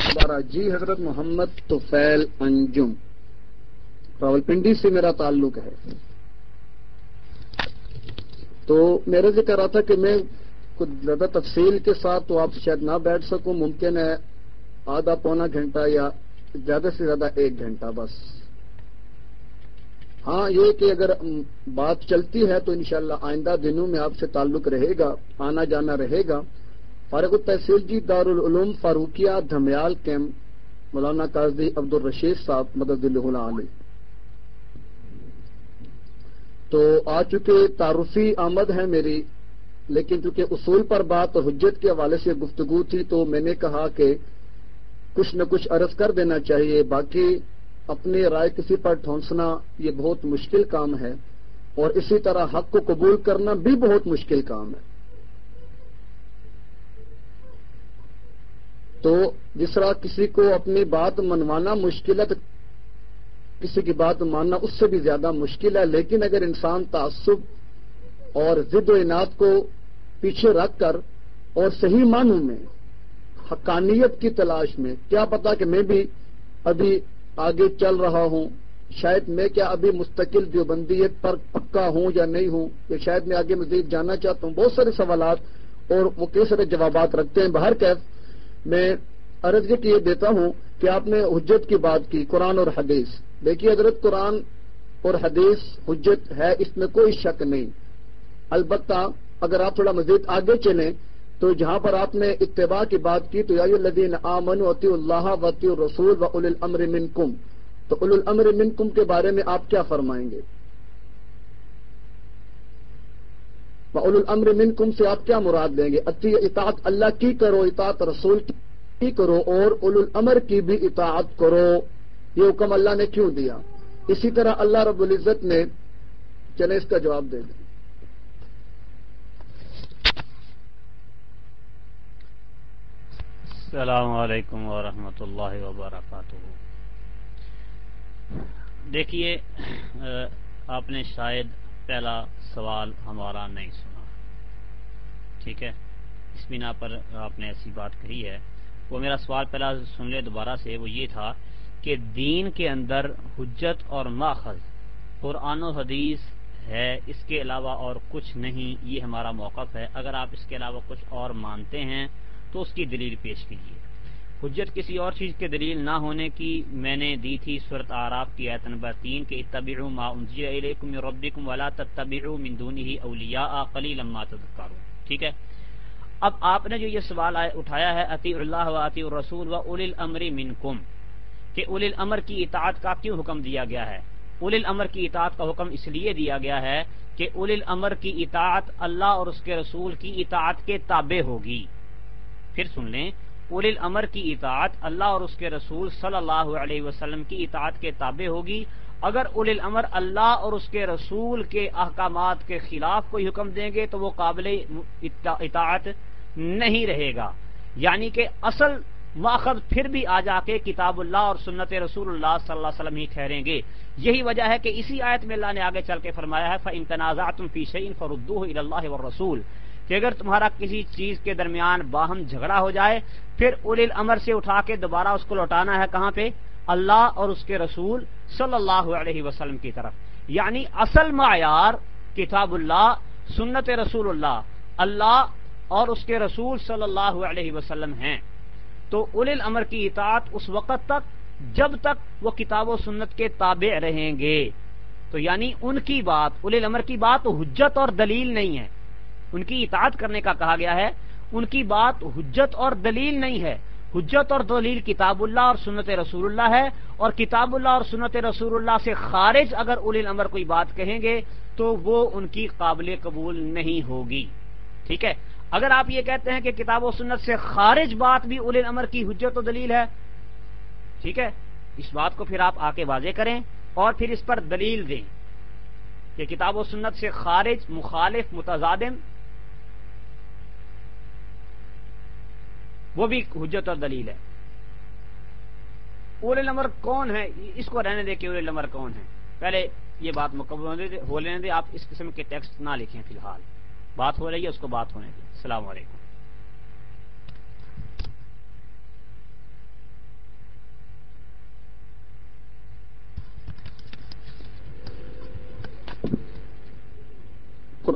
دوبارہ جی حضرت محمد طفیل انجم راولپنڈی سے میرا تعلق ہے. تو میرا ذکر رہا تھا کہ میں کچھ زیادہ تفصیل کے ساتھ تو آپ شاید نہ بیٹھ سکوں، ممکن ہے آدھا پونا گھنٹہ یا زیادہ سے زیادہ 1 گھنٹہ بس. ہاں یہ کہ اگر بات چلتی ہے تو انشاءاللہ آئندہ دنوں میں آپ سے تعلق رہے گا، آنا جانا رہے گا. فارغ التحصیل جی دارالعلوم فاروقیہ دھمیال کیمپ مولانا قاضی عبدالرشید صاحب مدد اللہ علیہ. تو آ چکے تعارفی آمد ہے میری، لیکن چونکہ اصول پر بات اور حجت کے حوالے سے گفتگو تھی تو میں نے کہا کہ کچھ نہ کچھ عرض کر دینا چاہیے. باقی اپنی رائے کسی پر ٹھونسنا یہ بہت مشکل کام ہے، اور اسی طرح حق کو قبول کرنا بھی بہت مشکل کام ہے. تو جس طرح کسی کو اپنی بات منوانا مشکل ہے تو کسی کی بات ماننا اس سے بھی زیادہ مشکل ہے. لیکن اگر انسان تعصب اور ضد و اناد کو پیچھے رکھ کر اور صحیح معنوں میں حقانیت کی تلاش میں، کیا پتا کہ میں بھی ابھی آگے چل رہا ہوں، شاید میں کیا ابھی مستقل دیوبندیت پر پکا ہوں یا نہیں ہوں، یا شاید میں آگے مزید جاننا چاہتا ہوں. بہت سارے سوالات اور وہ کئی سارے جوابات رکھتے ہیں. بہر کیف میں عرض یہ کیے دیتا ہوں کہ آپ نے حجت کی بات کی، قرآن اور حدیث. دیکھیے حضرت، قرآن اور حدیث حجت ہے، اس میں کوئی شک نہیں. البتہ اگر آپ تھوڑا مزید آگے چلیں تو جہاں پر آپ نے اتباع کی بات کی تو یا الذین آمنوا اطیعوا اللہ واطیعوا الرسول واولی الامر منکم، تو اولی الامر منکم کے بارے میں آپ کیا فرمائیں گے؟ واولی الامر منکم سے آپ کیا مراد لیں گے؟ اطاعت اللہ کی کرو، اطاعت رسول کی کرو، اور اولی الامر کی بھی اطاعت کرو. یہ حکم اللہ نے کیوں دیا؟ اسی طرح اللہ رب العزت نے، چلیں اس کا جواب دے دیں. السلام علیکم ورحمۃ اللہ وبرکاتہ. دیکھیے، آپ نے شاید پہلا سوال ہمارا نہیں سنا، ٹھیک ہے، اس بنا پر آپ نے ایسی بات کہی ہے. وہ میرا سوال پہلا سن لے دوبارہ سے. وہ یہ تھا کہ دین کے اندر حجت اور ماخذ قرآن و حدیث ہے، اس کے علاوہ اور کچھ نہیں. یہ ہمارا موقف ہے. اگر آپ اس کے علاوہ کچھ اور مانتے ہیں تو اس کی دلیل پیش کیجیے. حجت کسی اور چیز کے دلیل نہ ہونے کی میں نے دی تھی سورۃ اعراف کی آیت نمبر 3 کہ اتبعوا ما انزل الیکم من ربکم ولا تتبعوا من دونه اولیاء قلیلا ما تذکرون. ٹھیک ہے. اب آپ نے جو یہ سوال اٹھایا ہے اطیعوا اللہ واطیعوا الرسول واولی الامر منکم، کہ اولی الامر کی اطاعت کا کیوں حکم دیا گیا ہے؟ اولی الامر کی اطاعت کا حکم اس لیے دیا گیا ہے کہ اولی الامر کی اطاعت اللہ اور اس کے رسول کی اطاعت کے تابع ہوگی. پھر سن لیں، اولی الامر کی اطاعت اللہ اور اس کے رسول صلی اللہ علیہ وسلم کی اطاعت کے تابع ہوگی. اگر اولی الامر اللہ اور اس کے رسول کے احکامات کے خلاف کوئی حکم دیں گے تو وہ قابل اطاعت نہیں رہے گا. یعنی کہ اصل ماخذ پھر بھی آ جا کے کتاب اللہ اور سنت رسول اللہ صلی اللہ علیہ وسلم ہی ٹھہریں گے. یہی وجہ ہے کہ اسی آیت میں اللہ نے آگے چل کے فرمایا ہے فَإِن تَنَازَعْتُمْ فِي شَيْءٍ فَرُدُّوهُ إِلَى اللَّهِ وَالرَّسُولِ، کہ اگر تمہارا کسی چیز کے درمیان باہم جھگڑا ہو جائے پھر اولی الامر سے اٹھا کے دوبارہ اس کو لوٹانا ہے کہاں پہ؟ اللہ اور اس کے رسول صلی اللہ علیہ وسلم کی طرف. یعنی اصل معیار کتاب اللہ، سنت رسول اللہ، اللہ اور اس کے رسول صلی اللہ علیہ وسلم ہیں. تو اولی الامر کی اطاعت اس وقت تک جب تک وہ کتاب و سنت کے تابع رہیں گے. تو یعنی ان کی بات، اولی الامر کی بات حجت اور دلیل نہیں ہے. ان کی اطاعت کرنے کا کہا گیا ہے، ان کی بات حجت اور دلیل نہیں ہے. حجت اور دلیل کتاب اللہ اور سنت رسول اللہ ہے، اور کتاب اللہ اور سنت رسول اللہ سے خارج اگر اولی الامر کوئی بات کہیں گے تو وہ ان کی قابل قبول نہیں ہوگی. ٹھیک ہے. اگر آپ یہ کہتے ہیں کہ کتاب و سنت سے خارج بات بھی اولی الامر کی حجت و دلیل ہے، ٹھیک ہے، اس بات کو پھر آپ آ کے واضح کریں اور پھر اس پر دلیل دیں کہ کتاب و سنت سے خارج، مخالف، متصادم وہ بھی حجت اور دلیل ہے. اولی الامر کون ہے؟ اس کو رہنے دے کہ اولی الامر کون ہے. پہلے یہ بات مکمل ہو لینے دے. آپ اس قسم کے ٹیکسٹ نہ لکھیں، فی الحال بات ہو رہی ہے اس کو بات ہونے دیں. السلام علیکم.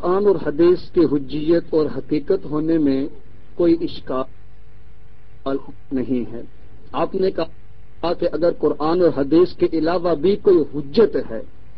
قرآن اور حدیث کی حجیت اور حقیقت ہونے میں کوئی اشکال نہیں ہے۔ آپ نے کہا کہ اگر قرآن اور حدیث کے علاوہ بھی کوئی حجت ہے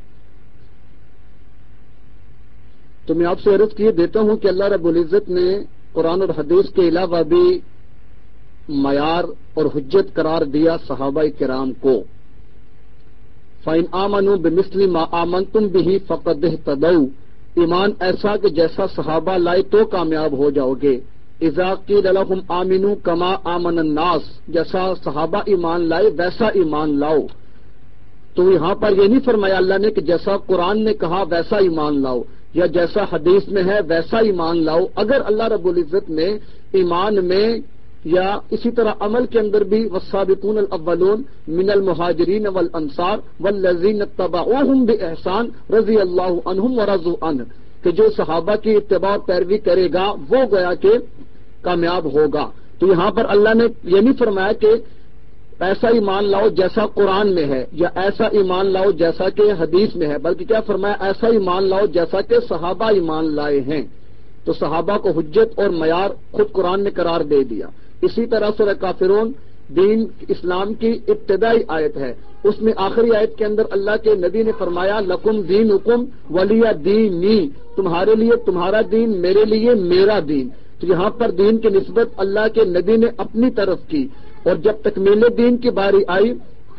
تو میں آپ سے عرض کیے دیتا ہوں کہ اللہ رب العزت نے قرآن اور حدیث کے علاوہ بھی معیار اور حجت قرار دیا صحابہ کرام کو۔ فَإِنْ آمَنُوا بِمِثْلِ مَا آمَنْتُمْ بِهِ فَقَدْ اهْتَدَوْا، ایمان ایسا کہ جیسا صحابہ لائے تو کامیاب ہو جاؤ گے۔ اذا قیل لهم آمنوا کما آمن الناس، جیسا صحابہ ایمان لائے ویسا ایمان لاؤ۔ تو یہاں پر یہ نہیں فرمایا اللہ نے کہ جیسا قرآن نے کہا ویسا ایمان لاؤ یا جیسا حدیث میں ہے ویسا ایمان لاؤ۔ اگر اللہ رب العزت نے ایمان میں یا اسی طرح عمل کے اندر بھی والسابقون الاولون من المہاجرین والانصار والذین اتبعوہم باحسان رضی اللہ عنہم ورضوا عنہ، کہ جو صحابہ کی اتباع اور پیروی کرے گا وہ گویا کہ کامیاب ہوگا۔ تو یہاں پر اللہ نے یہ نہیں فرمایا کہ ایسا ایمان لاؤ جیسا قرآن میں ہے یا ایسا ایمان لاؤ جیسا کہ حدیث میں ہے، بلکہ کیا فرمایا ایسا ایمان لاؤ جیسا کہ صحابہ ایمان لائے ہیں۔ تو صحابہ کو حجت اور معیار خود قرآن نے قرار دے دیا۔ اسی طرح سورہ کافرون دین اسلام کی ابتدائی آیت ہے، اس میں آخری آیت کے اندر اللہ کے نبی نے فرمایا لکم دینکم ولی دینی، تمہارے لیے تمہارا دین، میرے لیے میرا دین۔ تو یہاں پر دین کی نسبت اللہ کے نبی نے اپنی طرف کی، اور جب تکمیل دین کی باری آئی،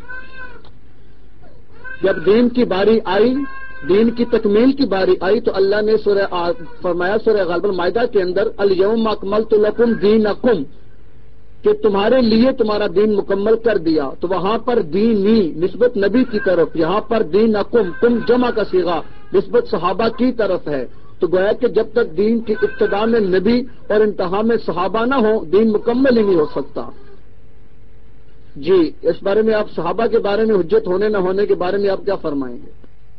جب دین کی باری آئی، دین کی تکمیل کی باری آئی تو اللہ نے فرمایا سورہ غالب المائدہ کے اندر الیوم اکملت لکم دینکم، کہ تمہارے لیے تمہارا دین مکمل کر دیا۔ تو وہاں پر دینی نسبت نبی کی طرف، یہاں پر دینکم تم جمع کا صیغہ نسبت صحابہ کی طرف ہے۔ تو گویا کہ جب تک دین کی ابتدا میں نبی اور انتہا میں صحابہ نہ ہو دین مکمل ہی نہیں ہو سکتا۔ جی، اس بارے میں آپ صحابہ کے بارے میں حجت ہونے نہ ہونے کے بارے میں آپ کیا فرمائیں گے؟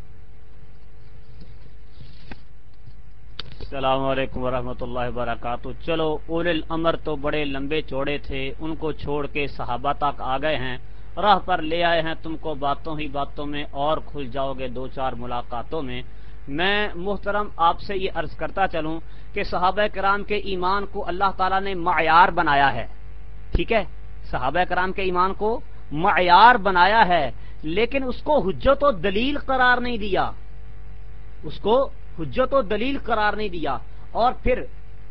السلام علیکم ورحمۃ اللہ وبرکاتہ۔ چلو اولو الامر تو بڑے لمبے چوڑے تھے، ان کو چھوڑ کے صحابہ تک آ گئے ہیں، راہ پر لے آئے ہیں تم کو باتوں ہی باتوں میں، اور کھل جاؤ گے دو چار ملاقاتوں میں۔ میں محترم آپ سے یہ عرض کرتا چلوں کہ صحابہ کرام کے ایمان کو اللہ تعالیٰ نے معیار بنایا ہے، ٹھیک ہے، صحابہ کرام کے ایمان کو معیار بنایا ہے، لیکن اس کو حجت و دلیل قرار نہیں دیا، اس کو حجت و دلیل قرار نہیں دیا۔ اور پھر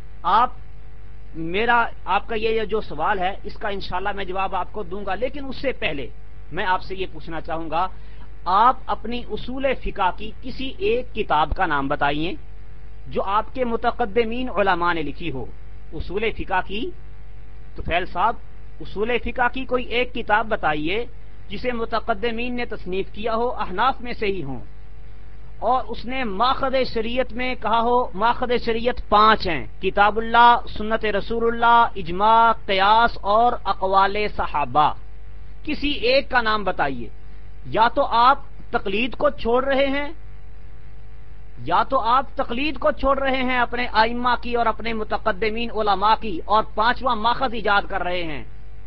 آپ کا یہ جو سوال ہے اس کا انشاءاللہ میں جواب آپ کو دوں گا، لیکن اس سے پہلے میں آپ سے یہ پوچھنا چاہوں گا، آپ اپنی اصول فقہ کی کسی ایک کتاب کا نام بتائیے جو آپ کے متقدمین علماء نے لکھی ہو، اصول فقہ کی۔ تو فیل صاحب اصول فقہ کی کوئی ایک کتاب بتائیے جسے متقدمین نے تصنیف کیا ہو، احناف میں سے ہی ہوں، اور اس نے ماخذ شریعت میں کہا ہو ماخذ شریعت 5 ہیں، کتاب اللہ، سنت رسول اللہ، اجماع، قیاس اور اقوال صحابہ۔ کسی ایک کا نام بتائیے۔ یا تو آپ تقلید کو چھوڑ رہے ہیں، یا تو آپ تقلید کو چھوڑ رہے ہیں اپنے ائمہ کی اور اپنے متقدمین علماء کی، اور 5واں ماخذ ایجاد کر رہے ہیں،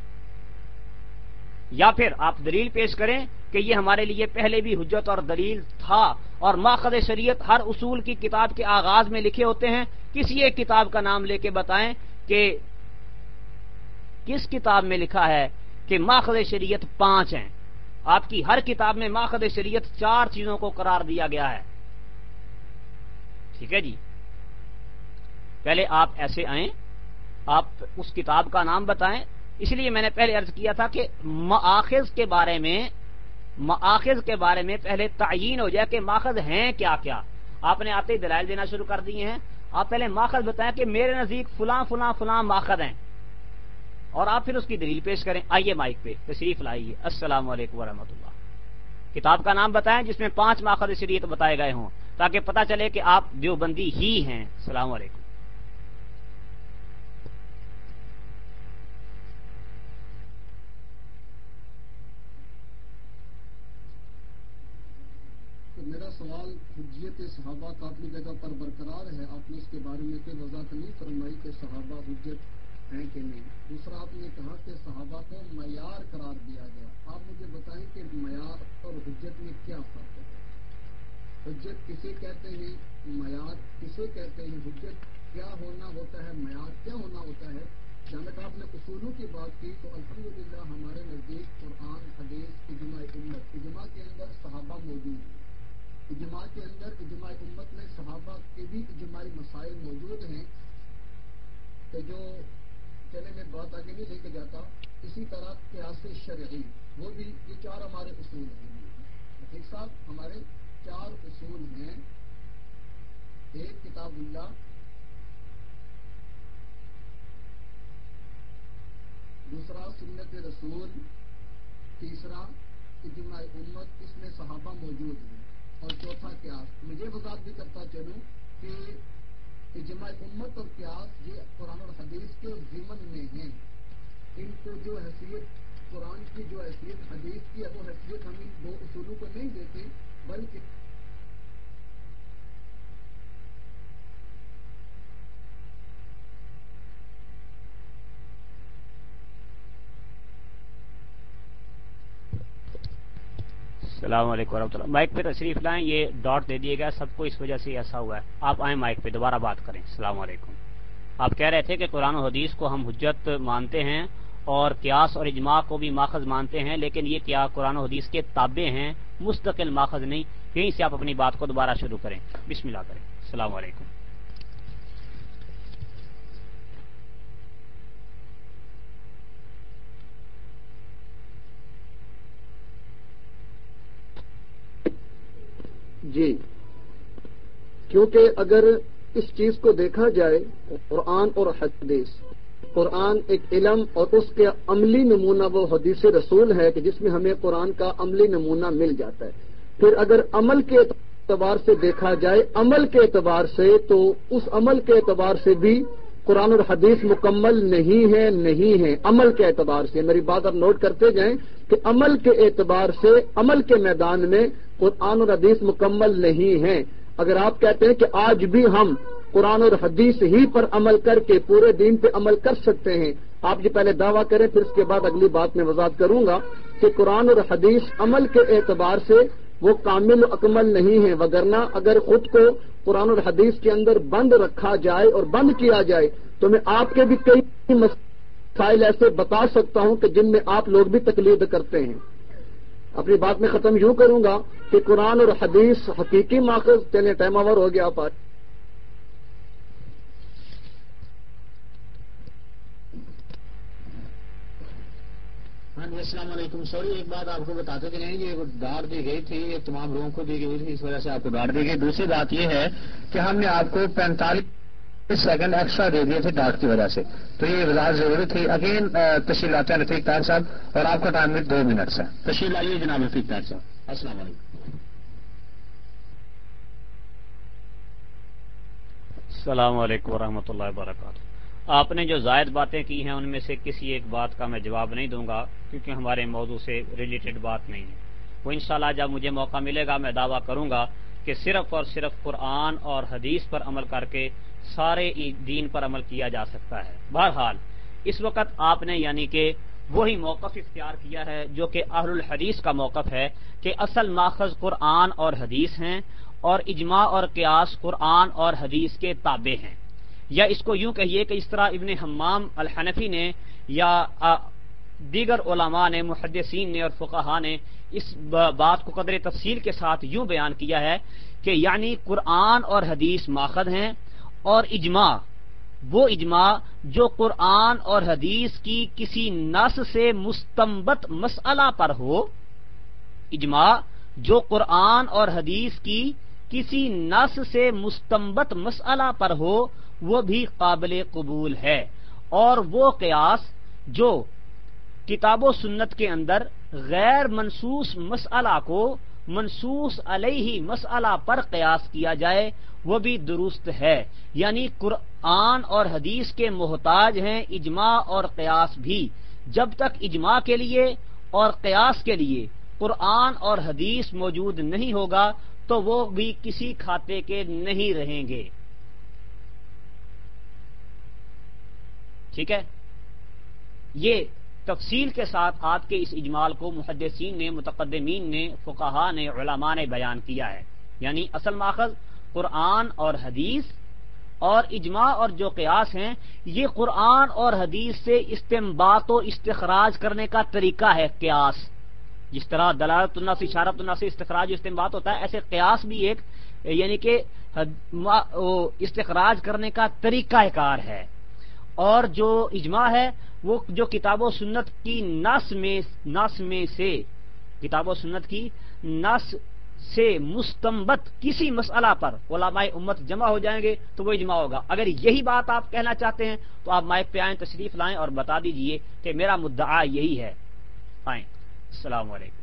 یا پھر آپ دلیل پیش کریں کہ یہ ہمارے لیے پہلے بھی حجت اور دلیل تھا، اور ماخذ شریعت ہر اصول کی کتاب کے آغاز میں لکھے ہوتے ہیں۔ کسی ایک کتاب کا نام لے کے بتائیں کہ کس کتاب میں لکھا ہے کہ ماخذ شریعت 5 ہیں۔ آپ کی ہر کتاب میں ماخذ شریعت 4 چیزوں کو قرار دیا گیا ہے، ٹھیک ہے جی۔ پہلے آپ ایسے آئیں، آپ اس کتاب کا نام بتائیں۔ اس لیے میں نے پہلے عرض کیا تھا کہ مآخذ کے بارے میں پہلے تعیین ہو جائے کہ ماخذ ہیں کیا کیا۔ آپ نے آتے ہی دلائل دینا شروع کر دیے ہیں، آپ پہلے ماخذ بتائیں کہ میرے نزدیک فلاں فلاں فلاں ماخذ ہیں، اور آپ پھر اس کی دلیل پیش کریں۔ آئیے مائک پہ تشریف لائیے۔ السلام علیکم ورحمۃ اللہ۔ کتاب کا نام بتائیں جس میں 5 ماخذ شریعت بتائے گئے ہوں، تاکہ پتہ چلے کہ آپ دیوبندی ہی ہیں۔ السلام علیکم۔ میرا سوال حجیت صحابہ کا اپنی جگہ پر برقرار ہے، آپ نے اس کے بارے میں کوئی وضاحت نہیں فرمائی کہ صحابہ حجت ہیں کہ نہیں۔ دوسرا آپ نے کہا کہ صحابہ کو معیار قرار دیا گیا، آپ مجھے بتائیں کہ معیار اور حجت میں کیا فرق ہے؟ حجت کسے کہتے ہیں، معیار کسے کہتے ہیں، حجت کیا ہونا ہوتا ہے، معیار کیا ہونا ہوتا ہے. جہاں تک آپ نے اصولوں کی بات کی تو الحمدللہ ہمارے نزدیک قرآن، حدیث، اجماع امت. اجماع کے اندر صحابہ موجود ہیں. اجماع کے اندر اجماع امت میں صحابہ کے بھی اجماعی مسائل موجود ہیں کہ جو چلے میں بات آگے نہیں لے کے جاتا. اسی طرح قیاس شرعی، وہ بھی یہ چار ہمارے اصول ہیں. ایک صاحب ہمارے چار اصول ہیں. ایک کتاب اللہ، دوسرا سنت رسول، تیسرا اجماع امت، اس میں صحابہ موجود ہیں، اور چوتھا قیاس. مجھے وضاحت بھی کرتا چلوں کہ اجماع امت اور قیاس یہ قرآن اور حدیث کے ضمن میں ہیں. ان کو جو حیثیت قرآن کی، جو حیثیت حدیث کی ہے، وہ حیثیت ہم ان دو اصولوں کو نہیں دیتے، بلکہ السلام علیکم ورحمۃ اللہ. مائک پہ تشریف لائیں، یہ ڈاٹ دے دیے گا سب کو، اس وجہ سے ایسا ہوا ہے. آپ آئیں مائک پہ، دوبارہ بات کریں. السلام علیکم. آپ کہہ رہے تھے کہ قرآن و حدیث کو ہم حجت مانتے ہیں اور قیاس اور اجماع کو بھی ماخذ مانتے ہیں، لیکن یہ کیا قرآن و حدیث کے تابع ہیں، مستقل ماخذ نہیں. یہیں سے آپ اپنی بات کو دوبارہ شروع کریں. بسم اللہ کریں. السلام علیکم. جی، کیونکہ اگر اس چیز کو دیکھا جائے، قرآن اور حدیث، قرآن ایک علم اور اس کے عملی نمونہ وہ حدیث رسول ہے کہ جس میں ہمیں قرآن کا عملی نمونہ مل جاتا ہے. پھر اگر عمل کے اعتبار سے دیکھا جائے، عمل کے اعتبار سے، تو اس عمل کے اعتبار سے بھی قرآن اور حدیث مکمل نہیں ہے عمل کے اعتبار سے. میری بات آپ نوٹ کرتے جائیں کہ عمل کے اعتبار سے، عمل کے میدان میں قرآن اور حدیث مکمل نہیں ہیں. اگر آپ کہتے ہیں کہ آج بھی ہم قرآن اور حدیث ہی پر عمل کر کے پورے دین پہ عمل کر سکتے ہیں، آپ یہ پہلے دعویٰ کریں، پھر اس کے بعد اگلی بات میں وضاحت کروں گا کہ قرآن اور حدیث عمل کے اعتبار سے وہ کامل و اکمل نہیں ہیں. وگرنہ اگر خود کو قرآن اور حدیث کے اندر بند رکھا جائے اور بند کیا جائے تو میں آپ کے بھی کئی مسائل ایسے بتا سکتا ہوں کہ جن میں آپ لوگ بھی تقلید کرتے ہیں. اپنی بات میں ختم یوں کروں گا کہ قرآن اور حدیث حقیقی ماخذ. چلیں ٹائم اوور ہو گیا. آپ ہاں جی، السلام علیکم. سوری، ایک بات آپ کو بتاتے کہ نہیں، یہ ڈانٹ دی گئی تھی، یہ تمام لوگوں کو دی گئی تھی، اس وجہ سے آپ کو ڈانٹ دی گئی. دوسری بات یہ ہے کہ ہم نے آپ کو 45 سیکنڈ ایکسٹرا دے دیے تھے ڈانٹ کی وجہ سے، تو یہ وضاحت ضروری تھی. اگین تشریف لاتے ہیں رفیق طاہر صاحب، اور آپ کا ٹائم 2 منٹ ہے. تشریف لائیے جناب رفیق طاہر صاحب. السلام علیکم. السلام علیکم ورحمۃ اللہ وبرکاتہ. آپ نے جو زائد باتیں کی ہیں ان میں سے کسی ایک بات کا میں جواب نہیں دوں گا، کیونکہ ہمارے موضوع سے ریلیٹڈ بات نہیں ہے. وہ انشاءاللہ جب مجھے موقع ملے گا میں دعویٰ کروں گا کہ صرف اور صرف قرآن اور حدیث پر عمل کر کے سارے دین پر عمل کیا جا سکتا ہے. بہرحال اس وقت آپ نے یعنی کہ وہی موقف اختیار کیا ہے جو کہ اہل الحدیث کا موقف ہے کہ اصل ماخذ قرآن اور حدیث ہیں، اور اجماع اور قیاس قرآن اور حدیث کے تابع ہیں. یا اس کو یوں کہیے کہ اس طرح ابن حمام الحنفی نے یا دیگر علماء نے، محدثین نے اور فقہاء نے اس بات کو قدر تفصیل کے ساتھ یوں بیان کیا ہے کہ یعنی قرآن اور حدیث ماخذ ہیں، اور اجماع وہ اجماع جو قرآن اور حدیث کی کسی نص سے مستنبط مسئلہ پر ہو، اجماع جو قرآن اور حدیث کی کسی نص سے مستنبط مسئلہ پر ہو، وہ بھی قابل قبول ہے. اور وہ قیاس جو کتاب و سنت کے اندر غیر منصوص مسئلہ کو منصوص علیہ مسئلہ پر قیاس کیا جائے، وہ بھی درست ہے. یعنی قرآن اور حدیث کے محتاج ہیں اجماع اور قیاس بھی. جب تک اجماع کے لیے اور قیاس کے لیے قرآن اور حدیث موجود نہیں ہوگا تو وہ بھی کسی کھاتے کے نہیں رہیں گے. ٹھیک ہے، یہ تفصیل کے ساتھ آج کے اس اجمال کو محدثین نے، متقدمین نے، فقہاء نے، علماء نے بیان کیا ہے. یعنی اصل ماخذ قرآن اور حدیث، اور اجماع اور جو قیاس ہیں یہ قرآن اور حدیث سے استنباط و استخراج کرنے کا طریقہ ہے قیاس. جس طرح دلالت النص اشارت النص سے استخراج و استنباط ہوتا ہے، ایسے قیاس بھی ایک یعنی کہ استخراج کرنے کا طریقہ کار ہے. اور جو اجماع ہے وہ جو کتاب و سنت کی نص میں سے کتاب و سنت کی نص سے مستنبت کسی مسئلہ پر علماء امت جمع ہو جائیں گے تو وہ اجماع ہوگا. اگر یہی بات آپ کہنا چاہتے ہیں تو آپ مائک پہ آئیں، تشریف لائیں اور بتا دیجئے کہ میرا مدعا یہی ہے. آئیں. السلام علیکم.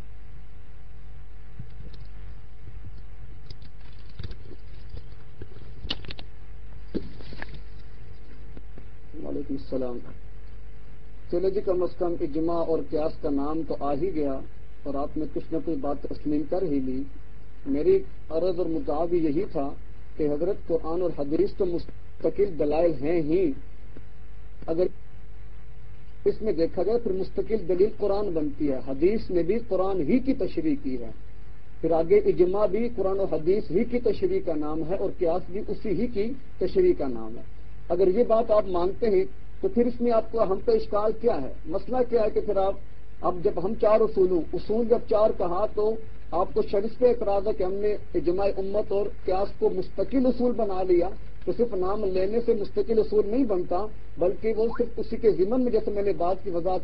وعلیکم السلام. چلے جی، کم از کم اجماع اور قیاس کا نام تو آ ہی گیا اور آپ نے کچھ نہ کچھ بات تسلیم کر ہی لی. میری عرض اور مدعا بھی یہی تھا کہ حضرت قرآن اور حدیث تو مستقل دلائل ہیں ہی. اگر اس میں دیکھا جائے پھر مستقل دلیل قرآن بنتی ہے. حدیث نے بھی قرآن ہی کی تشریح کی ہے. پھر آگے اجماع بھی قرآن و حدیث ہی کی تشریح کا نام ہے اور قیاس بھی اسی ہی کی تشریح کا نام ہے. اگر یہ بات آپ مانتے ہیں تو پھر اس میں آپ کو ہم پہ اشکال کیا ہے؟ مسئلہ کیا ہے کہ پھر اب جب ہم چار اصول جب چار کہا تو آپ کو شرط پہ اعتراض ہے کہ ہم نے اجماع امت اور قیاس کو مستقل اصول بنا لیا. تو صرف نام لینے سے مستقل اصول نہیں بنتا، بلکہ وہ صرف اسی کے ضمن میں، جیسے میں نے بات کی وضاحت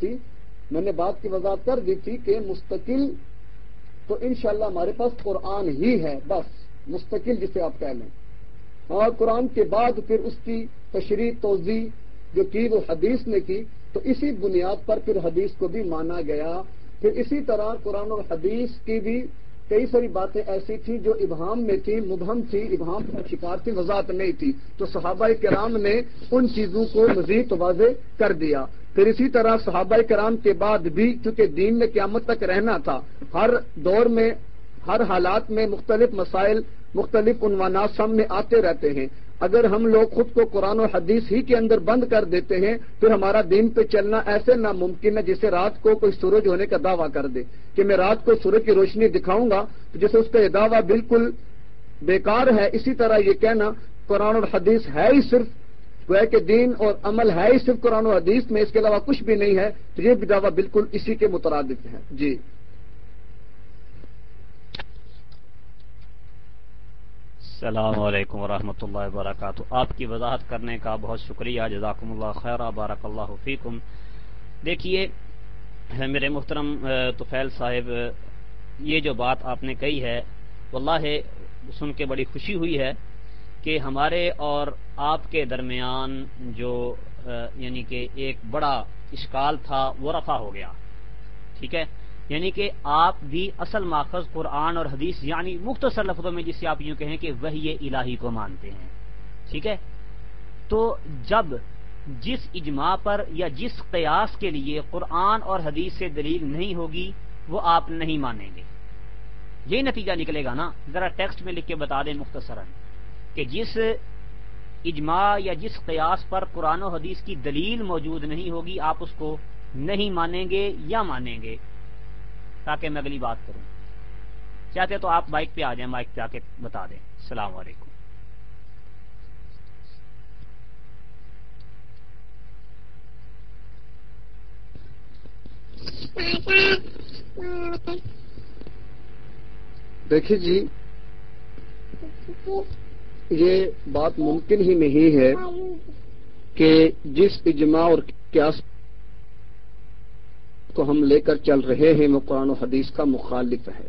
کر دی تھی کہ مستقل تو انشاءاللہ ہمارے پاس قرآن ہی ہے، بس مستقل جسے آپ کہہ لیں. اور قرآن کے بعد پھر اس کی تشریح توضیح جو کی وہ حدیث نے کی، تو اسی بنیاد پر پھر حدیث کو بھی مانا گیا. پھر اسی طرح قرآن اور حدیث کی بھی کئی ساری باتیں ایسی تھیں جو ابہام میں تھی، مبہم تھی، ابہام کا شکار تھی، وضاحت نہیں تھی، تو صحابہ کرام نے ان چیزوں کو مزید واضح کر دیا. پھر اسی طرح صحابہ کرام کے بعد بھی چونکہ دین میں قیامت تک رہنا تھا، ہر دور میں ہر حالات میں مختلف مسائل مختلف عنوانات سامنے آتے رہتے ہیں. اگر ہم لوگ خود کو قرآن و حدیث ہی کے اندر بند کر دیتے ہیں پھر ہمارا دین پہ چلنا ایسے ناممکن ہے جیسے رات کو کوئی سورج ہونے کا دعویٰ کر دے کہ میں رات کو سورج کی روشنی دکھاؤں گا، تو جیسے اس کا یہ دعویٰ بالکل بیکار ہے. اسی طرح یہ کہنا قرآن اور حدیث ہے ہی صرف گویا کہ دین اور عمل ہے ہی صرف قرآن و حدیث میں، اس کے علاوہ کچھ بھی نہیں ہے، تو یہ بھی دعویٰ بالکل اسی کے مترادف ہے. جی السلام علیکم ورحمۃ اللہ وبرکاتہ. آپ کی وضاحت کرنے کا بہت شکریہ، جزاکم اللہ خیر، بارک اللہ فیکم. دیکھیے میرے محترم طفیل صاحب، یہ جو بات آپ نے کہی ہے واللہ سن کے بڑی خوشی ہوئی ہے کہ ہمارے اور آپ کے درمیان جو یعنی کہ ایک بڑا اشکال تھا وہ رفع ہو گیا. ٹھیک ہے، یعنی کہ آپ بھی اصل ماخذ قرآن اور حدیث یعنی مختصر لفظوں میں جسے آپ یوں کہیں کہ وحی الہی کو مانتے ہیں. ٹھیک ہے، تو جب جس اجماع پر یا جس قیاس کے لیے قرآن اور حدیث سے دلیل نہیں ہوگی وہ آپ نہیں مانیں گے. یہی نتیجہ نکلے گا نا. ذرا ٹیکسٹ میں لکھ کے بتا دیں مختصراً کہ جس اجماع یا جس قیاس پر قرآن و حدیث کی دلیل موجود نہیں ہوگی آپ اس کو نہیں مانیں گے یا مانیں گے، تاکہ میں اگلی بات کروں. چاہتے تو آپ مائک پہ آ جائیں، مائک پہ آ کے بتا دیں. السلام علیکم. دیکھیے جی، یہ بات ممکن ہی نہیں ہے کہ جس اجماع اور قیاس کو ہم لے کر چل رہے ہیں وہ قرآن و حدیث کا مخالف ہے.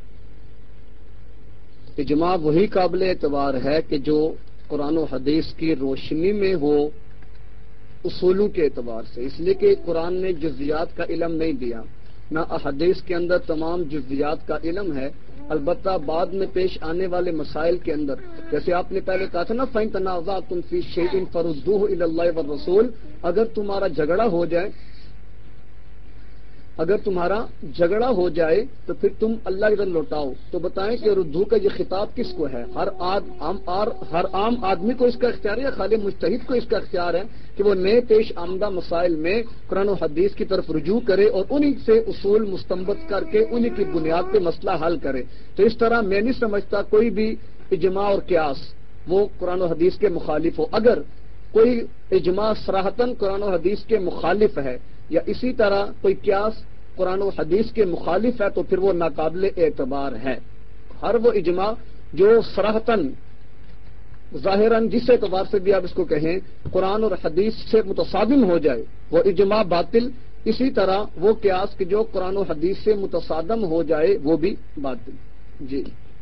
اجماع وہی قابل اعتبار ہے کہ جو قرآن و حدیث کی روشنی میں ہو اصولوں کے اعتبار سے، اس لیے کہ قرآن نے جزیات کا علم نہیں دیا، نہ احادیث کے اندر تمام جزیات کا علم ہے. البتہ بعد میں پیش آنے والے مسائل کے اندر جیسے آپ نے پہلے کہا تھا نا فَإِن تَنَازَعْتُمْ فِي شَيْءٍ فَرُدُّوهُ إِلَى اللَّهِ وَالرَّسُولِ، اگر تمہارا جھگڑا ہو جائے اگر تمہارا جھگڑا ہو جائے تو پھر تم اللہ کی طرف لوٹاؤ. تو بتائیں کہ ردو کا یہ خطاب کس کو ہے؟ ہر عام آدمی کو اس کا اختیار ہے یا خالی مجتہد کو اس کا اختیار ہے کہ وہ نئے پیش آمدہ مسائل میں قرآن و حدیث کی طرف رجوع کرے اور انہی سے اصول مستنبط کر کے انہی کی بنیاد پہ مسئلہ حل کرے؟ تو اس طرح میں نہیں سمجھتا کوئی بھی اجماع اور قیاس وہ قرآن و حدیث کے مخالف ہو. اگر کوئی اجماع صراحتاً قرآن و حدیث کے مخالف ہے یا اسی طرح کوئی قیاس قرآن و حدیث کے مخالف ہے تو پھر وہ ناقابل اعتبار ہے. ہر وہ اجماع جو صراحتاً ظاہراً جس اعتبار سے بھی آپ اس کو کہیں قرآن اور حدیث سے متصادم ہو جائے وہ اجماع باطل. اسی طرح وہ قیاس کہ جو قرآن و حدیث سے متصادم ہو جائے وہ بھی باطل. جی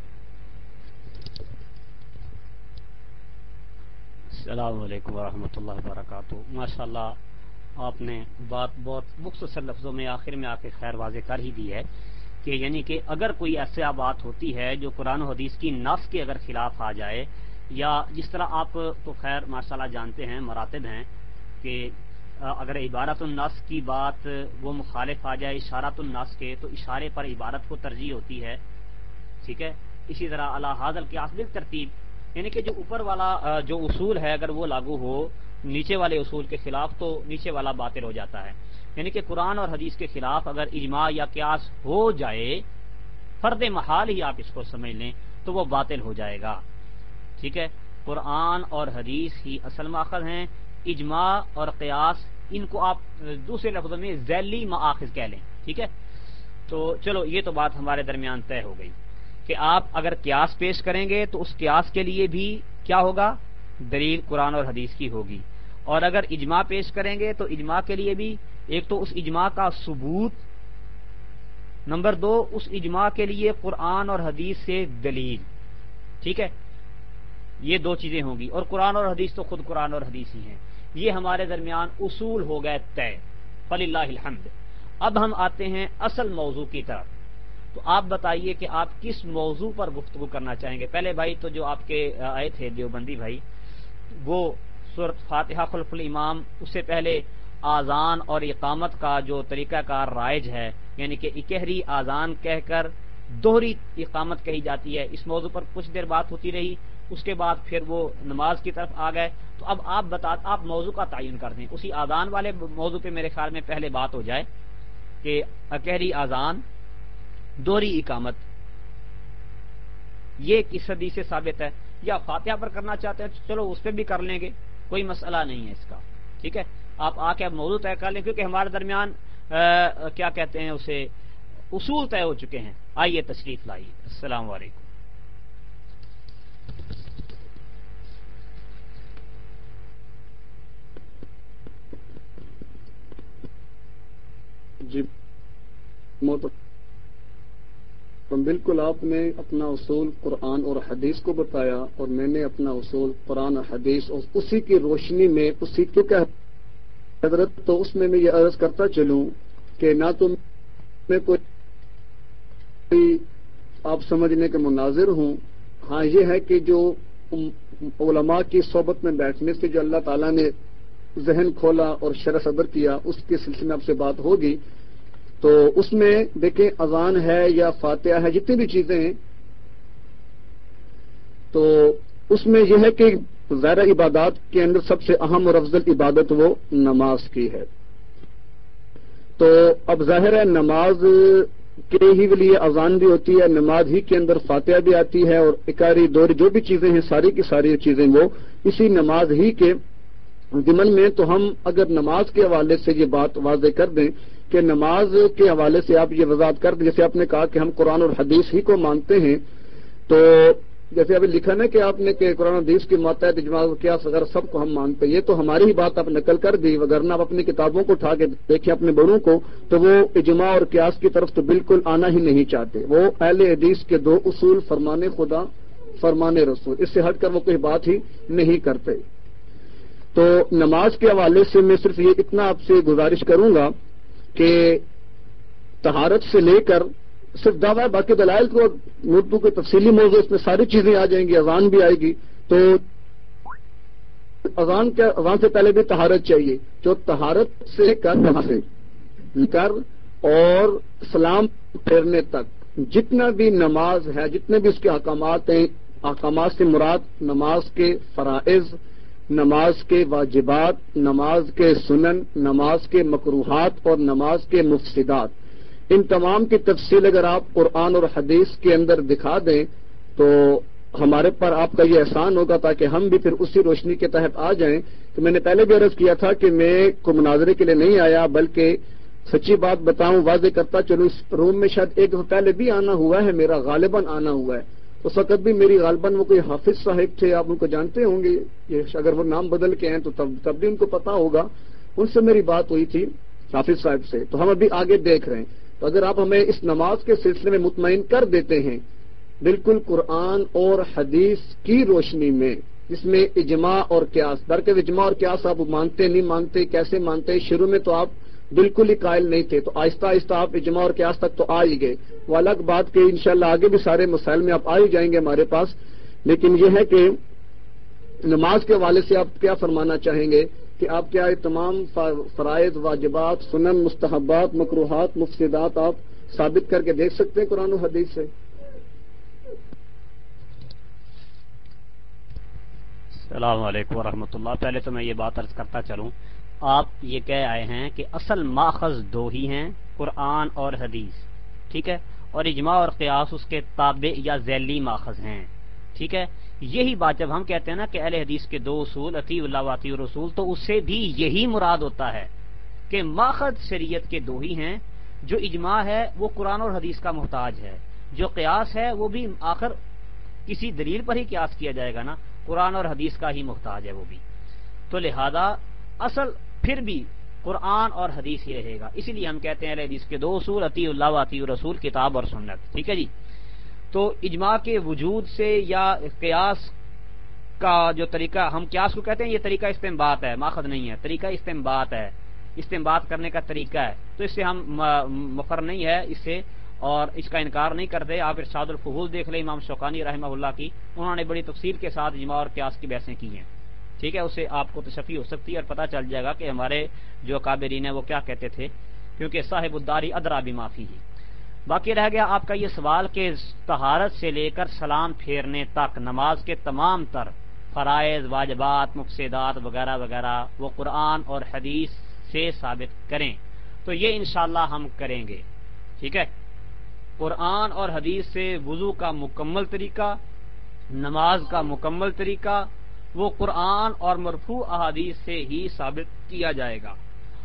السلام علیکم ورحمۃ اللہ وبرکاتہ. ماشاء اللہ آپ نے بات بہت مختصر لفظوں میں آخر میں آ کے خیر واضح کر ہی دی ہے کہ یعنی کہ اگر کوئی ایسا بات ہوتی ہے جو قرآن و حدیث کی نص کے اگر خلاف آ جائے یا جس طرح آپ تو خیر ماشاء اللہ جانتے ہیں مراتب ہیں کہ اگر عبارت النص کی بات وہ مخالف آ جائے اشارت النص کے تو اشارے پر عبارت کو ترجیح ہوتی ہے. ٹھیک ہے. اسی طرح علی ھذا القیاس بالترتیب یعنی کہ جو اوپر والا جو اصول ہے اگر وہ لاگو ہو نیچے والے اصول کے خلاف تو نیچے والا باطل ہو جاتا ہے. یعنی کہ قرآن اور حدیث کے خلاف اگر اجماع یا قیاس ہو جائے فرد محال ہی آپ اس کو سمجھ لیں تو وہ باطل ہو جائے گا. ٹھیک ہے. قرآن اور حدیث ہی اصل ماخذ ہیں. اجماع اور قیاس ان کو آپ دوسرے لفظوں میں ذیلی مآخذ کہہ لیں. ٹھیک ہے. تو چلو یہ تو بات ہمارے درمیان طے ہو گئی کہ آپ اگر قیاس پیش کریں گے تو اس قیاس کے لیے بھی کیا ہوگا؟ دلیل قرآن اور حدیث کی ہوگی. اور اگر اجماع پیش کریں گے تو اجماع کے لیے بھی ایک تو اس اجماع کا ثبوت، نمبر دو اس اجماع کے لیے قرآن اور حدیث سے دلیل. ٹھیک ہے. یہ دو چیزیں ہوں گی اور قرآن اور حدیث تو خود قرآن اور حدیث ہی ہیں. یہ ہمارے درمیان اصول ہو گئے طے فللہ الحمد. اب ہم آتے ہیں اصل موضوع کی طرف. تو آپ بتائیے کہ آپ کس موضوع پر گفتگو کرنا چاہیں گے. پہلے بھائی تو جو آپ کے آئے تھے دیوبندی بھائی وہ سورۃ فاتحہ خلف الامام، اس سے پہلے آذان اور اقامت کا جو طریقہ کار رائج ہے یعنی کہ اکہری آذان کہہ کر دوہری اقامت کہی جاتی ہے، اس موضوع پر کچھ دیر بات ہوتی رہی. اس کے بعد پھر وہ نماز کی طرف آ گئے. تو اب آپ موضوع کا تعین کر دیں. اسی آذان والے موضوع پہ میرے خیال میں پہلے بات ہو جائے کہ اکہری آذان دوہری اقامت یہ کس حدیث سے ثابت ہے، یا فاتحہ پر کرنا چاہتے ہیں چلو اس پہ بھی کر لیں گے، کوئی مسئلہ نہیں ہے اس کا. ٹھیک ہے. آپ آ کے اب موضوع طے کر لیں کیونکہ ہمارے درمیان کیا کہتے ہیں اسے اصول طے ہو چکے ہیں. آئیے تشریف لائیے. السلام علیکم. جی بالکل آپ نے اپنا اصول قرآن اور حدیث کو بتایا اور میں نے اپنا اصول قرآن اور حدیث اور اسی کی روشنی میں اسی کو کیا حضرت تو اس میں یہ عرض کرتا چلوں کہ نہ تو میں کوئی آپ سمجھنے کے مناظر ہوں. ہاں یہ ہے کہ جو علماء کی صحبت میں بیٹھنے سے جو اللہ تعالیٰ نے ذہن کھولا اور شرح صدر کیا اس کے سلسلے میں آپ سے بات ہوگی. تو اس میں دیکھیں اذان ہے یا فاتحہ ہے جتنی بھی چیزیں ہیں تو اس میں یہ ہے کہ ظاہر عبادات کے اندر سب سے اہم اور افضل عبادت وہ نماز کی ہے. تو اب ظاہر ہے نماز کے ہی لیے اذان بھی ہوتی ہے، نماز ہی کے اندر فاتحہ بھی آتی ہے اور اکاری دوری جو بھی چیزیں ہیں ساری کی ساری چیزیں وہ اسی نماز ہی کے ضمن میں. تو ہم اگر نماز کے حوالے سے یہ بات واضح کر دیں کہ نماز کے حوالے سے آپ یہ وضاحت کر دیں جیسے آپ نے کہا کہ ہم قرآن اور حدیث ہی کو مانتے ہیں. تو جیسے ابھی لکھا نا کہ آپ نے کہ قرآن حدیث کی ماتحت اجماع کیا اگر سب کو ہم مانتے ہیں، یہ تو ہماری ہی بات آپ نقل کر دی. وگرنہ آپ اپنی کتابوں کو اٹھا کے دیکھیں اپنے بڑوں کو تو وہ اجماع اور قیاس کی طرف تو بالکل آنا ہی نہیں چاہتے. وہ اہل حدیث کے دو اصول فرمان خدا فرمان رسول اس سے ہٹ کر وہ کوئی بات ہی نہیں کرتے. تو نماز کے حوالے سے میں صرف یہ اتنا آپ سے گزارش کروں گا کہ طہارت سے لے کر صرف دعویٰ باقی دلائل کو اردو کے تفصیلی موضوع اس میں ساری چیزیں آ جائیں گی، اذان بھی آئے گی. تو اذان سے پہلے بھی طہارت چاہیے. جو طہارت سے کر اور سلام پھیرنے تک جتنا بھی نماز ہے، جتنے بھی اس کے احکامات ہیں، احکامات سے مراد نماز کے فرائض، نماز کے واجبات، نماز کے سنن، نماز کے مکروہات اور نماز کے مفسدات، ان تمام کی تفصیل اگر آپ قرآن اور حدیث کے اندر دکھا دیں تو ہمارے پر آپ کا یہ احسان ہوگا، تاکہ ہم بھی پھر اسی روشنی کے تحت آ جائیں۔ تو میں نے پہلے بھی عرض کیا تھا کہ میں کو مناظرے کے لیے نہیں آیا، بلکہ سچی بات بتاؤں، واضح کرتا چلو، اس روم میں شاید ایک دفعہ پہلے بھی آنا ہوا ہے، میرا غالباً آنا ہوا ہے، اس وقت بھی میری غالباً وہ کوئی حافظ صاحب تھے، آپ ان کو جانتے ہوں گے، اگر وہ نام بدل کے ہیں تو تب بھی ان کو پتا ہوگا، ان سے میری بات ہوئی تھی حافظ صاحب سے۔ تو ہم ابھی آگے دیکھ رہے ہیں، تو اگر آپ ہمیں اس نماز کے سلسلے میں مطمئن کر دیتے ہیں بالکل قرآن اور حدیث کی روشنی میں، جس میں اجماع اور قیاس، درکے اجماع اور قیاس آپ مانتے نہیں مانتے، کیسے مانتے، شروع میں تو آپ بالکل ہی قائل نہیں تھے، تو آہستہ آہستہ آپ اجماع اور قیاس تک تو آ ہی گئے، وہ الگ بات کہ انشاءاللہ آگے بھی سارے مسائل میں آپ آ ہی جائیں گے ہمارے پاس۔ لیکن یہ ہے کہ نماز کے حوالے سے آپ کیا فرمانا چاہیں گے کہ آپ کیا یہ تمام فرائض، واجبات، سنن، مستحبات، مکروہات، مفسدات آپ ثابت کر کے دیکھ سکتے ہیں قرآن و حدیث سے؟ السلام علیکم ورحمۃ اللہ۔ پہلے تو میں یہ بات عرض کرتا چلوں، آپ یہ کہہ آئے ہیں کہ اصل ماخذ دو ہی ہیں، قرآن اور حدیث، ٹھیک ہے، اور اجماع اور قیاس اس کے تابع یا ذیلی ماخذ ہیں، ٹھیک ہے۔ یہی بات جب ہم کہتے ہیں نا کہ اہل حدیث کے دو اصول، اطیع اللہ و اطیع الرسول، تو اس سے بھی یہی مراد ہوتا ہے کہ ماخذ شریعت کے دو ہی ہیں، جو اجماع ہے وہ قرآن اور حدیث کا محتاج ہے، جو قیاس ہے وہ بھی آخر کسی دلیل پر ہی قیاس کیا جائے گا نا، قرآن اور حدیث کا ہی محتاج ہے وہ بھی، تو لہذا اصل پھر بھی قرآن اور حدیث ہی رہے گا۔ اسی لیے ہم کہتے ہیں اہل حدیث کے دو اصول، اطیع اللہ و اطیع الرسول، کتاب اور سنت، ٹھیک ہے جی۔ تو اجماع کے وجود سے یا قیاس کا جو طریقہ، ہم قیاس کو کہتے ہیں یہ طریقہ استنباط ہے، ماخذ نہیں ہے، طریقہ استنباط ہے، استنباط کرنے کا طریقہ ہے، تو اس سے ہم مفر نہیں ہے اس سے، اور اس کا انکار نہیں کرتے۔ آپ ارشاد الفحول دیکھ لیں امام شوکانی رحمہ اللہ کی، انہوں نے بڑی تفصیل کے ساتھ اجماع اور قیاس کی بحثیں کی ہیں، ٹھیک ہے، اس سے آپ کو تشفی ہو سکتی ہے اور پتہ چل جائے گا کہ ہمارے جو اکابرین ہیں وہ کیا کہتے تھے، کیونکہ صاحب الداری ادرا بما فیہ۔ باقی رہ گیا آپ کا یہ سوال کہ طہارت سے لے کر سلام پھیرنے تک نماز کے تمام تر فرائض، واجبات، مفسدات وغیرہ وغیرہ وہ قرآن اور حدیث سے ثابت کریں، تو یہ انشاءاللہ ہم کریں گے، ٹھیک ہے۔ قرآن اور حدیث سے وضو کا مکمل طریقہ، نماز کا مکمل طریقہ، وہ قرآن اور مرفوع احادیث سے ہی ثابت کیا جائے گا۔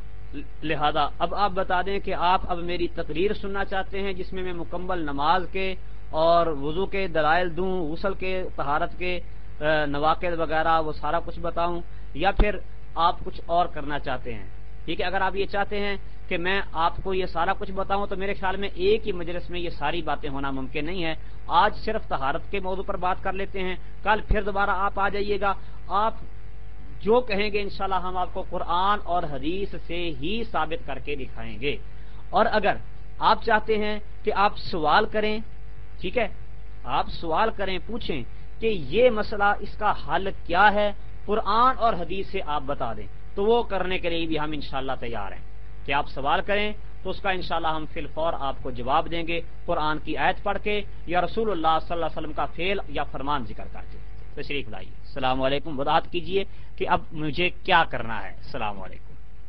لہذا اب آپ بتا دیں کہ آپ اب میری تقریر سننا چاہتے ہیں جس میں میں مکمل نماز کے اور وضو کے دلائل دوں، غسل کے، طہارت کے نواقض وغیرہ وہ سارا کچھ بتاؤں، یا پھر آپ کچھ اور کرنا چاہتے ہیں، ٹھیک ہے۔ اگر آپ یہ چاہتے ہیں کہ میں آپ کو یہ سارا کچھ بتاؤں تو میرے خیال میں ایک ہی مجلس میں یہ ساری باتیں ہونا ممکن نہیں ہے۔ آج صرف طہارت کے موضوع پر بات کر لیتے ہیں، کل پھر دوبارہ آپ آ جائیے گا، آپ جو کہیں گے انشاءاللہ ہم آپ کو قرآن اور حدیث سے ہی ثابت کر کے دکھائیں گے۔ اور اگر آپ چاہتے ہیں کہ آپ سوال کریں، ٹھیک ہے، آپ سوال کریں، پوچھیں کہ یہ مسئلہ اس کا حل کیا ہے، قرآن اور حدیث سے آپ بتا دیں، تو وہ کرنے کے لیے بھی ہم انشاءاللہ تیار ہیں کہ آپ سوال کریں تو اس کا انشاءاللہ ہم فی الفور آپ کو جواب دیں گے، قرآن کی آیت پڑھ کے یا رسول اللہ صلی اللہ علیہ وسلم کا فعل یا فرمان ذکر کر کے۔ تشریف لائیے۔ السلام علیکم، وضاحت کیجئے کہ اب مجھے کیا کرنا ہے۔ السلام علیکم۔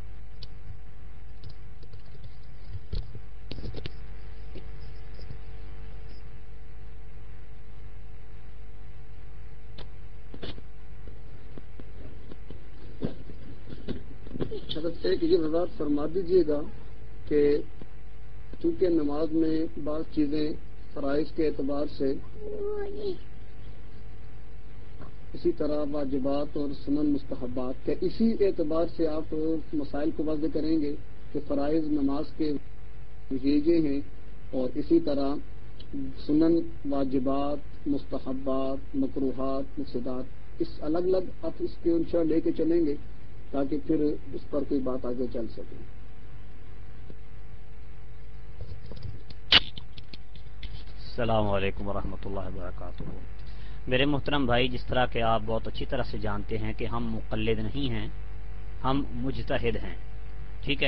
حضرت ایک یہ وضاحت فرما دیجیے گا کہ چونکہ نماز میں بعض چیزیں فرائض کے اعتبار سے، اسی طرح واجبات اور سنن مستحبات کے اسی اعتبار سے آپ مسائل کو واضح کریں گے کہ فرائض نماز کے یہ ہیں، اور اسی طرح سنن، واجبات، مستحبات، مکروہات، مفسدات، اس الگ الگ آپ اس کے انشاء لے کے چلیں گے تاکہ پھر اس پر کوئی بات آگے چل سکے۔ السلام علیکم ورحمۃ اللہ وبرکاتہ۔ میرے محترم بھائی، جس طرح کہ آپ بہت اچھی طرح سے جانتے ہیں کہ ہم مقلد نہیں ہیں، ہم مجتہد ہیں، ٹھیک ہے۔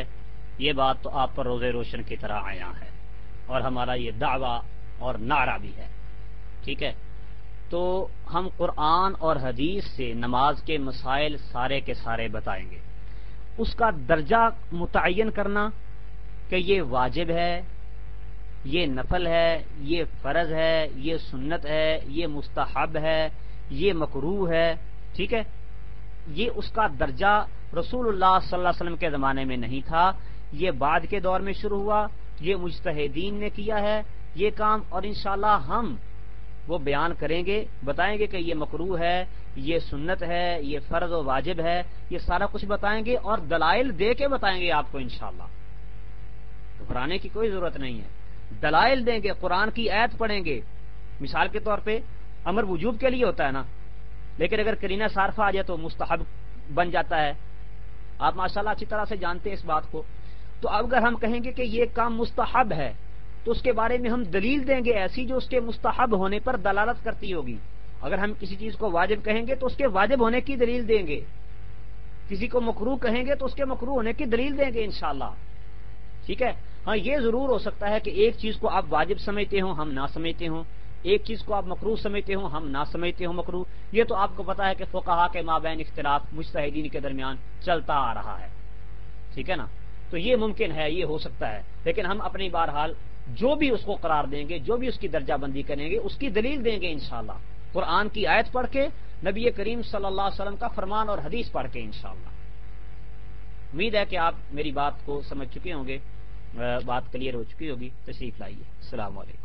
یہ بات تو آپ پر روزے روشن کی طرح عیاں ہے، اور ہمارا یہ دعویٰ اور نعرہ بھی ہے، ٹھیک ہے؟ تو ہم قرآن اور حدیث سے نماز کے مسائل سارے کے سارے بتائیں گے. اس کا درجہ متعین کرنا کہ یہ واجب ہے، یہ نفل ہے، یہ فرض ہے، یہ سنت ہے، یہ مستحب ہے، یہ مکروہ ہے، ٹھیک ہے، یہ اس کا درجہ رسول اللہ صلی اللہ علیہ وسلم کے زمانے میں نہیں تھا، یہ بعد کے دور میں شروع ہوا، یہ مجتہدین نے کیا ہے یہ کام، اور انشاءاللہ ہم وہ بیان کریں گے، بتائیں گے کہ یہ مکروہ ہے، یہ سنت ہے، یہ فرض و واجب ہے، یہ سارا کچھ بتائیں گے اور دلائل دے کے بتائیں گے آپ کو انشاءاللہ. گھبرانے کی کوئی ضرورت نہیں ہے، دلائل دیں گے، قرآن کی آیت پڑھیں گے. مثال کے طور پہ امر وجوب کے لیے ہوتا ہے نا، لیکن اگر قرینہ صارفہ آ جائے تو مستحب بن جاتا ہے. آپ ماشاءاللہ اچھی طرح سے جانتے ہیں اس بات کو. تو اگر ہم کہیں گے کہ یہ کام مستحب ہے تو اس کے بارے میں ہم دلیل دیں گے ایسی جو اس کے مستحب ہونے پر دلالت کرتی ہوگی. اگر ہم کسی چیز کو واجب کہیں گے تو اس کے واجب ہونے کی دلیل دیں گے، کسی کو مکروہ کہیں گے تو اس کے مکروہ ہونے کی دلیل دیں گے انشاءاللہ، ٹھیک ہے. ہاں یہ ضرور ہو سکتا ہے کہ ایک چیز کو آپ واجب سمجھتے ہوں ہم نہ سمجھتے ہوں، ایک چیز کو آپ مکروہ سمجھتے ہوں ہم نہ سمجھتے ہوں مکروہ. یہ تو آپ کو پتا ہے کہ فقہا کے مابین اختلاف مجتہدین کے درمیان چلتا آ رہا ہے، ٹھیک ہے نا. تو یہ ممکن ہے، یہ ہو سکتا ہے، لیکن ہم اپنی بہرحال جو بھی اس کو قرار دیں گے، جو بھی اس کی درجہ بندی کریں گے، اس کی دلیل دیں گے انشاءاللہ، قرآن کی آیت پڑھ کے، نبی کریم صلی اللہ علیہ وسلم کا فرمان اور حدیث پڑھ کے انشاءاللہ. امید ہے کہ آپ میری بات کو سمجھ چکے ہوں گے، بات کلیئر ہو چکی ہوگی. تشریف لائیے. السلام علیکم.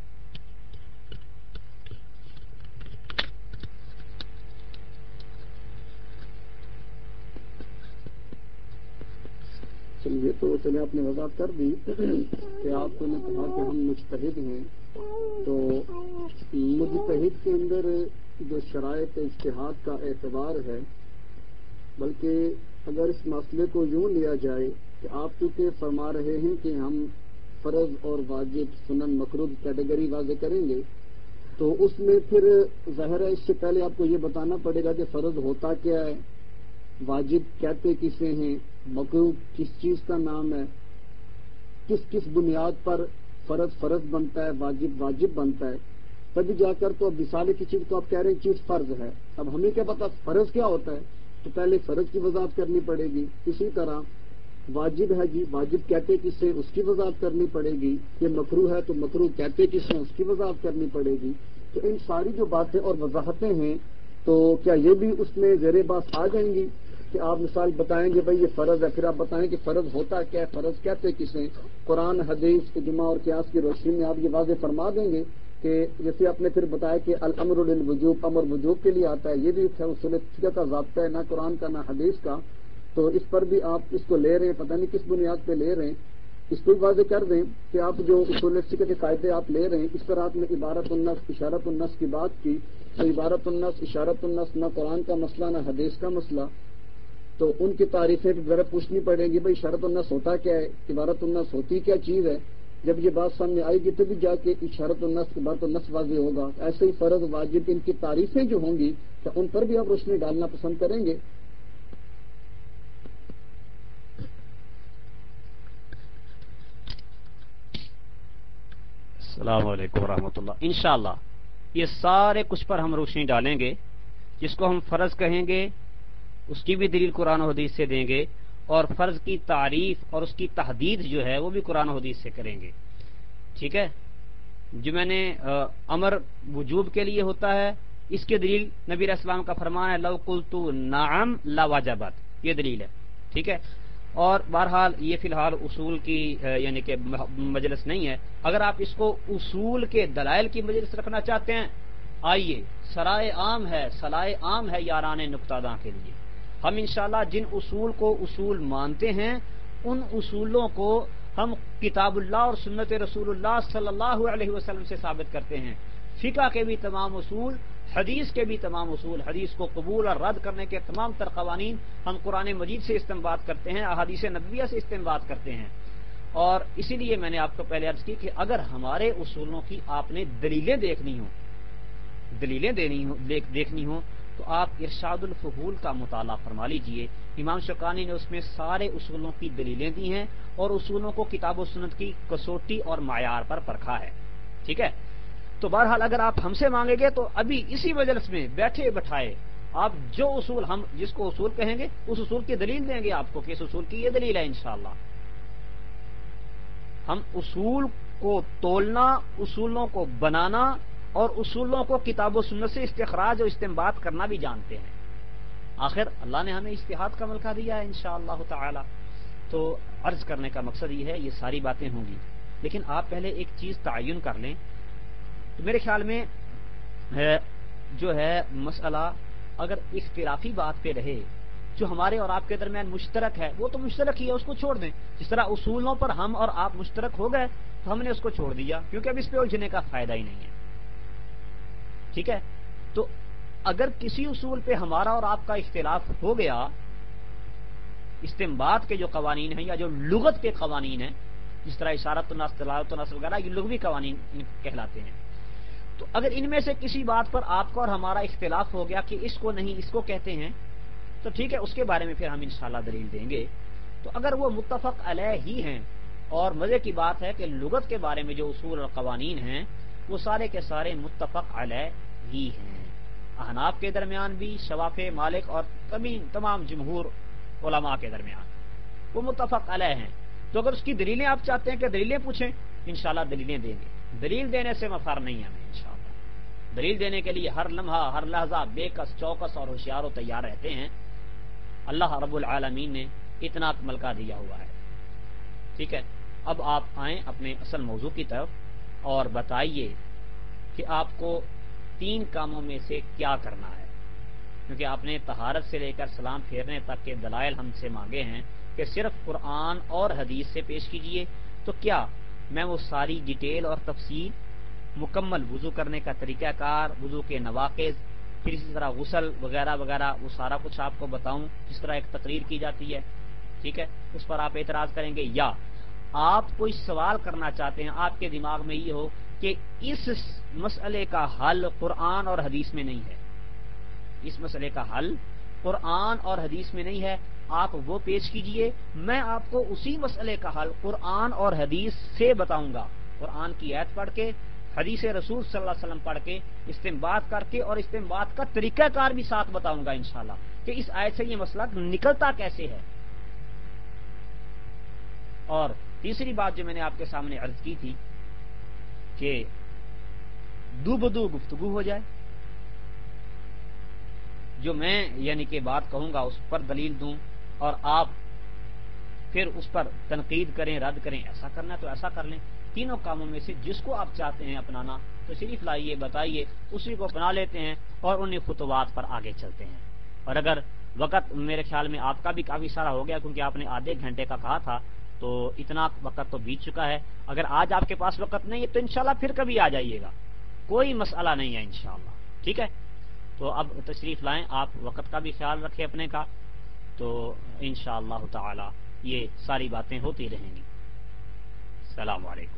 چلیے، تو چلے آپ نے وضاحت کر دی کہ آپ نے کہا کہ ہم مجتہد ہیں، تو مجتہد کے اندر جو شرائط اجتہاد کا اعتبار ہے، بلکہ اگر اس مسئلے کو یوں لیا جائے کہ آپ چونکہ فرما رہے ہیں کہ ہم فرض اور واجب سنن مکروہ کیٹیگری واضح کریں گے، تو اس میں پھر ظاہر ہے اس سے پہلے آپ کو یہ بتانا پڑے گا کہ فرض ہوتا کیا ہے، واجب کہتے کسے ہیں، مکروہ کس چیز کا نام ہے، کس کس بنیاد پر فرض فرض بنتا ہے، واجب واجب بنتا ہے. تبھی جا کر تو اب مثال کی چیز کو آپ کہہ رہے ہیں چیز فرض ہے. اب ہمیں کیا پتا فرض کیا ہوتا ہے، تو پہلے فرض کی وضاحت کرنی پڑے گی. اسی طرح واجب ہے جی، واجب کہتے کسے، اس کی وضاحت کرنی پڑے گی. یہ مکروہ ہے تو مکروہ کہتے کسے، اس کی وضاحت کرنی پڑے گی. تو ان ساری جو باتیں اور وضاحتیں ہیں، تو کیا یہ بھی اس میں زیر بحث آ جائیں گی کہ آپ مثال بتائیں گے بھائی یہ فرض ہے، پھر آپ بتائیں کہ فرض ہوتا کیا ہے، فرض کہتے کسے، قرآن حدیث اجماع اور قیاس کی روشنی میں آپ یہ واضح فرما دیں گے کہ جیسے آپ نے پھر بتایا کہ الامر للوجوب، امر وجوب کے لیے آتا ہے، یہ بھی اصول فقہ کا ضابطہ ہے، نہ قرآن کا نہ حدیث کا. تو اس پر بھی آپ اس کو لے رہے ہیں، پتہ نہیں کس بنیاد پہ لے رہے ہیں. اس کو بھی واضح کر دیں کہ آپ جو اصول فقہ کے قاعدے آپ لے رہے ہیں، اس پر آپ نے عبارت النص اشارت النص کی بات کی، تو عبارت النص اشارت النص نہ قرآن کا مسئلہ نہ حدیث کا مسئلہ. تو ان کی تعریفیں ذرا پوچھنی پڑے گی، بھائی اشارت النص ہوتا کیا ہے، عبارت النص ہوتی کیا چیز ہے. جب یہ بات سامنے آئے گی تبھی جا کے اشارت النص عبارت النص واضح ہوگا. ایسے ہی فرض واجب ان کی تعریفیں جو ہوں گی تو ان پر بھی آپ روشنی ڈالنا پسند کریں گے. السلام علیکم ورحمۃ اللہ. انشاءاللہ یہ سارے کچھ پر ہم روشنی ڈالیں گے. جس کو ہم فرض کہیں گے اس کی بھی دلیل قرآن و حدیث سے دیں گے، اور فرض کی تعریف اور اس کی تحدید جو ہے وہ بھی قرآن و حدیث سے کریں گے، ٹھیک ہے. جو میں نے امر وجوب کے لیے ہوتا ہے، اس کی دلیل نبی علیہ السلام کا فرمان ہے لو قلت نعم لوجبت، یہ دلیل ہے، ٹھیک ہے. اور بہرحال یہ فی الحال اصول کی یعنی کہ مجلس نہیں ہے. اگر آپ اس کو اصول کے دلائل کی مجلس رکھنا چاہتے ہیں، آئیے، سرائے عام ہے، صلاح عام ہے یاران نقطہ داں کے لیے. ہم انشاءاللہ جن اصول کو اصول مانتے ہیں ان اصولوں کو ہم کتاب اللہ اور سنت رسول اللہ صلی اللہ علیہ وسلم سے ثابت کرتے ہیں. فقہ کے بھی تمام اصول، حدیث کے بھی تمام اصول، حدیث کو قبول اور رد کرنے کے تمام تر قوانین ہم قرآن مجید سے استنباط کرتے ہیں، احادیث نبویہ سے استنباط کرتے ہیں. اور اسی لیے میں نے آپ کو پہلے عرض کی کہ اگر ہمارے اصولوں کی آپ نے دلیلیں دیکھنی ہوں تو آپ ارشاد الفحول کا مطالعہ فرما لیجئے. امام شوکانی نے اس میں سارے اصولوں کی دلیلیں دی ہیں اور اصولوں کو کتاب و سنت کی کسوٹی اور معیار پر پرکھا ہے. ٹھیک ہے. تو بہرحال اگر آپ ہم سے مانگیں گے تو ابھی اسی مجلس میں بیٹھے بٹھائے آپ جو اصول ہم جس کو اصول کہیں گے اس اصول کی دلیل دیں گے آپ کو کہ اس اصول کی یہ دلیل ہے. انشاءاللہ ہم اصول کو تولنا، اصولوں کو بنانا اور اصولوں کو کتاب و سنت سے استخراج اور استنباط کرنا بھی جانتے ہیں. آخر اللہ نے ہمیں اجتہاد کا ملکہ دیا ہے انشاءاللہ تعالی. تو عرض کرنے کا مقصد یہ ہے، یہ ساری باتیں ہوں گی لیکن آپ پہلے ایک چیز تعین کر لیں. میرے خیال میں جو ہے مسئلہ اگر اختلافی بات پہ رہے، جو ہمارے اور آپ کے درمیان مشترک ہے وہ تو مشترک ہی ہے، اس کو چھوڑ دیں. جس طرح اصولوں پر ہم اور آپ مشترک ہو گئے تو ہم نے اس کو چھوڑ دیا کیونکہ اب اس پہ الجھنے کا فائدہ ہی نہیں ہے. ٹھیک ہے. تو اگر کسی اصول پہ ہمارا اور آپ کا اختلاف ہو گیا، استنباط کے جو قوانین ہیں یا جو لغت کے قوانین ہیں، جس طرح اشارت الناس، دلالت الناس وغیرہ، یہ لغوی قوانین کہلاتے ہیں. تو اگر ان میں سے کسی بات پر آپ کا اور ہمارا اختلاف ہو گیا کہ اس کو نہیں اس کو کہتے ہیں تو ٹھیک ہے، اس کے بارے میں پھر ہم انشاءاللہ دلیل دیں گے. تو اگر وہ متفق علیہ ہی ہیں، اور مزے کی بات ہے کہ لغت کے بارے میں جو اصول اور قوانین ہیں وہ سارے کے سارے متفق علیہ ہی ہیں. احناف کے درمیان بھی، شوافع، مالک اور تمام جمہور علماء کے درمیان وہ متفق علیہ ہیں. تو اگر اس کی دلیلیں آپ چاہتے ہیں کہ دلیلیں پوچھیں، انشاءاللہ دلیلیں دیں گے. دلیل دینے سے مفر نہیں ہمیں انشاءاللہ. دلیل دینے کے لیے ہر لمحہ ہر لحظہ بے کس چوکس اور ہوشیار و تیار رہتے ہیں. اللہ رب العالمین نے اتنا ملکہ دیا ہوا ہے. ٹھیک ہے. اب آپ آئیں اپنے اصل موضوع کی طرف اور بتائیے کہ آپ کو 3 کاموں میں سے کیا کرنا ہے، کیونکہ آپ نے طہارت سے لے کر سلام پھیرنے تک کے دلائل ہم سے مانگے ہیں کہ صرف قرآن اور حدیث سے پیش کیجئے. تو کیا میں وہ ساری ڈیٹیل اور تفصیل، مکمل وضو کرنے کا طریقہ کار، وضو کے نواقض، پھر اسی طرح غسل وغیرہ وغیرہ، وہ سارا کچھ آپ کو بتاؤں جس طرح ایک تقریر کی جاتی ہے؟ ٹھیک ہے. اس پر آپ اعتراض کریں گے، یا آپ کوئی سوال کرنا چاہتے ہیں، آپ کے دماغ میں یہ ہو کہ اس مسئلے کا حل قرآن اور حدیث میں نہیں ہے، اس مسئلے کا حل قرآن اور حدیث میں نہیں ہے، آپ وہ پیش کیجئے. میں آپ کو اسی مسئلے کا حل قرآن اور حدیث سے بتاؤں گا، قرآن کی آیت پڑھ کے، حدیث رسول صلی اللہ علیہ وسلم پڑھ کے، استنباط کر کے اور استنباط کا طریقہ کار بھی ساتھ بتاؤں گا انشاءاللہ کہ اس آیت سے یہ مسئلہ نکلتا کیسے ہے. اور تیسری بات جو میں نے آپ کے سامنے عرض کی تھی کہ دو بدو گفتگو ہو جائے، جو میں یعنی کہ بات کہوں گا اس پر دلیل دوں اور آپ پھر اس پر تنقید کریں، رد کریں. ایسا کرنا تو ایسا کر لیں. تینوں کاموں میں سے جس کو آپ چاہتے ہیں اپنانا تشریف لائیے، بتائیے، اسی کو اپنا لیتے ہیں اور انہیں خطوات پر آگے چلتے ہیں. اور اگر وقت میرے خیال میں آپ کا بھی کافی سارا ہو گیا کیونکہ آپ نے آدھے گھنٹے کا کہا تھا، تو اتنا وقت تو بیت چکا ہے. اگر آج آپ کے پاس وقت نہیں ہے تو انشاءاللہ پھر کبھی آ جائیے گا، کوئی مسئلہ نہیں ہے انشاءاللہ. ٹھیک ہے. تو اب تشریف لائیں، آپ وقت کا بھی خیال رکھیں اپنے کا، تو انشاءاللہ تعالی یہ ساری باتیں ہوتی رہیں گی. السلام علیکم.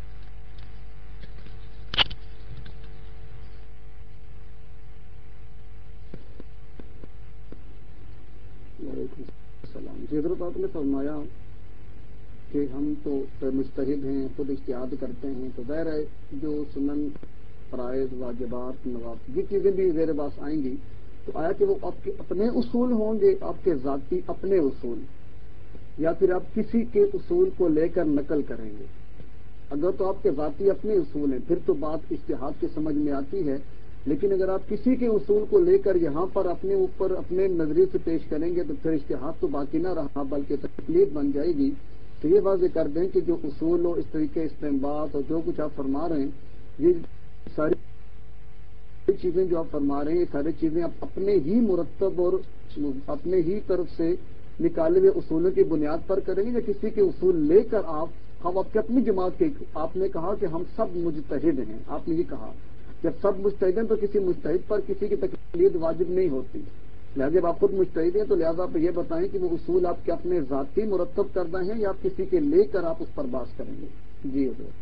وعلیکم السلام. جی حضرت، آپ نے فرمایا کہ ہم تو مجتہد ہیں، خود اجتہاد کرتے ہیں، تو ظاہر ہے جو سنن، فرائض، واجبات، نوافل، یہ چیزیں بھی زیر باس آئیں گی. تو آیا کہ وہ آپ کے اپنے اصول ہوں گے، آپ کے ذاتی اپنے اصول، یا پھر آپ کسی کے اصول کو لے کر نقل کریں گے؟ اگر تو آپ کے ذاتی اپنے اصول ہیں پھر تو بات اجتہاد کی سمجھ میں آتی ہے. لیکن اگر آپ کسی کے اصول کو لے کر یہاں پر اپنے اوپر اپنے نظریے سے پیش کریں گے تو پھر اجتہاد تو باقی نہ رہا بلکہ تکلیف بن جائے گی. تو یہ واضح کر دیں کہ جو اصول ہو، اس طریقے استنباط اور جو کچھ آپ فرما رہے ہیں، یہ ساری چیزیں جو آپ فرما رہے ہیں، یہ ساری چیزیں آپ اپنے ہی مرتب اور اپنے ہی طرف سے نکالے ہوئے اصولوں کی بنیاد پر کریں گے، یا کسی کے اصول لے کر آپ کی اپنی جماعت کے، آپ نے کہا کہ ہم سب مجتہد ہیں، آپ نے یہ کہا جب سب مجتہد ہیں تو کسی مجتہد پر کسی کی تقلید واجب نہیں ہوتی. لہٰذا جب آپ خود مجتہد ہیں تو لہٰذا آپ یہ بتائیں کہ وہ اصول آپ کے اپنے ذاتی مرتب کردہ ہیں یا آپ کسی کے لے کر آپ اس پر بحث کریں گے؟ جی حضرت.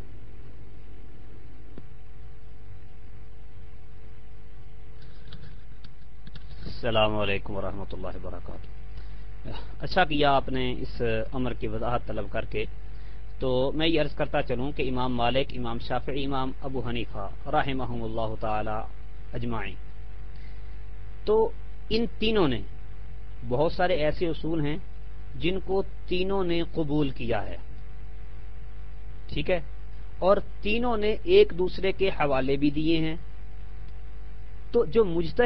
السلام علیکم ورحمۃ اللہ وبرکاتہ. اچھا کیا آپ نے اس امر کی وضاحت طلب کر کے. تو میں یہ عرض کرتا چلوں کہ امام مالک، امام شافعی، امام ابو حنیفہ رحمہم اللہ تعالی اجمعین، تو ان تینوں نے بہت سارے ایسے اصول ہیں جن کو تینوں نے قبول کیا ہے، ٹھیک ہے، اور تینوں نے ایک دوسرے کے حوالے بھی دیے ہیں. تو جو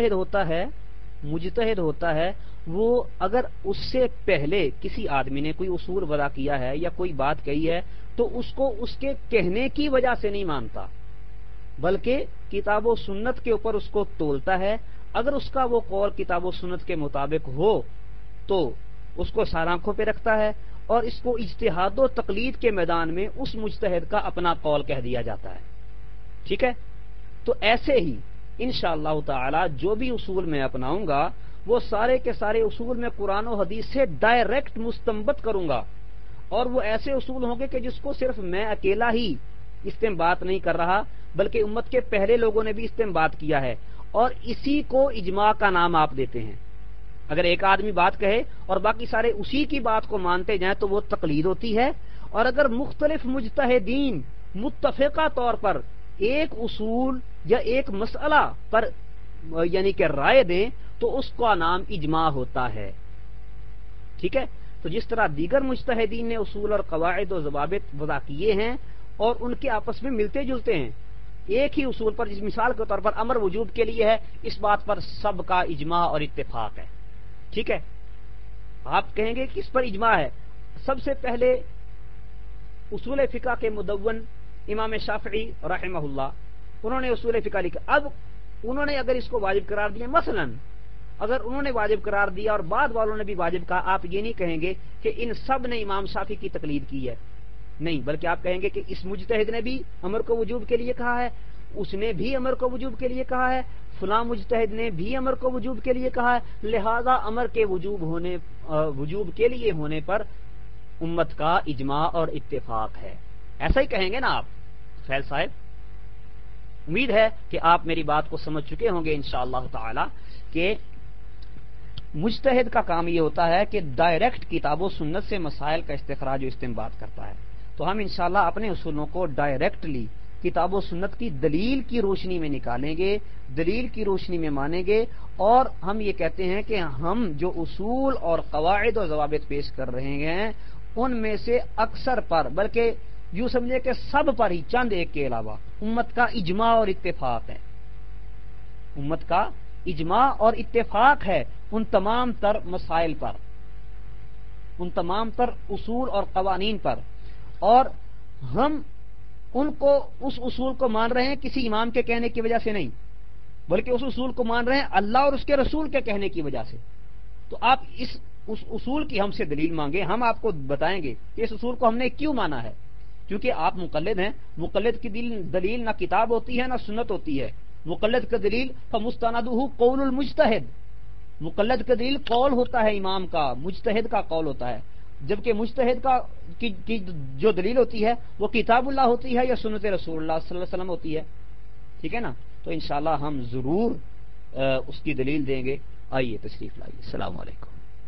مجتہد ہوتا ہے وہ اگر اس سے پہلے کسی آدمی نے کوئی اصول وضع کیا ہے یا کوئی بات کہی ہے تو اس کو اس کے کہنے کی وجہ سے نہیں مانتا، بلکہ کتاب و سنت کے اوپر اس کو تولتا ہے. اگر اس کا وہ قول کتاب و سنت کے مطابق ہو تو اس کو سار آنکھوں پہ رکھتا ہے، اور اس کو اجتہاد و تقلید کے میدان میں اس مجتہد کا اپنا قول کہہ دیا جاتا ہے. ٹھیک ہے، تو ایسے ہی انشاءاللہ تعالی جو بھی اصول میں اپناؤں گا وہ سارے کے سارے اصول میں قرآن و حدیث سے ڈائریکٹ مستنبط کروں گا، اور وہ ایسے اصول ہوں گے کہ جس کو صرف میں اکیلا ہی استنباط نہیں کر رہا بلکہ امت کے پہلے لوگوں نے بھی استنباط کیا ہے، اور اسی کو اجماع کا نام آپ دیتے ہیں. اگر ایک آدمی بات کہے اور باقی سارے اسی کی بات کو مانتے جائیں تو وہ تقلید ہوتی ہے. اور اگر مختلف مجتہدین متفقہ طور پر ایک اصول یا ایک مسئلہ پر یعنی کہ رائے دیں تو اس کا نام اجماع ہوتا ہے. ٹھیک ہے، تو جس طرح دیگر مجتہدین نے اصول اور قواعد و ضوابط وضع کیے ہیں اور ان کے آپس میں ملتے جلتے ہیں ایک ہی اصول پر، جس مثال کے طور پر امر وجوب کے لیے ہے، اس بات پر سب کا اجماع اور اتفاق ہے. ٹھیک ہے، آپ کہیں گے کس پر اجماع ہے؟ سب سے پہلے اصول فقہ کے مدون امام شافعی رحمہ اللہ، انہوں نے اصول فقہ لکھا. اب انہوں نے اگر اس کو واجب قرار دیا، مثلا اگر انہوں نے واجب قرار دیا اور بعد والوں نے بھی واجب کہا، آپ یہ نہیں کہیں گے کہ ان سب نے امام شافعی کی تقلید کی ہے، نہیں، بلکہ آپ کہیں گے کہ اس مجتہد نے بھی امر کو وجوب کے لیے کہا ہے، اس نے بھی امر کو وجوب کے لیے کہا ہے، فلاں مجتہد نے بھی امر کو وجوب کے لیے کہا ہے، لہذا امر کے وجوب کے لیے ہونے پر امت کا اجماع اور اتفاق ہے. ایسا ہی کہیں گے نا آپ فیض صاحب؟ امید ہے کہ آپ میری بات کو سمجھ چکے ہوں گے انشاءاللہ تعالی کہ مجتہد کا کام یہ ہوتا ہے کہ ڈائریکٹ کتاب و سنت سے مسائل کا استخراج و استنباط کرتا ہے. تو ہم انشاءاللہ اپنے اصولوں کو ڈائریکٹلی کتاب و سنت کی دلیل کی روشنی میں نکالیں گے، دلیل کی روشنی میں مانیں گے، اور ہم یہ کہتے ہیں کہ ہم جو اصول اور قواعد و ضوابط پیش کر رہے ہیں ان میں سے اکثر پر، بلکہ یوں سمجھے کہ سب پر ہی چند ایک کے علاوہ امت کا اجماع اور اتفاق ہے. امت کا اجماع اور اتفاق ہے ان تمام تر مسائل پر، ان تمام تر اصول اور قوانین پر، اور ہم ان کو اس اصول کو مان رہے ہیں کسی امام کے کہنے کی وجہ سے نہیں، بلکہ اس اصول کو مان رہے ہیں اللہ اور اس کے رسول کے کہنے کی وجہ سے. تو آپ اس اصول کی ہم سے دلیل مانگے، ہم آپ کو بتائیں گے کہ اس اصول کو ہم نے کیوں مانا ہے. کیونکہ آپ مقلد ہیں، مقلد کی دلیل نہ کتاب ہوتی ہے نہ سنت ہوتی ہے. مقلد کا دلیل فمستندہ قول المجتہد، مقلد کا دلیل قول ہوتا ہے امام کا، مجتہد کا قول ہوتا ہے، جبکہ مجتہد کی جو دلیل ہوتی ہے وہ کتاب اللہ ہوتی ہے یا سنت رسول اللہ صلی اللہ علیہ وسلم ہوتی ہے. ٹھیک ہے نا، تو انشاءاللہ ہم ضرور اس کی دلیل دیں گے. آئیے تشریف لائیے. السلام علیکم.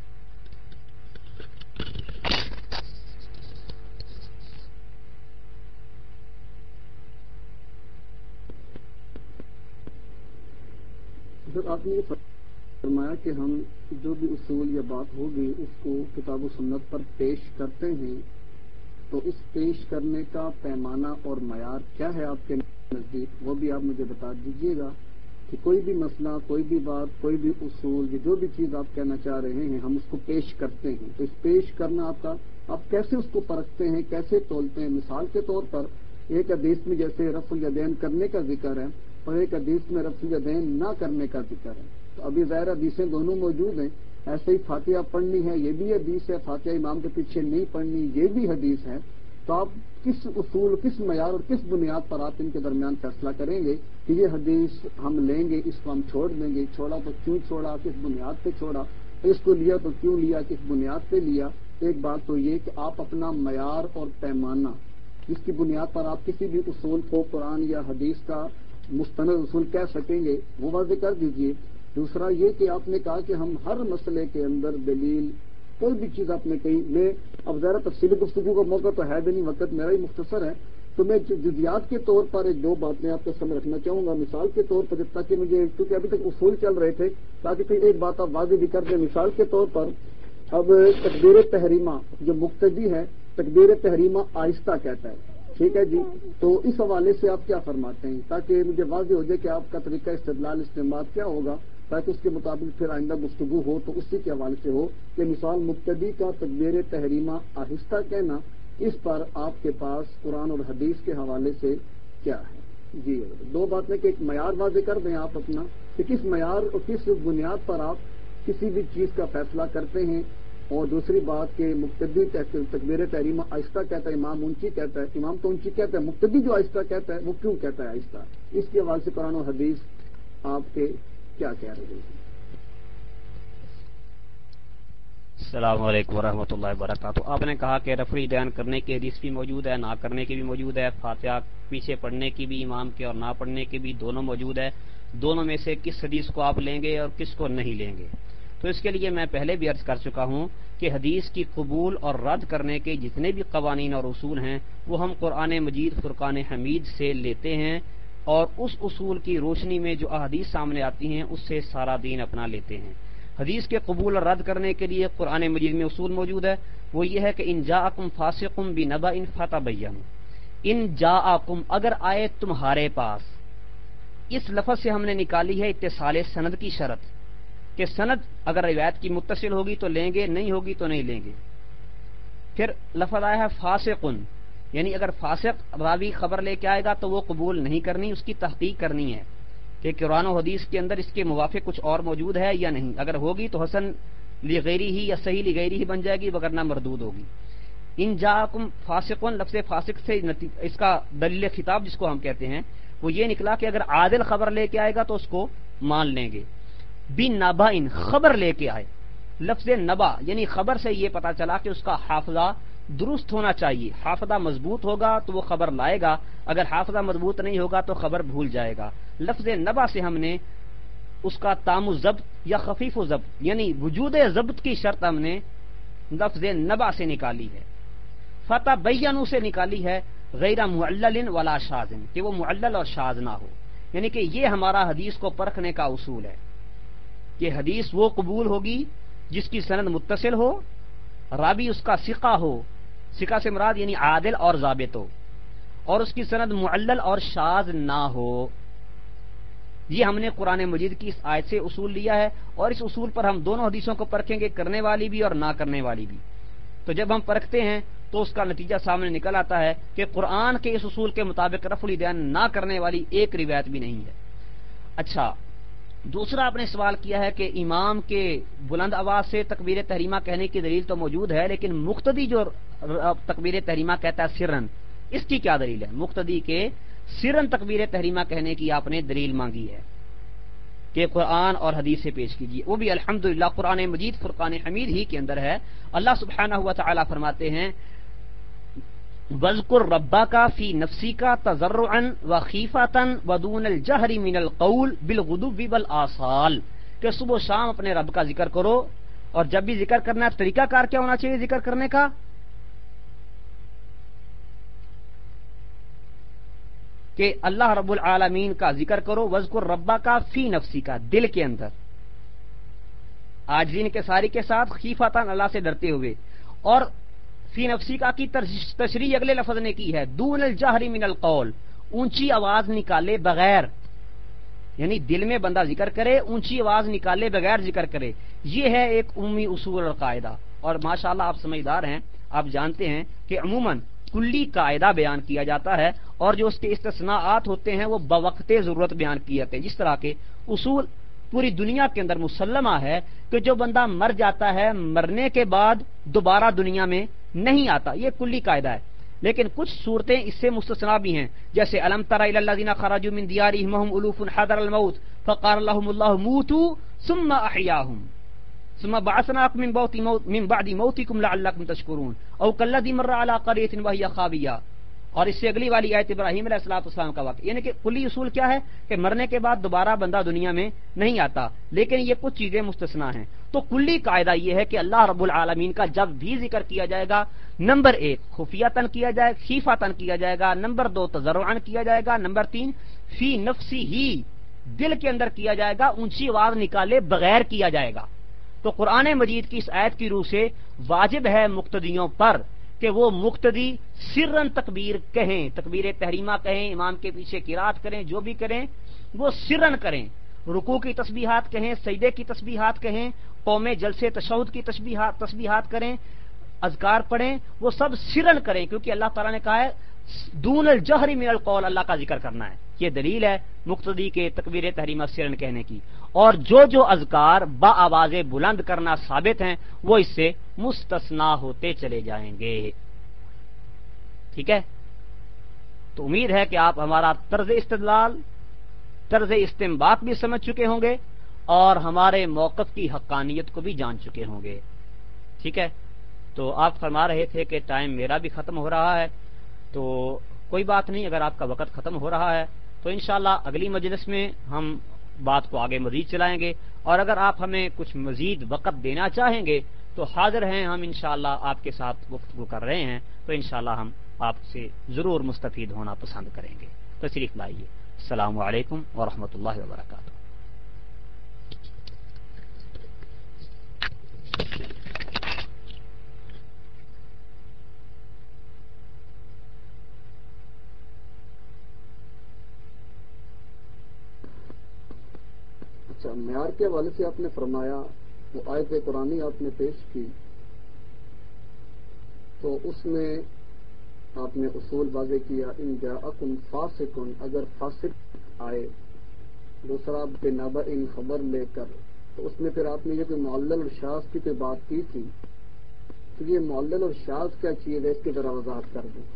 سر آپ نے یہ فرمایا کہ ہم جو بھی اصول یا بات ہوگی اس کو کتاب و سنت پر پیش کرتے ہیں، تو اس پیش کرنے کا پیمانہ اور معیار کیا ہے آپ کے نزدیک؟ وہ بھی آپ مجھے بتا دیجیے گا کہ کوئی بھی مسئلہ، کوئی بھی بات، کوئی بھی اصول، یہ جو بھی چیز آپ کہنا چاہ رہے ہیں ہم اس کو پیش کرتے ہیں، تو اس پیش کرنا آپ کیسے اس کو پرکھتے ہیں، کیسے تولتے ہیں؟ مثال کے طور پر ایک حدیث میں جیسے رفع الیدین کرنے کا ذکر ہے اور ایک حدیث میں رفع الیدین نہ کرنے کا ذکر ہے، تو ابھی ظاہر حدیثیں دونوں موجود ہیں. ایسے ہی فاتحہ پڑھنی ہے، یہ بھی حدیث ہے، فاتحہ امام کے پیچھے نہیں پڑھنی، یہ بھی حدیث ہے. تو آپ کس اصول، کس معیار اور کس بنیاد پر آپ ان کے درمیان فیصلہ کریں گے کہ یہ حدیث ہم لیں گے، اس کو ہم چھوڑ دیں گے؟ چھوڑا تو کیوں چھوڑا، کس بنیاد پہ چھوڑا، اس کو لیا تو کیوں لیا، کس بنیاد پہ لیا؟ ایک بات تو یہ کہ آپ اپنا معیار اور پیمانہ جس کی بنیاد پر آپ کسی بھی اصول کو قرآن یا حدیث کا مستند اصول کہہ سکیں گے وہ واضح کر دیجئے. دوسرا یہ کہ آپ نے کہا کہ ہم ہر مسئلے کے اندر دلیل کوئی بھی چیز آپ نے کہی، میں اب ذرا تفصیلی گفتگو کا موقع تو ہے بھی نہیں، وقت میرا ہی مختصر ہے، تو میں جزیات کے طور پر ایک دو باتیں آپ کے سامنے رکھنا چاہوں گا، مثال کے طور پر، تاکہ مجھے، کیونکہ ابھی تک اصول چل رہے تھے، تاکہ پھر ایک بات آپ واضح بھی کر دیں۔ مثال کے طور پر اب تکبیر تحریمہ جو مقتدی ہے، تکبیر تحریمہ آہستہ کہتا ہے، ٹھیک ہے جی، تو اس حوالے سے آپ کیا فرماتے ہیں، تاکہ مجھے واضح ہو جائے کہ آپ کا طریقہ استدلال استعمال کیا ہوگا، تاکہ اس کے مطابق پھر آئندہ گفتگو ہو تو اسی کے حوالے سے ہو کہ مثال مقتدی کا تکبیر تحریمہ آہستہ کہنا، اس پر آپ کے پاس قرآن اور حدیث کے حوالے سے کیا ہے؟ جی دو باتیں کہ ایک معیار واضح کر دیں آپ اپنا کہ کس معیار اور کس بنیاد پر آپ کسی بھی چیز کا فیصلہ کرتے ہیں، اور دوسری بات کہ مقتدی تکبیر تحریمہ آہستہ کہتا ہے، امام اونچی کہتا ہے، امام تو اونچی کہتا ہے، مقتدی جو آہستہ کہتا ہے وہ کیوں کہتا ہے آہستہ؟ اس کے حوالے سے قرآن و حدیث آپ کے کیا کہہ رہے ہیں؟ السلام علیکم ورحمۃ اللہ وبرکاتہ۔ آپ نے کہا کہ رفع الیدین کرنے کی حدیث بھی موجود ہے، نہ کرنے کی بھی موجود ہے، فاتحہ پیچھے پڑھنے کی بھی امام کے اور نہ پڑھنے کی بھی دونوں موجود ہے، دونوں میں سے کس حدیث کو آپ لیں گے اور کس کو نہیں لیں گے؟ تو اس کے لیے میں پہلے بھی عرض کر چکا ہوں کہ حدیث کی قبول اور رد کرنے کے جتنے بھی قوانین اور اصول ہیں وہ ہم قرآن مجید فرقان حمید سے لیتے ہیں، اور اس اصول کی روشنی میں جو احادیث سامنے آتی ہیں اس سے سارا دین اپنا لیتے ہیں۔ حدیث کے قبول اور رد کرنے کے لیے قرآن مجید میں اصول موجود ہے، وہ یہ ہے کہ ان جاءکم فاسق بنبأ فتبینوا، ان جاءکم اگر آئے تمہارے پاس، اس لفظ سے ہم نے نکالی ہے اتصال سند کی شرط کہ سند اگر روایت کی متصل ہوگی تو لیں گے، نہیں ہوگی تو نہیں لیں گے۔ پھر لفظ آیا ہے فاسقن، یعنی اگر فاسق راوی خبر لے کے آئے گا تو وہ قبول نہیں کرنی، اس کی تحقیق کرنی ہے کہ قرآن و حدیث کے اندر اس کے موافق کچھ اور موجود ہے یا نہیں، اگر ہوگی تو حسن لغیری ہی یا صحیح لغیری ہی بن جائے گی، وگرنہ مردود ہوگی۔ ان جاءکم فاسقن، لفظ فاسق سے اس کا دلیل خطاب جس کو ہم کہتے ہیں وہ یہ نکلا کہ اگر عادل خبر لے کے آئے گا تو اس کو مان لیں گے۔ بنبأ، خبر لے کے آئے، لفظ نبا یعنی خبر سے یہ پتا چلا کہ اس کا حافظہ درست ہونا چاہیے، حافظہ مضبوط ہوگا تو وہ خبر لائے گا، اگر حافظہ مضبوط نہیں ہوگا تو خبر بھول جائے گا۔ لفظ نبا سے ہم نے اس کا تام الضبط یا خفیف الضبط یعنی وجود ضبط کی شرط ہم نے لفظ نبا سے نکالی ہے۔ فتبینوا سے نکالی ہے غیر معلل ولا شاذ، کہ وہ معلل اور شاذ نہ ہو، یعنی کہ یہ ہمارا حدیث کو پرکھنے کا اصول ہے کہ حدیث وہ قبول ہوگی جس کی سند متصل ہو، راوی اس کا ثقہ ہو، ثقہ سے مراد یعنی عادل اور ضابط ہو، اور اس کی سند معلل اور شاذ نہ ہو۔ یہ ہم نے قرآن مجید کی اس آیت سے اصول لیا ہے، اور اس اصول پر ہم دونوں حدیثوں کو پرکھیں گے، کرنے والی بھی اور نہ کرنے والی بھی۔ تو جب ہم پرکھتے ہیں تو اس کا نتیجہ سامنے نکل آتا ہے کہ قرآن کے اس اصول کے مطابق رفع الیدین نہ کرنے والی ایک روایت بھی نہیں ہے۔ اچھا، دوسرا آپ نے سوال کیا ہے کہ امام کے بلند آواز سے تکبیر تحریمہ کہنے کی دلیل تو موجود ہے، لیکن مقتدی جو تکبیر تحریمہ کہتا ہے سرن، اس کی کیا دلیل ہے؟ مقتدی کے سرن تکبیر تحریمہ کہنے کی آپ نے دلیل مانگی ہے کہ قرآن اور حدیث سے پیش کیجیے، وہ بھی الحمدللہ قرآن مجید فرقان حمید ہی کے اندر ہے۔ اللہ سبحانہ و تعالی فرماتے ہیں وَاذْكُرْ رَبَّكَ فِي نَفْسِكَ تَضَرُّعًا وَخِيفَةً وَدُونَ الْجَهْرِ مِنَ الْقَوْلِ بِالْغُدُوِّ وَالْآصَالِ، کہ صبح و شام اپنے رب کا ذکر کرو، اور جب بھی ذکر کرنا ہے طریقہ کار کیا ہونا چاہیے ذکر کرنے کا؟ کہ اللہ رب العالمین کا ذکر کرو، وَاذْكُرْ رَبَّكَ فِي نَفْسِكَ، دل کے اندر عاجزی انکساری کے ساتھ، خیفتاً اللہ سے ڈرتے ہوئے، اور فی نفسی کا کی تشریح اگلے لفظ نے کی ہے دون الجہر من القول، اونچی آواز نکالے بغیر، یعنی دل میں بندہ ذکر کرے، اونچی آواز نکالے بغیر ذکر کرے، یہ ہے ایک عمومی اصول اور قاعدہ۔ اور ماشاءاللہ آپ سمجھدار ہیں، آپ جانتے ہیں کہ عموماً کلی قاعدہ بیان کیا جاتا ہے، اور جو اس کے استثناءات ہوتے ہیں وہ بوقت ضرورت بیان کیے جاتے ہیں۔ جس طرح کے اصول پوری دنیا کے اندر مسلمہ ہے کہ جو بندہ مر جاتا ہے مرنے کے بعد دوبارہ دنیا میں نہیں آتا، یہ کلی قاعدہ ہے، لیکن کچھ صورتیں اس سے مستثنا بھی ہیں، جیسے الم تر الی الذین خرجوا من دیارہم وهم الوف حذر الموت فقال لهم الله موتوا ثم احیاهم ثم بعثناکم من بعد موتکم لعلکم تشکرون او کالذی مر علی قریۃ وہی خاویہ۔ اور اس سے اگلی والی آیت ابراہیم علیہ السلام کا واقعہ، یعنی کہ کلی اصول کیا ہے کہ مرنے کے بعد دوبارہ بندہ دنیا میں نہیں آتا، لیکن یہ کچھ چیزیں مستثنا ہیں۔ تو تو کلی قاعدہ یہ ہے کہ اللہ رب العالمین کا جب بھی ذکر کیا جائے گا، نمبر 1 خفیتاً کیا جائے گا، خیفتاً کیا جائے گا، نمبر 2 تضرعاً کیا جائے گا، نمبر 3 فی نفسی ہی دل کے اندر کیا جائے گا، اونچی آواز نکالے بغیر کیا جائے گا۔ تو قرآن مجید کی اس آیت کی روح سے واجب ہے مقتدیوں پر کہ وہ مقتدی سرن تکبیر کہیں، تکبیر تحریمہ کہیں، امام کے پیچھے قرات کریں، جو بھی کریں وہ سرن کریں، رکوع کی تسبیحات کہیں، سجدے کی تسبیحات کہیں، قوم جلسے تشہد کی تسبیحات کریں، اذکار پڑھیں، وہ سب سرن کریں، کیونکہ اللہ تعالیٰ نے کہا ہے دون الجہر من القول، اللہ کا ذکر کرنا ہے۔ یہ دلیل ہے مقتدی کے تکبیر تحریمہ سرن کہنے کی، اور جو اذکار با آواز بلند کرنا ثابت ہیں وہ اس سے مستثنا ہوتے چلے جائیں گے۔ ٹھیک ہے، تو امید ہے کہ آپ ہمارا طرز استدلال، طرز استنباط بھی سمجھ چکے ہوں گے اور ہمارے موقف کی حقانیت کو بھی جان چکے ہوں گے۔ ٹھیک ہے، تو آپ فرما رہے تھے کہ ٹائم میرا بھی ختم ہو رہا ہے، تو کوئی بات نہیں، اگر آپ کا وقت ختم ہو رہا ہے تو انشاءاللہ اگلی مجلس میں ہم بات کو آگے مزید چلائیں گے، اور اگر آپ ہمیں کچھ مزید وقت دینا چاہیں گے تو حاضر ہیں ہم، انشاءاللہ آپ کے ساتھ گفتگو کر رہے ہیں، تو انشاءاللہ ہم آپ سے ضرور مستفید ہونا پسند کریں گے۔ تشریف لائیے۔ السلام علیکم ورحمۃ اللہ وبرکاتہ۔ اچھا، معیار کے حوالے سے آپ نے فرمایا، وہ آیت قرآنی آپ نے پیش کی، تو اس میں آپ نے اصول واضح کیا، ان جاءکم فاسق، اگر فاسق آئے، دوسرا بنبأ خبر لے کر، تو اس میں پھر آپ نے یہ کوئی معلل اور شاذ کی کوئی بات کی تھی، تو یہ معلل اور شاذ کیا چیز ہے، اس کی ذرا وضاحت کر دیں۔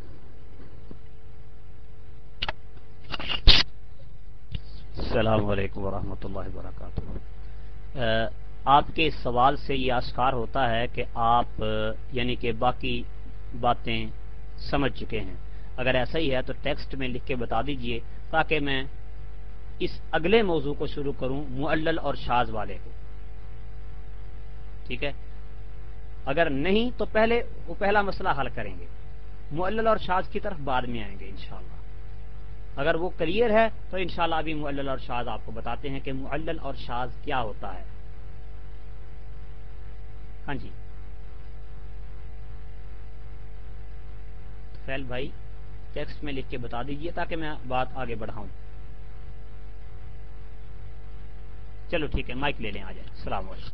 السلام علیکم ورحمۃ اللہ وبرکاتہ۔ آپ کے سوال سے یہ آشکار ہوتا ہے کہ آپ یعنی کہ باقی باتیں سمجھ چکے ہیں، اگر ایسا ہی ہے تو ٹیکسٹ میں لکھ کے بتا دیجئے تاکہ میں اس اگلے موضوع کو شروع کروں، معلل اور شاذ والے کو۔ ٹھیک ہے، اگر نہیں تو پہلا مسئلہ حل کریں گے، معلل اور شاذ کی طرف بعد میں آئیں گے انشاءاللہ۔ اگر وہ کلیئر ہے تو انشاءاللہ ابھی معلل اور شاذ آپ کو بتاتے ہیں کہ معلل اور شاذ کیا ہوتا ہے۔ ہاں جی فیل بھائی، ٹیکسٹ میں لکھ کے بتا دیجئے تاکہ میں بات آگے بڑھاؤں۔ چلو ٹھیک ہے، مائک لے لیں، آ جائیں۔ السلام علیکم۔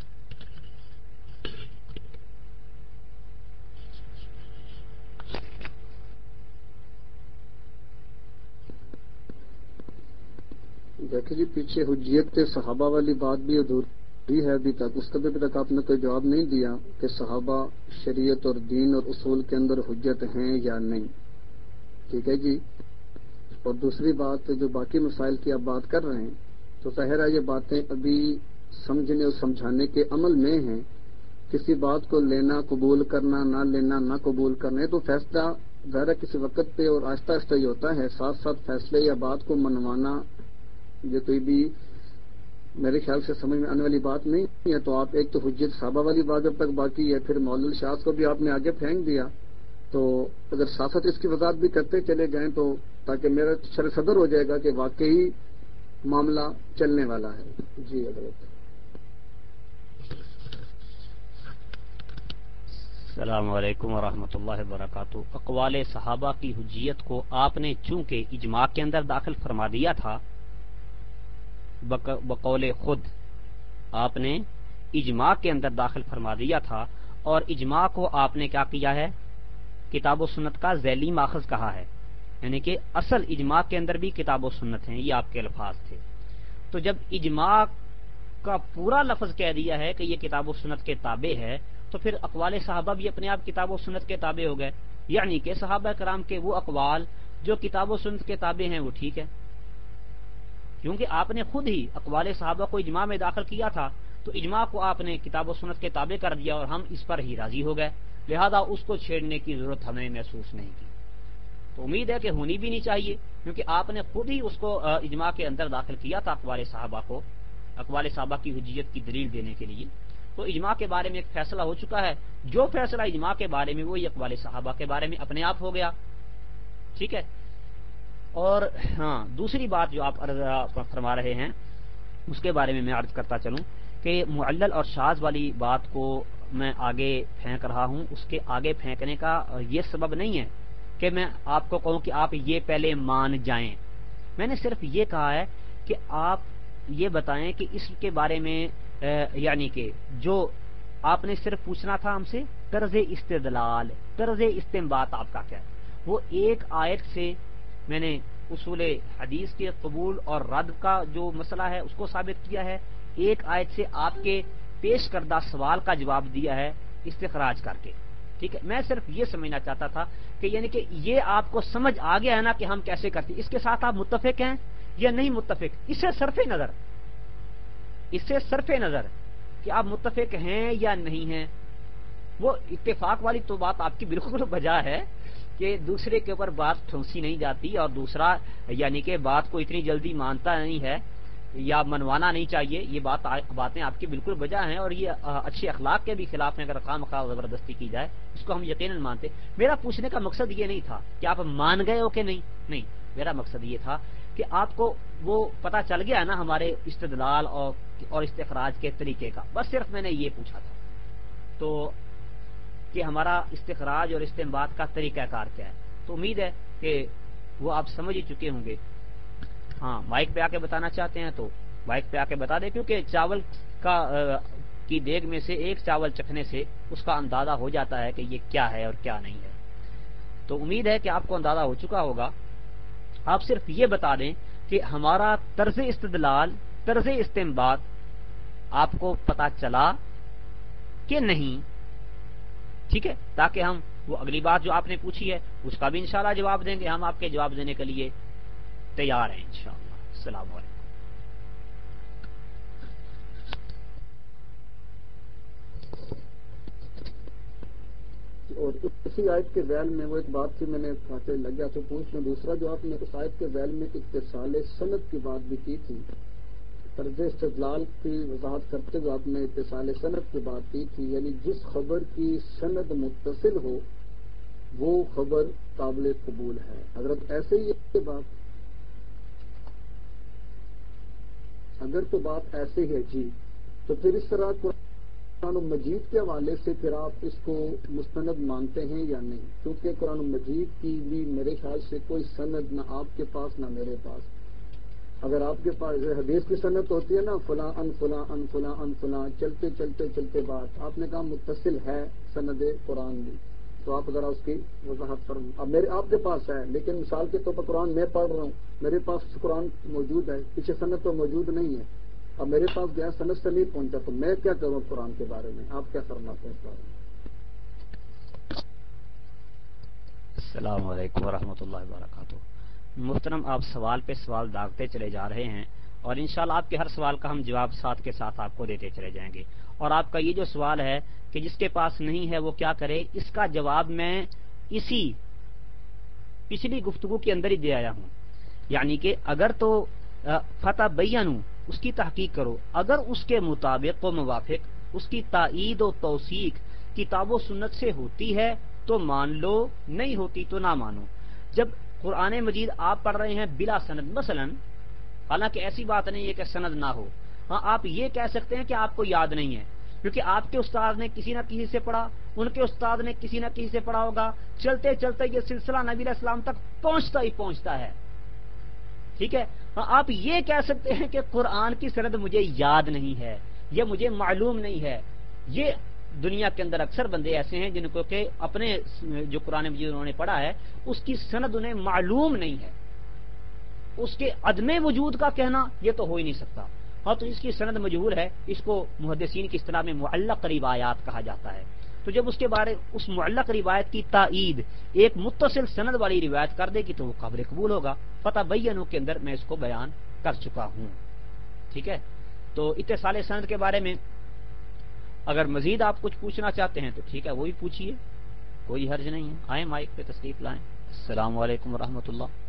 دیکھیں جی، پیچھے حجیت صحابہ والی بات بھی ادھوری ہے ابھی تک، اس کا بھی ابھی تک آپ نے کوئی جواب نہیں دیا کہ صحابہ شریعت اور دین اور اصول کے اندر حجت ہیں یا نہیں۔ ٹھیک ہے جی، اور دوسری بات جو باقی مسائل کی آپ بات کر رہے ہیں، تو ظاہر ہے یہ باتیں ابھی سمجھنے اور سمجھانے کے عمل میں ہیں۔ کسی بات کو لینا، قبول کرنا، نہ لینا، نہ قبول کرنا، تو فیصلہ ظاہر ہے کسی وقت پہ اور آہستہ آہستہ ہی ہوتا ہے، ساتھ ساتھ فیصلے یا بات کو منوانا یہ کوئی بھی میرے خیال سے سمجھ میں آنے والی بات نہیں ہے۔ تو آپ ایک تو حجت صحابہ والی بات جب تک باقی ہے، پھر معلل شاذ کو بھی آپ نے آگے پھینک دیا، تو اگر ساتھ ساتھ اس کی وضاحت بھی کرتے چلے جائیں تو تاکہ میرا شر صدر ہو جائے گا کہ واقعی معاملہ چلنے والا ہے۔ جی حضرت۔ السلام علیکم ورحمۃ اللہ وبرکاتہ۔ اقوال صحابہ کی حجیت کو آپ نے چونکہ اجماع کے اندر داخل فرما دیا تھا، بقول خود آپ نے اجماع کے اندر داخل فرما دیا تھا، اور اجماع کو آپ نے کیا کیا ہے، کتاب و سنت کا ذیلی ماخذ کہا ہے، یعنی کہ اصل اجماع کے اندر بھی کتاب و سنت ہیں، یہ آپ کے الفاظ تھے۔ تو جب اجماع کا پورا لفظ کہہ دیا ہے کہ یہ کتاب و سنت کے تابع ہے، تو پھر اقوال صحابہ بھی اپنے آپ کتاب و سنت کے تابع ہو گئے، یعنی کہ صحابہ کرام کے وہ اقوال جو کتاب و سنت کے تابع ہیں وہ ٹھیک ہے، کیونکہ آپ نے خود ہی اقوال صحابہ کو اجماع میں داخل کیا تھا، تو اجماع کو آپ نے کتاب و سنت کے تابع کر دیا اور ہم اس پر ہی راضی ہو گئے، لہذا اس کو چھیڑنے کی ضرورت ہمیں محسوس نہیں کی۔ تو امید ہے کہ ہونی بھی نہیں چاہیے، کیونکہ آپ نے خود ہی اس کو اجماع کے اندر داخل کیا تھا اقوال صحابہ کو، اقوال صحابہ کی حجیت کی دلیل دینے کے لیے، تو اجماع کے بارے میں ایک فیصلہ ہو چکا ہے، جو فیصلہ اجماع کے بارے میں وہی اقوال صحابہ کے بارے میں اپنے آپ ہو گیا، ٹھیک ہے۔ اور ہاں دوسری بات جو آپ فرما رہے ہیں اس کے بارے میں عرض کرتا چلوں کہ معلل اور شاذ والی بات کو میں آگے پھینک رہا ہوں، اس کے آگے پھینکنے کا یہ سبب نہیں ہے کہ میں آپ کو کہوں کہ آپ یہ پہلے مان جائیں، میں نے صرف یہ کہا ہے کہ آپ یہ بتائیں کہ اس کے بارے میں یعنی کہ جو آپ نے صرف پوچھنا تھا ہم سے طرز استدلال، طرز استنباط آپ کا کیا ہے، وہ ایک آیت سے میں نے اصول حدیث کے قبول اور رد کا جو مسئلہ ہے اس کو ثابت کیا ہے، ایک آیت سے آپ کے پیش کردہ سوال کا جواب دیا ہے استخراج کر کے، ٹھیک ہے۔ میں صرف یہ سمجھنا چاہتا تھا کہ یعنی کہ یہ آپ کو سمجھ آ گیا ہے نا کہ ہم کیسے کرتے ہیں، اس کے ساتھ آپ متفق ہیں یا نہیں متفق، اس سے صرف نظر کہ آپ متفق ہیں یا نہیں ہیں، وہ اتفاق والی تو بات آپ کی بالکل بجا ہے کہ دوسرے کے اوپر بات ٹھونسی نہیں جاتی، اور دوسرا یعنی کہ بات کو اتنی جلدی مانتا نہیں ہے یا منوانا نہیں چاہیے، یہ باتیں آپ کی بالکل بجا ہیں، اور یہ اچھے اخلاق کے بھی خلاف ہیں اگر خواہ مخواہ زبردستی کی جائے، اس کو ہم یقیناً مانتے۔ میرا پوچھنے کا مقصد یہ نہیں تھا کہ آپ مان گئے ہو کہ نہیں، میرا مقصد یہ تھا کہ آپ کو وہ پتہ چل گیا نا ہمارے استدلال اور استخراج کے طریقے کا، بس صرف میں نے یہ پوچھا تھا، تو کہ ہمارا استخراج اور استنباط کا طریقہ کار کیا ہے، تو امید ہے کہ وہ آپ سمجھ ہی چکے ہوں گے۔ ہاں مائک پہ آ کے بتانا چاہتے ہیں تو مائک پہ آ کے بتا دیں، کیونکہ چاول کی دیگ میں سے ایک چاول چکھنے سے اس کا اندازہ ہو جاتا ہے کہ یہ کیا ہے اور کیا نہیں ہے، تو امید ہے کہ آپ کو اندازہ ہو چکا ہوگا۔ آپ صرف یہ بتا دیں کہ ہمارا طرز استدلال، طرز استنباط آپ کو پتا چلا کہ نہیں، ٹھیک ہے، تاکہ ہم وہ اگلی بات جو آپ نے پوچھی ہے اس کا بھی انشاءاللہ جواب دیں گے، ہم آپ کے جواب دینے کے لیے تیار ہیں انشاءاللہ۔ السلام علیکم۔ اور اسی آیت کے ذیل میں وہ ایک بات تھی، میں نے کہتے لگ گیا تو پوچھ لوں، دوسرا جو آپ نے اس آیت کے ذیل میں اتصال سند کی بات بھی کی تھی، طرز استدلال کی وضاحت کرتے ہوئے آپ نے اتصال سند کی بات کی تھی، یعنی جس خبر کی سند متصل ہو وہ خبر قابل قبول ہے۔ حضرت ایسے ہی یہ بات، اگر تو بات ایسے ہے جی، تو پھر اس طرح قرآن مجید کے حوالے سے پھر آپ اس کو مستند مانتے ہیں یا نہیں؟ کیونکہ قرآن مجید کی بھی میرے خیال سے کوئی سند نہ آپ کے پاس نہ میرے پاس۔ اگر آپ کے پاس حدیث کی سند ہوتی ہے نا، فلاں ان فلاں ان فلاں ان فلاں، چلتے چلتے چلتے بات، آپ نے کہا متصل ہے سند قرآن بھی، تو آپ ذرا اس کی وضاحت کریں۔ اب آپ کے پاس ہے، لیکن مثال کے طور پر قرآن میں پڑھ رہا ہوں، میرے پاس قرآن موجود ہے، پیچھے سند تو موجود نہیں ہے، اب میرے پاس گیا سند سے نہیں پہنچا، تو میں کیا کروں قرآن کے بارے میں؟ آپ کیا فرماتے ہیں اس بارے میں؟ السلام علیکم ورحمۃ اللہ وبرکاتہ۔ محترم، آپ سوال پہ سوال داغتے چلے جا رہے ہیں، اور انشاءاللہ آپ کے ہر سوال کا ہم جواب ساتھ کے ساتھ آپ کو دیتے چلے جائیں گے، اور آپ کا یہ جو سوال ہے کہ جس کے پاس نہیں ہے وہ کیا کرے، اس کا جواب میں اسی پچھلی گفتگو کے اندر ہی دے آیا ہوں، یعنی کہ اگر تو فتح بینو اس کی تحقیق کرو، اگر اس کے مطابق و موافق اس کی تائید و توثیق کتاب و سنت سے ہوتی ہے تو مان لو، نہیں ہوتی تو نہ مانو۔ جب قرآن مجید آپ پڑھ رہے ہیں بلا سند مثلا، حالانکہ ایسی بات نہیں ہے کہ سند نہ ہو، ہاں آپ یہ کہہ سکتے ہیں کہ آپ کو یاد نہیں ہے، کیونکہ آپ کے استاد نے کسی نہ کسی سے پڑھا، ان کے استاد نے کسی نہ کسی سے پڑھا ہوگا، چلتے چلتے یہ سلسلہ نبی علیہ السلام تک پہنچتا ہی پہنچتا ہے، ٹھیک ہے۔ ہاں آپ یہ کہہ سکتے ہیں کہ قرآن کی سند مجھے یاد نہیں ہے، یہ مجھے معلوم نہیں ہے۔ یہ دنیا کے اندر اکثر بندے ایسے ہیں جن کو کہ اپنے جو قرآن مجید انہوں نے پڑھا ہے اس کی سند انہیں معلوم نہیں ہے، اس کے عدم وجود کا کہنا یہ تو ہو ہی نہیں سکتا۔ ہاں تو اس کی سند مجہول ہے، اس کو محدثین کی اصطلاح میں معلق روایات کہا جاتا ہے۔ تو جب اس کے بارے اس معلق روایت کی تائید ایک متصل سند والی روایت کر دے گی تو وہ قابل قبول ہوگا۔ فتح بینو کے اندر میں اس کو بیان کر چکا ہوں، ٹھیک ہے۔ تو اتصال سند کے بارے میں اگر مزید آپ کچھ پوچھنا چاہتے ہیں تو ٹھیک ہے، وہی پوچھیے، کوئی حرج نہیں ہے۔ آئیں مائک پہ تشریف لائیں۔ السلام علیکم ورحمۃ اللہ۔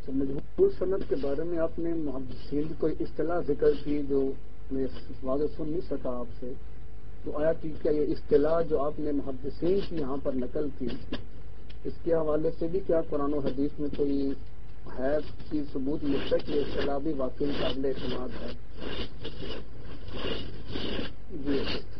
تو مجہول سند کے بارے میں آپ نے محدثین کی کوئی اصطلاح ذکر کی جو میں واضح سن نہیں سکا آپ سے، تو آیا کہ کیا یہ اصطلاح جو آپ نے محدثین کی یہاں پر نقل کی، اس کے حوالے سے بھی کیا قرآن و حدیث میں کوئی ہے کی ثبوت ملتا ہے کہ اصطلاح بھی واقعی قابل اعتماد ہے؟ جی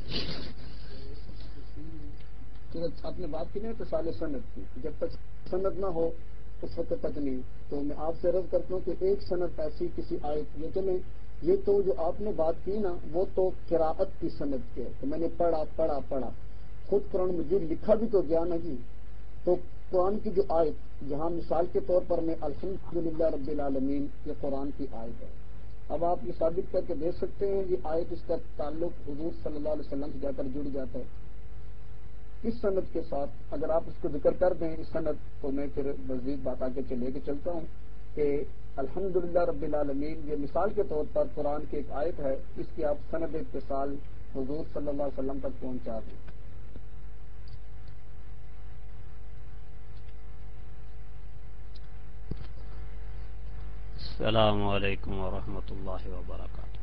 آپ نے بات کی نا اتصال سند کی، جب تک سند نہ ہو اس وقت تک نہیں، تو میں آپ سے عرض کرتا ہوں کہ ایک سند ایسی کسی آیت یہ چلیں، یہ تو جو آپ نے بات کی نا وہ تو قراءت کی سند کے، تو میں نے پڑھا خود قرآن مجید لکھا بھی تو گیا نا جی، تو قرآن کی جو آیت جہاں مثال کے طور پر میں الحمدللہ رب العالمین یہ قرآن کی آیت ہے، اب آپ یہ ثابت کر کے دیکھ سکتے ہیں یہ آیت اس کا تعلق حضور صلی اللہ علیہ وسلم سے جا کر جڑ جاتا ہے اس سند کے ساتھ، اگر آپ اس کو ذکر کر دیں اس سند تو میں پھر مزید بات آگے لے کے چلتا ہوں کہ الحمدللہ رب العالمین یہ مثال کے طور پر قرآن کی ایک آیت ہے، اس کی آپ سند اتصال حضور صلی اللہ علیہ وسلم تک پہنچا دیں۔ السلام علیکم ورحمۃ اللہ وبرکاتہ۔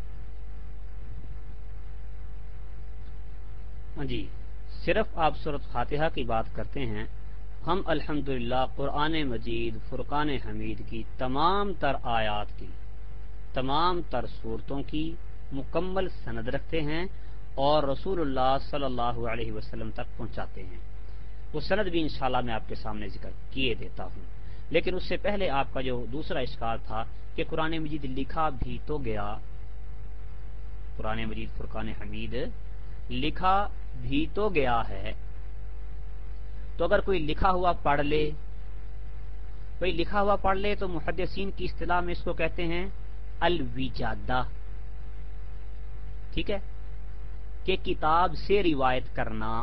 ہاں جی، صرف آپ سورۃ فاتحہ کی بات کرتے ہیں، ہم الحمدللہ قرآن مجید فرقان حمید کی تمام تر آیات کی، تمام تر صورتوں کی مکمل سند رکھتے ہیں اور رسول اللہ صلی اللہ علیہ وسلم تک پہنچاتے ہیں۔ وہ سند بھی انشاءاللہ میں آپ کے سامنے ذکر کیے دیتا ہوں، لیکن اس سے پہلے آپ کا جو دوسرا اشکال تھا کہ قرآن مجید لکھا بھی تو گیا، قرآن مجید فرقان حمید لکھا بھی تو گیا ہے، تو اگر کوئی لکھا ہوا پڑھ لے، کوئی لکھا ہوا پڑھ لے تو محدثین کی اصطلاح میں اس کو کہتے ہیں الوجادہ، ٹھیک ہے، کہ کتاب سے روایت کرنا۔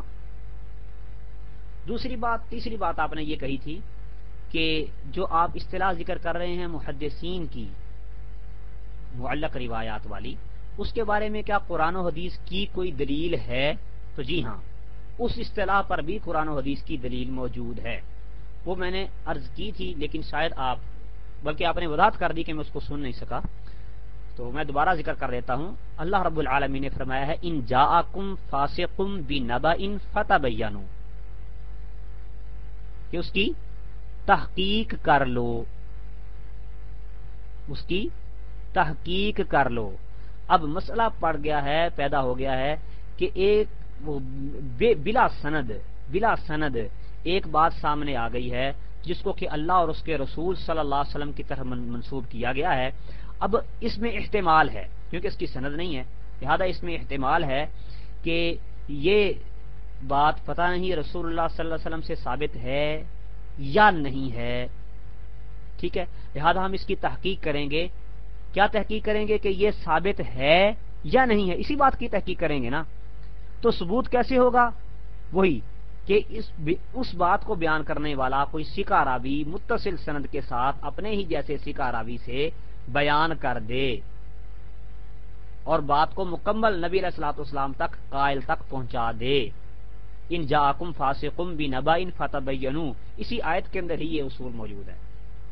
تیسری بات آپ نے یہ کہی تھی کہ جو آپ اصطلاح ذکر کر رہے ہیں محدثین کی معلق روایات والی، اس کے بارے میں کیا قرآن و حدیث کی کوئی دلیل ہے؟ تو جی ہاں، اس اصطلاح پر بھی قرآن و حدیث کی دلیل موجود ہے، وہ میں نے عرض کی تھی، لیکن شاید بلکہ آپ نے وضاحت کر دی کہ میں اس کو سن نہیں سکا، تو میں دوبارہ ذکر کر دیتا ہوں۔ اللہ رب العالمین نے فرمایا ہے ان جاءکم فاسقم بنبأ فتبینوا، کہ اس کی تحقیق کر لو، اس کی تحقیق کر لو۔ اب مسئلہ پڑ گیا ہے، پیدا ہو گیا ہے کہ ایک بلا سند ایک بات سامنے آ گئی ہے جس کو کہ اللہ اور اس کے رسول صلی اللہ علیہ وسلم کی طرف منسوب کیا گیا ہے۔ اب اس میں احتمال ہے، کیونکہ اس کی سند نہیں ہے، لہذا اس میں احتمال ہے کہ یہ بات پتہ نہیں رسول اللہ صلی اللہ علیہ وسلم سے ثابت ہے یا نہیں ہے، ٹھیک ہے، لہذا ہم اس کی تحقیق کریں گے۔ کیا تحقیق کریں گے کہ یہ ثابت ہے یا نہیں ہے، اسی بات کی تحقیق کریں گے نا۔ تو ثبوت کیسے ہوگا؟ وہی کہ اس بات کو بیان کرنے والا کوئی ثقہ راوی متصل سند کے ساتھ اپنے ہی جیسے ثقہ راوی سے بیان کر دے اور بات کو مکمل نبی علیہ الصلوۃ والسلام تک قائل تک پہنچا دے۔ ان جاءکم فاسقم بنبأ فتبینوا، اسی آیت کے اندر ہی یہ اصول موجود ہے،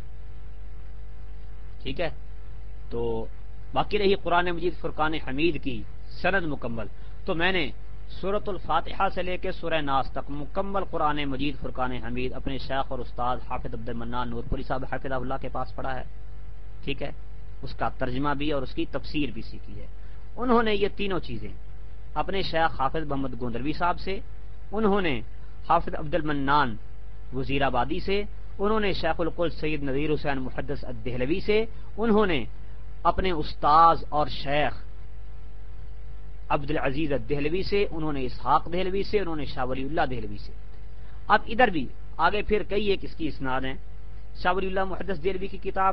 ٹھیک ہے۔ تو باقی رہی قرآن مجید فرقان حمید کی سند مکمل، تو میں نے سورۃ الفاتحہ سے لے کے سورہ ناس تک مکمل قرآن مجید فرقان حمید اپنے شیخ اور استاد حافظ عبد المنان نورپوری صاحب حفظہ اللہ کے پاس پڑھا ہے، ٹھیک ہے، اس کا ترجمہ بھی اور اس کی تفسیر بھی سیکھی ہے۔ انہوں نے یہ تینوں چیزیں اپنے شیخ حافظ محمد گوندلوی صاحب سے، انہوں نے حافظ عبد المنان وزیر آبادی سے، انہوں نے شیخ القدس سید نذیر حسین محدث الدہلوی سے، انہوں نے اپنے استاذ اور شیخ عبد العزیز الدہلوی سے، انہوں نے اسحاق دہلوی سے، انہوں نے شاہ ولی اللہ دہلوی سے۔ اب ادھر بھی آگے پھر کئی ایک اس کی اسناد ہیں۔ شاہ ولی اللہ محدث دہلوی کی کتاب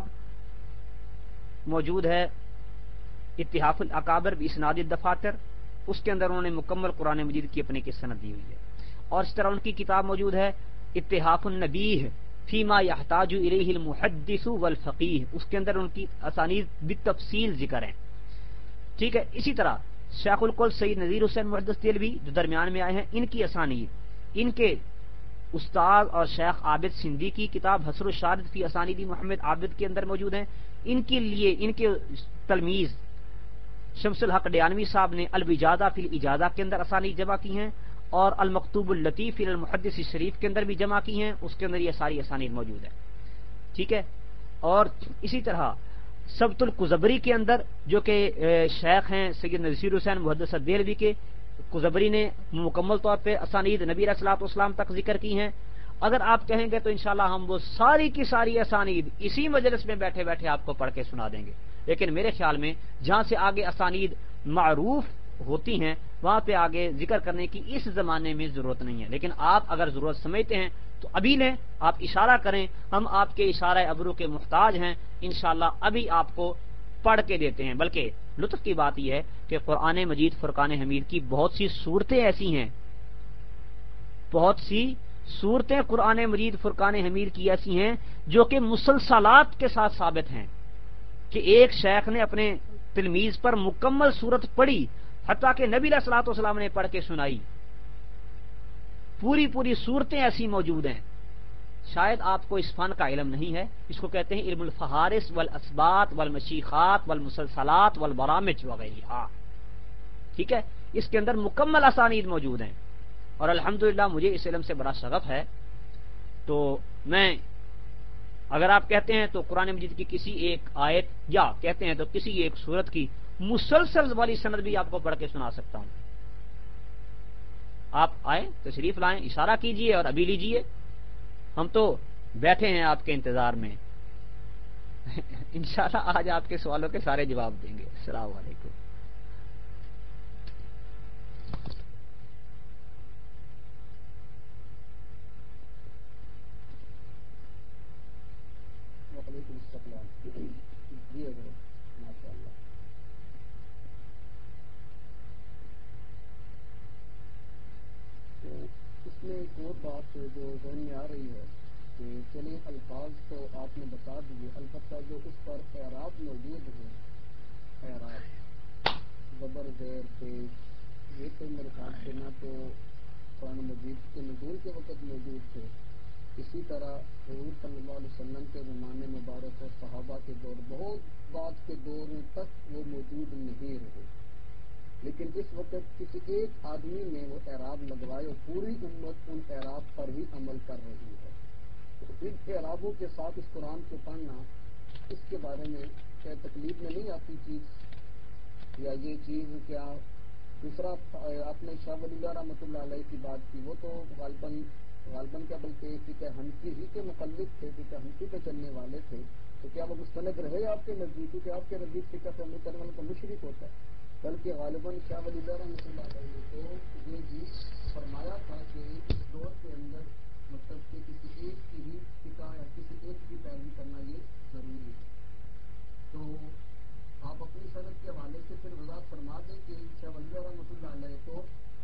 موجود ہے اتحاف الاکابر باسناد الدفاتر، اس کے اندر انہوں نے مکمل قرآن مجید کی اپنے کی سند دی ہوئی ہے، اور اس طرح ان کی کتاب موجود ہے اتحاف النبیہ فیما یحتاج الیہ المحدث والفقیہ، اس کے اندر ان کی اسانید بالتفصیل ذکر ہیں، ٹھیک ہے۔ اسی طرح شیخ القدس سید نذیر حسین محدث دہلوی جو درمیان میں آئے ہیں، ان کی اسانید، ان کے استاد اور شیخ عابد سندھی کی کتاب حسر الشارد فی اسانید محمد عابد کے اندر موجود ہیں. ان کے لیے ان کے تلمیذ شمس الحق ڈیانوی صاحب نے الوجادہ فی الاجازہ کے اندر اسانید جمع کی ہیں اور المکتوب اللطیف فی المحدث شریف کے اندر بھی جمع کی ہیں. اس کے اندر یہ ساری اسانید موجود ہے. ٹھیک ہے. اور اسی طرح سبت القزبری کے اندر جو کہ شیخ ہیں سید نذیر حسین محدث دہلوی کے، قزبری نے مکمل طور پہ اسانید نبی علیہ الصلوۃ والسلام تک ذکر کی ہیں. اگر آپ کہیں گے تو انشاءاللہ ہم وہ ساری کی ساری اسانید اسی مجلس میں بیٹھے بیٹھے آپ کو پڑھ کے سنا دیں گے. لیکن میرے خیال میں جہاں سے آگے اسانید معروف ہوتی ہیں وہاں پہ آگے ذکر کرنے کی اس زمانے میں ضرورت نہیں ہے. لیکن آپ اگر ضرورت سمجھتے ہیں تو ابھی لیں، آپ اشارہ کریں، ہم آپ کے اشارہ ابرو کے محتاج ہیں. انشاءاللہ ابھی آپ کو پڑھ کے دیتے ہیں. بلکہ لطف کی بات یہ ہے کہ قرآن مجید فرقان حمید کی بہت سی صورتیں ایسی ہیں، بہت سی صورتیں قرآن مجید فرقان حمید کی ایسی ہیں جو کہ مسلسلات کے ساتھ ثابت ہیں کہ ایک شیخ نے اپنے تلمیذ پر مکمل صورت پڑھی، حتیٰ کہ نبی علیہ الصلوۃ والسلام نے پڑھ کے سنائی. پوری پوری صورتیں ایسی موجود ہیں. شاید آپ کو اس فن کا علم نہیں ہے. اس کو کہتے ہیں علم الفہارس والاسبات والمشیخات والمسلسلات والبرامج وغیرہ. ٹھیک ہے. اس کے اندر مکمل اسانید موجود ہیں اور الحمدللہ مجھے اس علم سے بڑا شغف ہے. تو میں اگر آپ کہتے ہیں تو قرآن مجید کی کسی ایک آیت یا کہتے ہیں تو کسی ایک سورت کی مسلسل والی سند بھی آپ کو پڑھ کے سنا سکتا ہوں. آپ آئیں، تشریف لائیں، اشارہ کیجئے اور ابھی لیجئے. ہم تو بیٹھے ہیں آپ کے انتظار میں. انشاءاللہ آج آپ کے سوالوں کے سارے جواب دیں گے. السلام علیکم. وعلیکم السلام. جی حضرت ماشاء اللہ. تو اس میں ایک اور بات جو ذہن میں آ رہی ہے کہ چلیں الفاظ تو آپ نے بتا دیے، البتہ جو اس پر اعراب موجود ہیں، اعراب زبر زیر پیش، یہ تو میرے خیال سے نہ تو قرآن مجید کے نزول کے وقت موجود تھے، اسی طرح حضور صلی اللہ علیہ وسلم کے زمانے مبارک اور صحابہ کے دور بہت بعد کے دوروں تک وہ موجود نہیں رہے. لیکن اس وقت کسی ایک آدمی نے وہ اعراب لگوائے اور پوری امت ان اعراب پر ہی عمل کر رہی ہے. تو ان اعرابوں کے ساتھ اس قرآن کو پڑھنا، اس کے بارے میں کیا تکلیف میں نہیں آتی چیز، یا یہ چیز کیا؟ دوسرا آپ نے شاہ ولی اللہ رحمۃ اللہ علیہ کی بات کی، وہ تو غالباً کیا بلکہ فقہ حنفی ہی کے مقلد تھے، فقہ حنفی پہ چلنے والے تھے. تو کیا وہ مستند رہے آپ کے نزدیک؟ کیونکہ آپ کے نزدیک فقہ پہ عمل کرنے والا تو مشرک ہوتا ہے. بلکہ غالباً شاہ ولی اللہ رحمۃ اللہ علیہ نے تو یہ بھی فرمایا تھا کہ اس دور کے اندر مطلب کہ کسی ایک کی ہی فقہ یا کسی ایک کی پیروی کرنا یہ ضروری ہے. تو آپ اپنی صنعت کے حوالے سے پھر وضاحت فرما دیں کہ شاہ ولی اللہ رحمۃ اللہ علیہ کو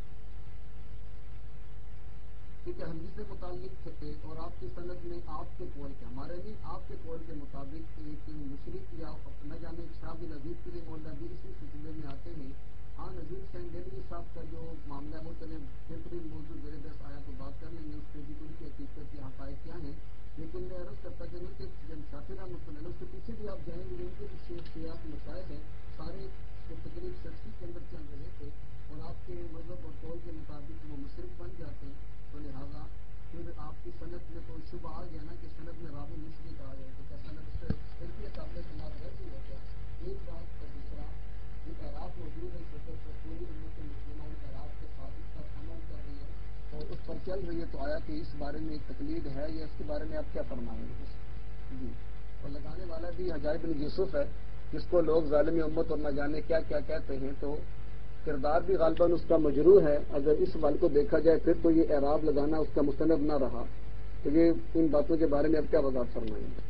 فقہ حنفی سے متعلق تھے اور آپ کی صنعت میں آپ کے قول کے، ہمارے نہیں آپ کے قول کے مطابق ایک مشرک یا نہ جانے شاہ بن عزیز کے مولا بھی اسی سلسلے میں آتے ہیں. ہاں نذیر حسین دہلوی صاحب کا جو معاملہ ہے وہ چلے بہترین موضوع زیر بحث آیا تو بات کر لیں گے، اس پہ بھی ان کی حقیقت یا حقائق کیا ہیں. لیکن میں عرض کرتا چلوں کہ جب شافی رحمۃ اللہ علیہ اس کے پیچھے بھی آپ جائیں گے، ان کے سیاق مسائل ہیں سارے تقریب شخصی کے اندر چل رہے تھے اور آپ کے مذہب اور قول کے مطابق وہ مشرک بن جاتے ہیں. تو لہٰذا پھر آپ کی صنعت میں تو شبہ آ گیا نا کہ صنعت میں راوی مشرک آ گئے، تو کیا صنعت سے کیفیت آپ نے سماعت رہ ہو گیا؟ ایک بات. اور دوسرا جو اعراب موجود ہے اس وقت پر پوری امت مسلمہ ان اعراب کے ساتھ اس پر عمل کر رہی ہے اور اس پر چل رہی ہے، تو آیا کہ اس بارے میں ایک تقلید ہے یا اس کے بارے میں آپ کیا فرمائیں گے؟ جی. اور لگانے والا بھی حجاج بن یوسف ہے جس کو لوگ ظالم امت اور نہ جانے کیا کیا کہتے ہیں، تو کردار بھی غالباً اس کا مجروح ہے. اگر اس حوالے کو دیکھا جائے پھر تو یہ اعراب لگانا اس کا مستند نہ رہا. تو یہ ان باتوں کے بارے میں اب کیا وضاحت فرمائیں گے؟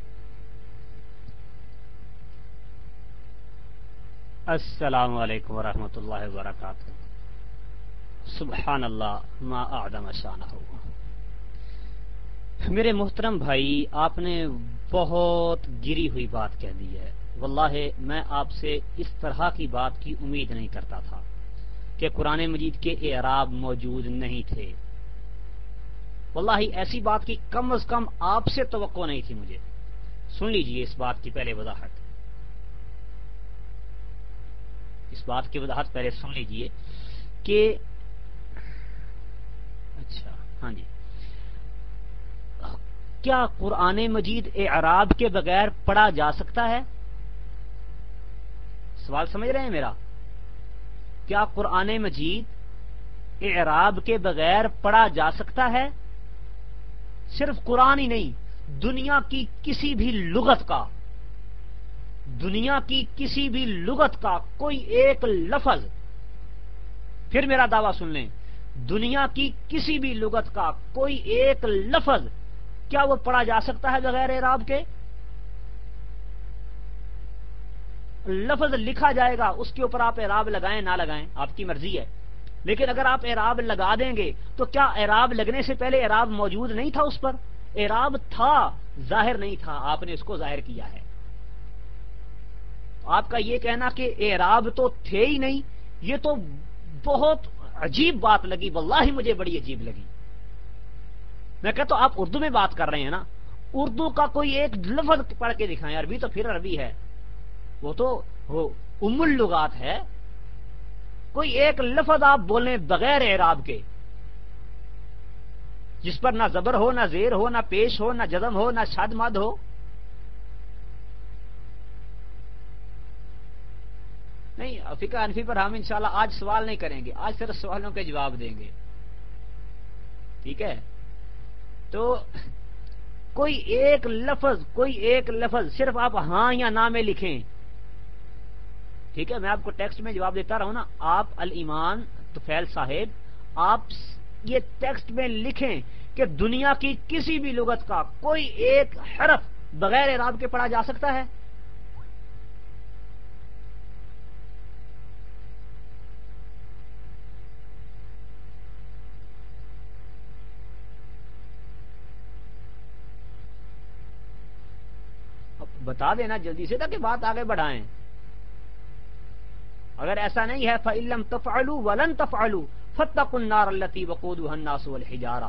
السلام علیکم ورحمۃ اللہ وبرکاتہ. سبحان اللہ ما اعظم شانہ. میرے محترم بھائی، آپ نے بہت گری ہوئی بات کہہ دی ہے. واللہ میں آپ سے اس طرح کی بات کی امید نہیں کرتا تھا کہ قرآن مجید کے اعراب موجود نہیں تھے. واللہ ایسی بات کی کم از کم آپ سے توقع نہیں تھی مجھے. سن لیجئے اس بات کی پہلے وضاحت، اس بات کی وضاحت پہلے سن لیجئے کہ اچھا ہاں جی، کیا قرآن مجید اعراب کے بغیر پڑھا جا سکتا ہے؟ سوال سمجھ رہے ہیں میرا؟ کیا قرآن مجید اعراب کے بغیر پڑھا جا سکتا ہے؟ صرف قرآن ہی نہیں، دنیا کی کسی بھی لغت کا، دنیا کی کسی بھی لغت کا کوئی ایک لفظ، پھر میرا دعویٰ سن لیں، دنیا کی کسی بھی لغت کا کوئی ایک لفظ کیا وہ پڑھا جا سکتا ہے بغیر اعراب کے؟ لفظ لکھا جائے گا، اس کے اوپر آپ اعراب لگائیں نہ لگائیں آپ کی مرضی ہے، لیکن اگر آپ اعراب لگا دیں گے تو کیا اعراب لگنے سے پہلے اعراب موجود نہیں تھا؟ اس پر اعراب تھا، ظاہر نہیں تھا، آپ نے اس کو ظاہر کیا ہے. آپ کا یہ کہنا کہ اعراب تو تھے ہی نہیں، یہ تو بہت عجیب بات لگی، واللہ مجھے بڑی عجیب لگی. میں کہتا ہوں آپ اردو میں بات کر رہے ہیں نا، اردو کا کوئی ایک لفظ پڑھ کے دکھائیں. عربی تو پھر عربی ہے، وہ تو ام اللغات ہے. کوئی ایک لفظ آپ بولیں بغیر اعراب کے، جس پر نہ زبر ہو، نہ زیر ہو، نہ پیش ہو، نہ جزم ہو، نہ شد مد ہو. نہیں، فقہ حنفی پر ہم انشاءاللہ آج سوال نہیں کریں گے، آج صرف سوالوں کے جواب دیں گے. ٹھیک ہے؟ تو کوئی ایک لفظ صرف آپ ہاں یا نہ میں لکھیں. ٹھیک ہے، میں آپ کو ٹیکسٹ میں جواب دیتا رہا ہوں نا. آپ الایمان طفیل صاحب، آپ یہ ٹیکسٹ میں لکھیں کہ دنیا کی کسی بھی لغت کا کوئی ایک حرف بغیر اعراب کے پڑھا جا سکتا ہے؟ بتا دینا جلدی سے تاکہ بات آگے بڑھائیں. اگر ایسا نہیں ہے فَإِن لَّمْ تَفْعَلُوا وَلَن تَفْعَلُوا فَاتَّقُوا النَّارَ الَّتِي وَقُودُهَا النَّاسُ وَالْحِجَارَةُ.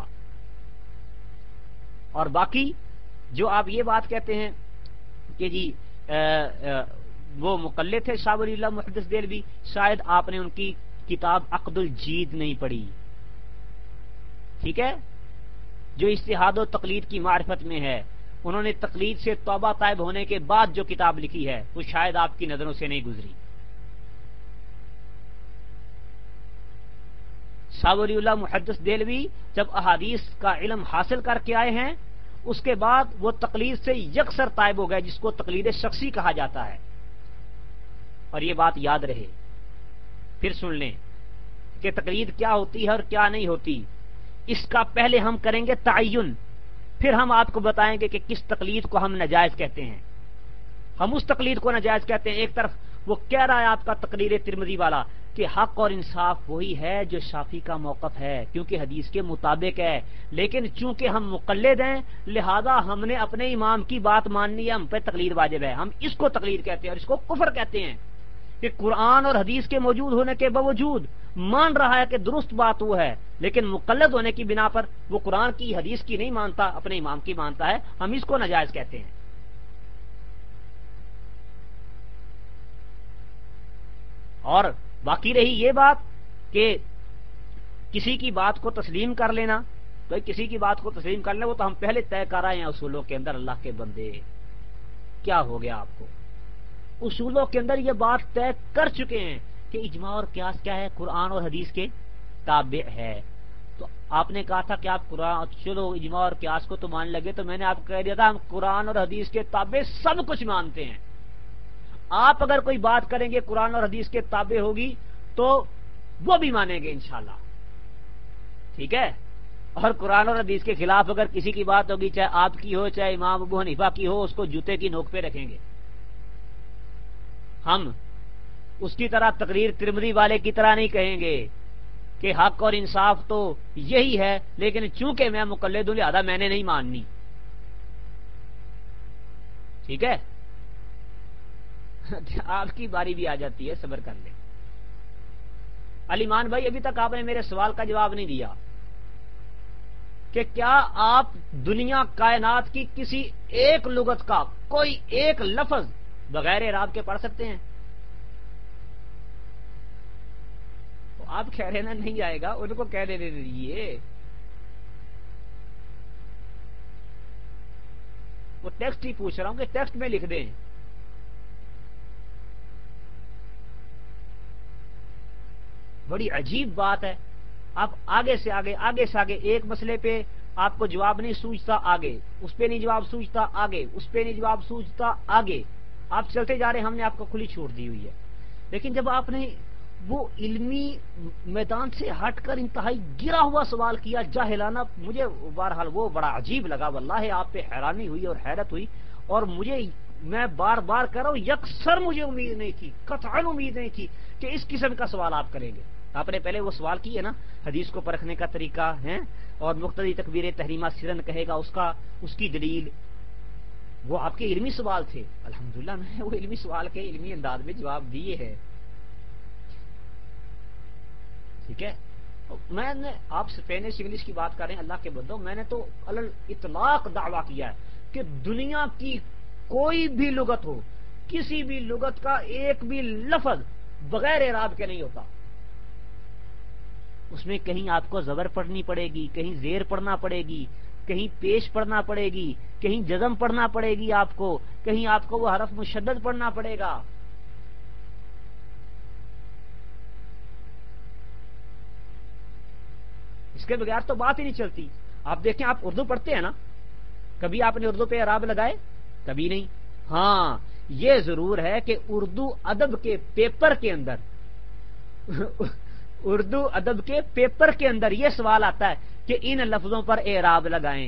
اور باقی جو آپ یہ بات کہتے ہیں کہ جی وہ مقلد تھے شاہ ولی اللہ محدث دہلوی، شاید آپ نے ان کی کتاب عقد الجید نہیں پڑھی. ٹھیک ہے، جو اجتہاد و تقلید کی معرفت میں ہے، انہوں نے تقلید سے توبہ طائب ہونے کے بعد جو کتاب لکھی ہے وہ شاید آپ کی نظروں سے نہیں گزری. شاہ ولی اللہ محدث دہلوی جب احادیث کا علم حاصل کر کے آئے ہیں، اس کے بعد وہ تقلید سے یکسر طائب ہو گئے، جس کو تقلید شخصی کہا جاتا ہے. اور یہ بات یاد رہے. پھر سن لیں کہ تقلید کیا ہوتی ہے اور کیا نہیں ہوتی. اس کا پہلے ہم کریں گے تعین، پھر ہم آپ کو بتائیں گے کہ کس تقلید کو ہم ناجائز کہتے ہیں. ہم اس تقلید کو ناجائز کہتے ہیں. ایک طرف وہ کہہ رہا ہے آپ کا تقریر ترمذی والا کہ حق اور انصاف وہی ہے جو شافعی کا موقف ہے، کیونکہ حدیث کے مطابق ہے، لیکن چونکہ ہم مقلد ہیں لہذا ہم نے اپنے امام کی بات ماننی ہے، ہم پہ تقلید واجب ہے. ہم اس کو تقلید کہتے ہیں اور اس کو کفر کہتے ہیں کہ قرآن اور حدیث کے موجود ہونے کے باوجود مان رہا ہے کہ درست بات وہ ہے، لیکن مقلد ہونے کی بنا پر وہ قرآن کی حدیث کی نہیں مانتا، اپنے امام کی مانتا ہے. ہم اس کو ناجائز کہتے ہیں. اور باقی رہی یہ بات کہ کسی کی بات کو تسلیم کر لینا، تو کسی کی بات کو تسلیم کر لینا وہ تو ہم پہلے طے کر رہے ہیں اصولوں کے اندر. اللہ کے بندے کیا ہو گیا آپ کو؟ اصولوں کے اندر یہ بات طے کر چکے ہیں کہ اجماع اور قیاس کیا ہے، قرآن اور حدیث کے تابع ہے. تو آپ نے کہا تھا کہ آپ قرآن چلو اجماع اور قیاس کو تو مان لگے، تو میں نے آپ کو کہہ دیا تھا ہم قرآن اور حدیث کے تابع سب کچھ مانتے ہیں. آپ اگر کوئی بات کریں گے قرآن اور حدیث کے تابع ہوگی تو وہ بھی مانیں گے انشاءاللہ. ٹھیک ہے؟ اور قرآن اور حدیث کے خلاف اگر کسی کی بات ہوگی، چاہے آپ کی ہو چاہے امام ابو حنیفہ کی ہو، اس کو جوتے کی نوک پہ رکھیں گے. ہم اس کی طرح تقریر ترمذی والے کی طرح نہیں کہیں گے کہ حق اور انصاف تو یہی ہے، لیکن چونکہ میں مقلد ہوں لہذا میں نے نہیں ماننی. ٹھیک ہے؟ آپ کی باری بھی آ جاتی ہے، صبر کر لیں. علی مان بھائی ابھی تک آپ نے میرے سوال کا جواب نہیں دیا. کہ کیا آپ دنیا کائنات کی کسی ایک لغت کا کوئی ایک لفظ بغیر اعراب کے پڑھ سکتے ہیں؟ تو آپ کہہ رہے نا نہیں آئے گا، ان کو کہہ دینے دیجیے، وہ ٹیکسٹ ہی پوچھ رہا ہوں کہ ٹیکسٹ میں لکھ دیں۔ بڑی عجیب بات ہے، آپ آگے سے آگے ایک مسئلے پہ آپ کو جواب نہیں سوچتا، آگے اس پہ نہیں جواب سوچتا، آگے اس پہ نہیں جواب سوچتا، آگے آپ چلتے جا رہے ہیں، ہم نے آپ کو کھلی چھوڑ دی ہوئی ہے۔ لیکن جب آپ نے وہ علمی میدان سے ہٹ کر انتہائی گرا ہوا سوال کیا جاہلانہ، مجھے بہرحال وہ بڑا عجیب لگا، واللہ آپ پہ حیرانی ہوئی اور حیرت ہوئی، اور میں بار بار کہہ رہا ہوں یکسر مجھے امید نہیں تھی، قطعاً امید نہیں تھی کہ اس قسم کا سوال آپ کریں گے۔ آپ نے پہلے وہ سوال کی ہے نا، حدیث کو پرکھنے کا طریقہ ہے اور مقتضی تکبیر تحریمہ سرن کہے گا اس کی دلیل، وہ آپ کے علمی سوال تھے۔ الحمدللہ میں نے وہ علمی سوال کے علمی انداز میں جواب دیے ہیں، ٹھیک ہے۔ میں نے آپ اسپینش انگلش کی بات کر رہے ہیں، اللہ کے بندو، میں نے تو علل اطلاق دعویٰ کیا ہے کہ دنیا کی کوئی بھی لغت ہو، کسی بھی لغت کا ایک بھی لفظ بغیر اعراب کے نہیں ہوتا۔ اس میں کہیں آپ کو زبر پڑھنی پڑے گی، کہیں زیر پڑھنا پڑے گی، کہیں پیش پڑھنا پڑے گی، کہیں جزم پڑھنا پڑے گی آپ کو، کہیں آپ کو وہ حرف مشدد پڑھنا پڑے گا۔ اس کے بغیر تو بات ہی نہیں چلتی۔ آپ دیکھیں، آپ اردو پڑھتے ہیں نا، کبھی آپ نے اردو پہ اعراب لگائے؟ کبھی نہیں۔ ہاں یہ ضرور ہے کہ اردو ادب کے پیپر کے اندر یہ سوال آتا ہے کہ ان لفظوں پر اعراب لگائیں۔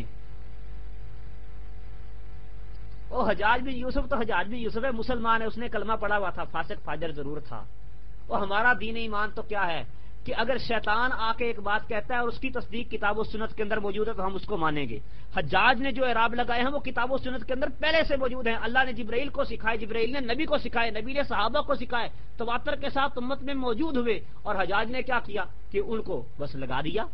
وہ حجاج بن یوسف تو حجاج بن یوسف ہے، مسلمان ہے، اس نے کلمہ پڑھا ہوا تھا، فاسق فاجر ضرور تھا۔ وہ ہمارا دین ایمان تو کیا ہے کہ اگر شیطان آ کے ایک بات کہتا ہے اور اس کی تصدیق کتاب و سنت کے اندر موجود ہے تو ہم اس کو مانیں گے۔ حجاج نے جو اعراب لگائے ہیں وہ کتاب و سنت کے اندر پہلے سے موجود ہیں، اللہ نے جبرائیل کو سکھائے، جبرائیل نے نبی کو سکھائے، نبی نے صحابہ کو سکھائے، تواتر کے ساتھ امت میں موجود ہوئے، اور حجاج نے کیا کیا کہ ان کو بس لگا دیا۔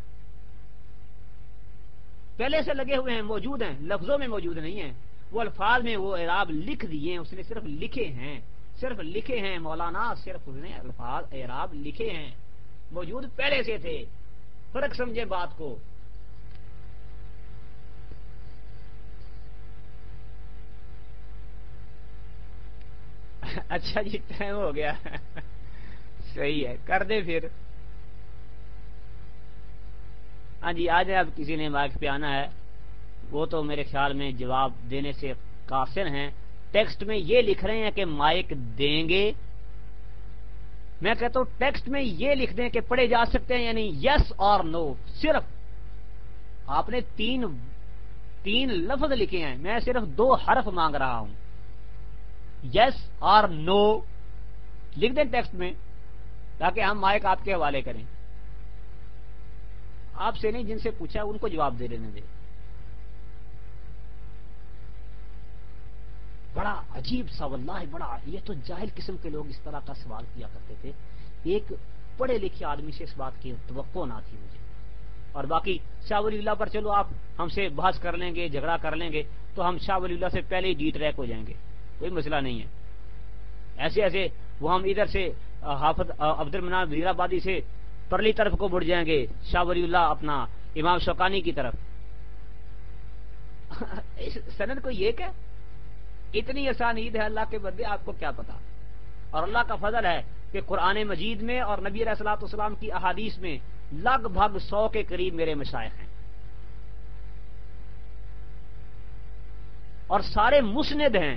پہلے سے لگے ہوئے ہیں، موجود ہیں، لفظوں میں موجود نہیں ہیں، وہ الفاظ میں وہ اعراب لکھ دیے ہیں، اس نے صرف لکھے ہیں مولانا، صرف اس نے الفاظ اعراب لکھے ہیں، موجود پہلے سے تھے۔ فرق سمجھے بات کو۔ اچھا جی ٹائم ہو گیا، صحیح ہے، کر دے پھر۔ ہاں جی آج اب کسی نے مائک پہ آنا ہے، وہ تو میرے خیال میں جواب دینے سے قاصر ہیں۔ ٹیکسٹ میں یہ لکھ رہے ہیں کہ مائک دیں گے، میں کہتا ہوں ٹیکسٹ میں یہ لکھ دیں کہ پڑھے جا سکتے ہیں، یعنی یس اور نو۔ صرف آپ نے تین لفظ لکھے ہیں، میں صرف 2 حرف مانگ رہا ہوں، یس اور نو لکھ دیں ٹیکسٹ میں، تاکہ ہم مائک آپ کے حوالے کریں۔ آپ سے نہیں، جن سے پوچھا ان کو جواب دے دینے دیں۔ بڑا عجیب سا، واللہ بڑا، یہ تو جاہل قسم کے لوگ اس طرح کا سوال کیا کرتے تھے، ایک پڑھے لکھے آدمی سے اس بات کی توقع نہ تھی مجھے۔ اور باقی شاہ ولی اللہ پر چلو آپ ہم سے بحث کر لیں گے، جھگڑا کر لیں گے تو ہم شاہ ولی اللہ سے پہلے ہی ڈی ٹریک ہو جائیں گے، کوئی مسئلہ نہیں ہے۔ ایسے وہ ہم ادھر سے حافظ عبد المنان وزیر آبادی سے پرلی طرف کو بڑھ جائیں گے، شاہ ولی اللہ اپنا امام شوکانی کی طرف۔ سند کو یہ کہ اتنی آسانید ہے، اللہ کے بندے آپ کو کیا پتا۔ اور اللہ کا فضل ہے کہ قرآن مجید میں اور نبی علیہ الصلوۃ والسلام کی احادیث میں لگ بھگ 100 کے قریب میرے مشائخ ہیں، اور سارے مسند ہیں،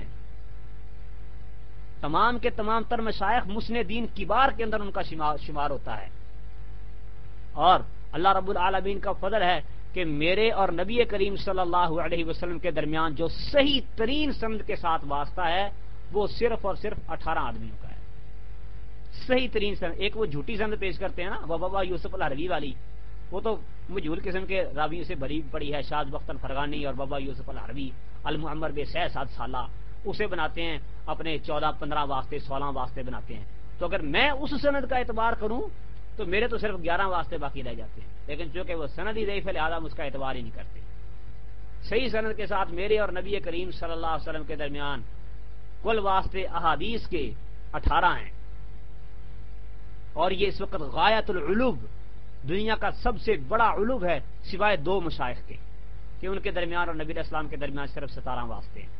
تمام کے تمام تر مشائخ مسندین کبار کے اندر ان کا شمار ہوتا ہے۔ اور اللہ رب العالمین کا فضل ہے کہ میرے اور نبی کریم صلی اللہ علیہ وسلم کے درمیان جو صحیح ترین سند کے ساتھ واسطہ ہے وہ صرف اور صرف 18 آدمیوں کا ہے، صحیح ترین سند۔ ایک وہ جھوٹی سند پیش کرتے ہیں نا، بابا یوسف العربی والی، وہ تو مجہول قسم کے راویوں سے بھری پڑی ہے، شاذ بخت الفرغانی اور بابا یوسف العربی المعمر بے 7 سالہ، اسے بناتے ہیں اپنے 14-15 واسطے 16 واسطے بناتے ہیں۔ تو اگر میں اس سند کا اعتبار کروں تو میرے تو صرف 11 واسطے باقی رہ جاتے ہیں، لیکن چونکہ وہ سند ہی ضعیف ہے لہذا ہم اس کا اعتبار ہی نہیں کرتے۔ صحیح سند کے ساتھ میرے اور نبی کریم صلی اللہ علیہ وسلم کے درمیان کل واسطے احادیث کے 18 ہیں، اور یہ اس وقت غایت العلوب، دنیا کا سب سے بڑا علوب ہے سوائے 2 مشائخ کے، کہ ان کے درمیان اور نبی علیہ السلام کے درمیان صرف 17 واسطے ہیں۔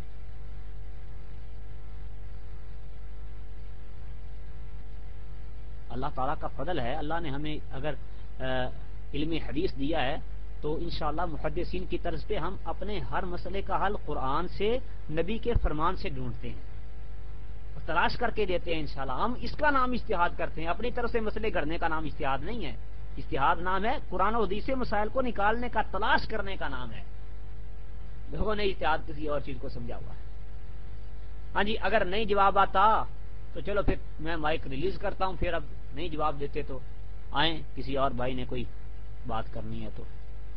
اللہ تعالیٰ کا فضل ہے، اللہ نے ہمیں اگر علم حدیث دیا ہے تو انشاءاللہ محدثین کی طرز پہ ہم اپنے ہر مسئلے کا حل قرآن سے، نبی کے فرمان سے ڈھونڈتے ہیں اور تلاش کر کے دیتے ہیں انشاءاللہ۔ ہم اس کا نام اجتہاد کرتے ہیں، اپنی طرف سے مسئلے گھڑنے کا نام اجتہاد نہیں ہے۔ اجتہاد نام ہے قرآن و حدیث سے مسائل کو نکالنے کا، تلاش کرنے کا نام ہے۔ لوگوں نے اجتہاد کسی اور چیز کو سمجھا ہوا ہے۔ ہاں جی، اگر نہیں جواب آتا تو چلو پھر میں مائک ریلیز کرتا ہوں، پھر اب نہیں جواب دیتے تو آئیں، کسی اور بھائی نے کوئی بات کرنی ہے تو۔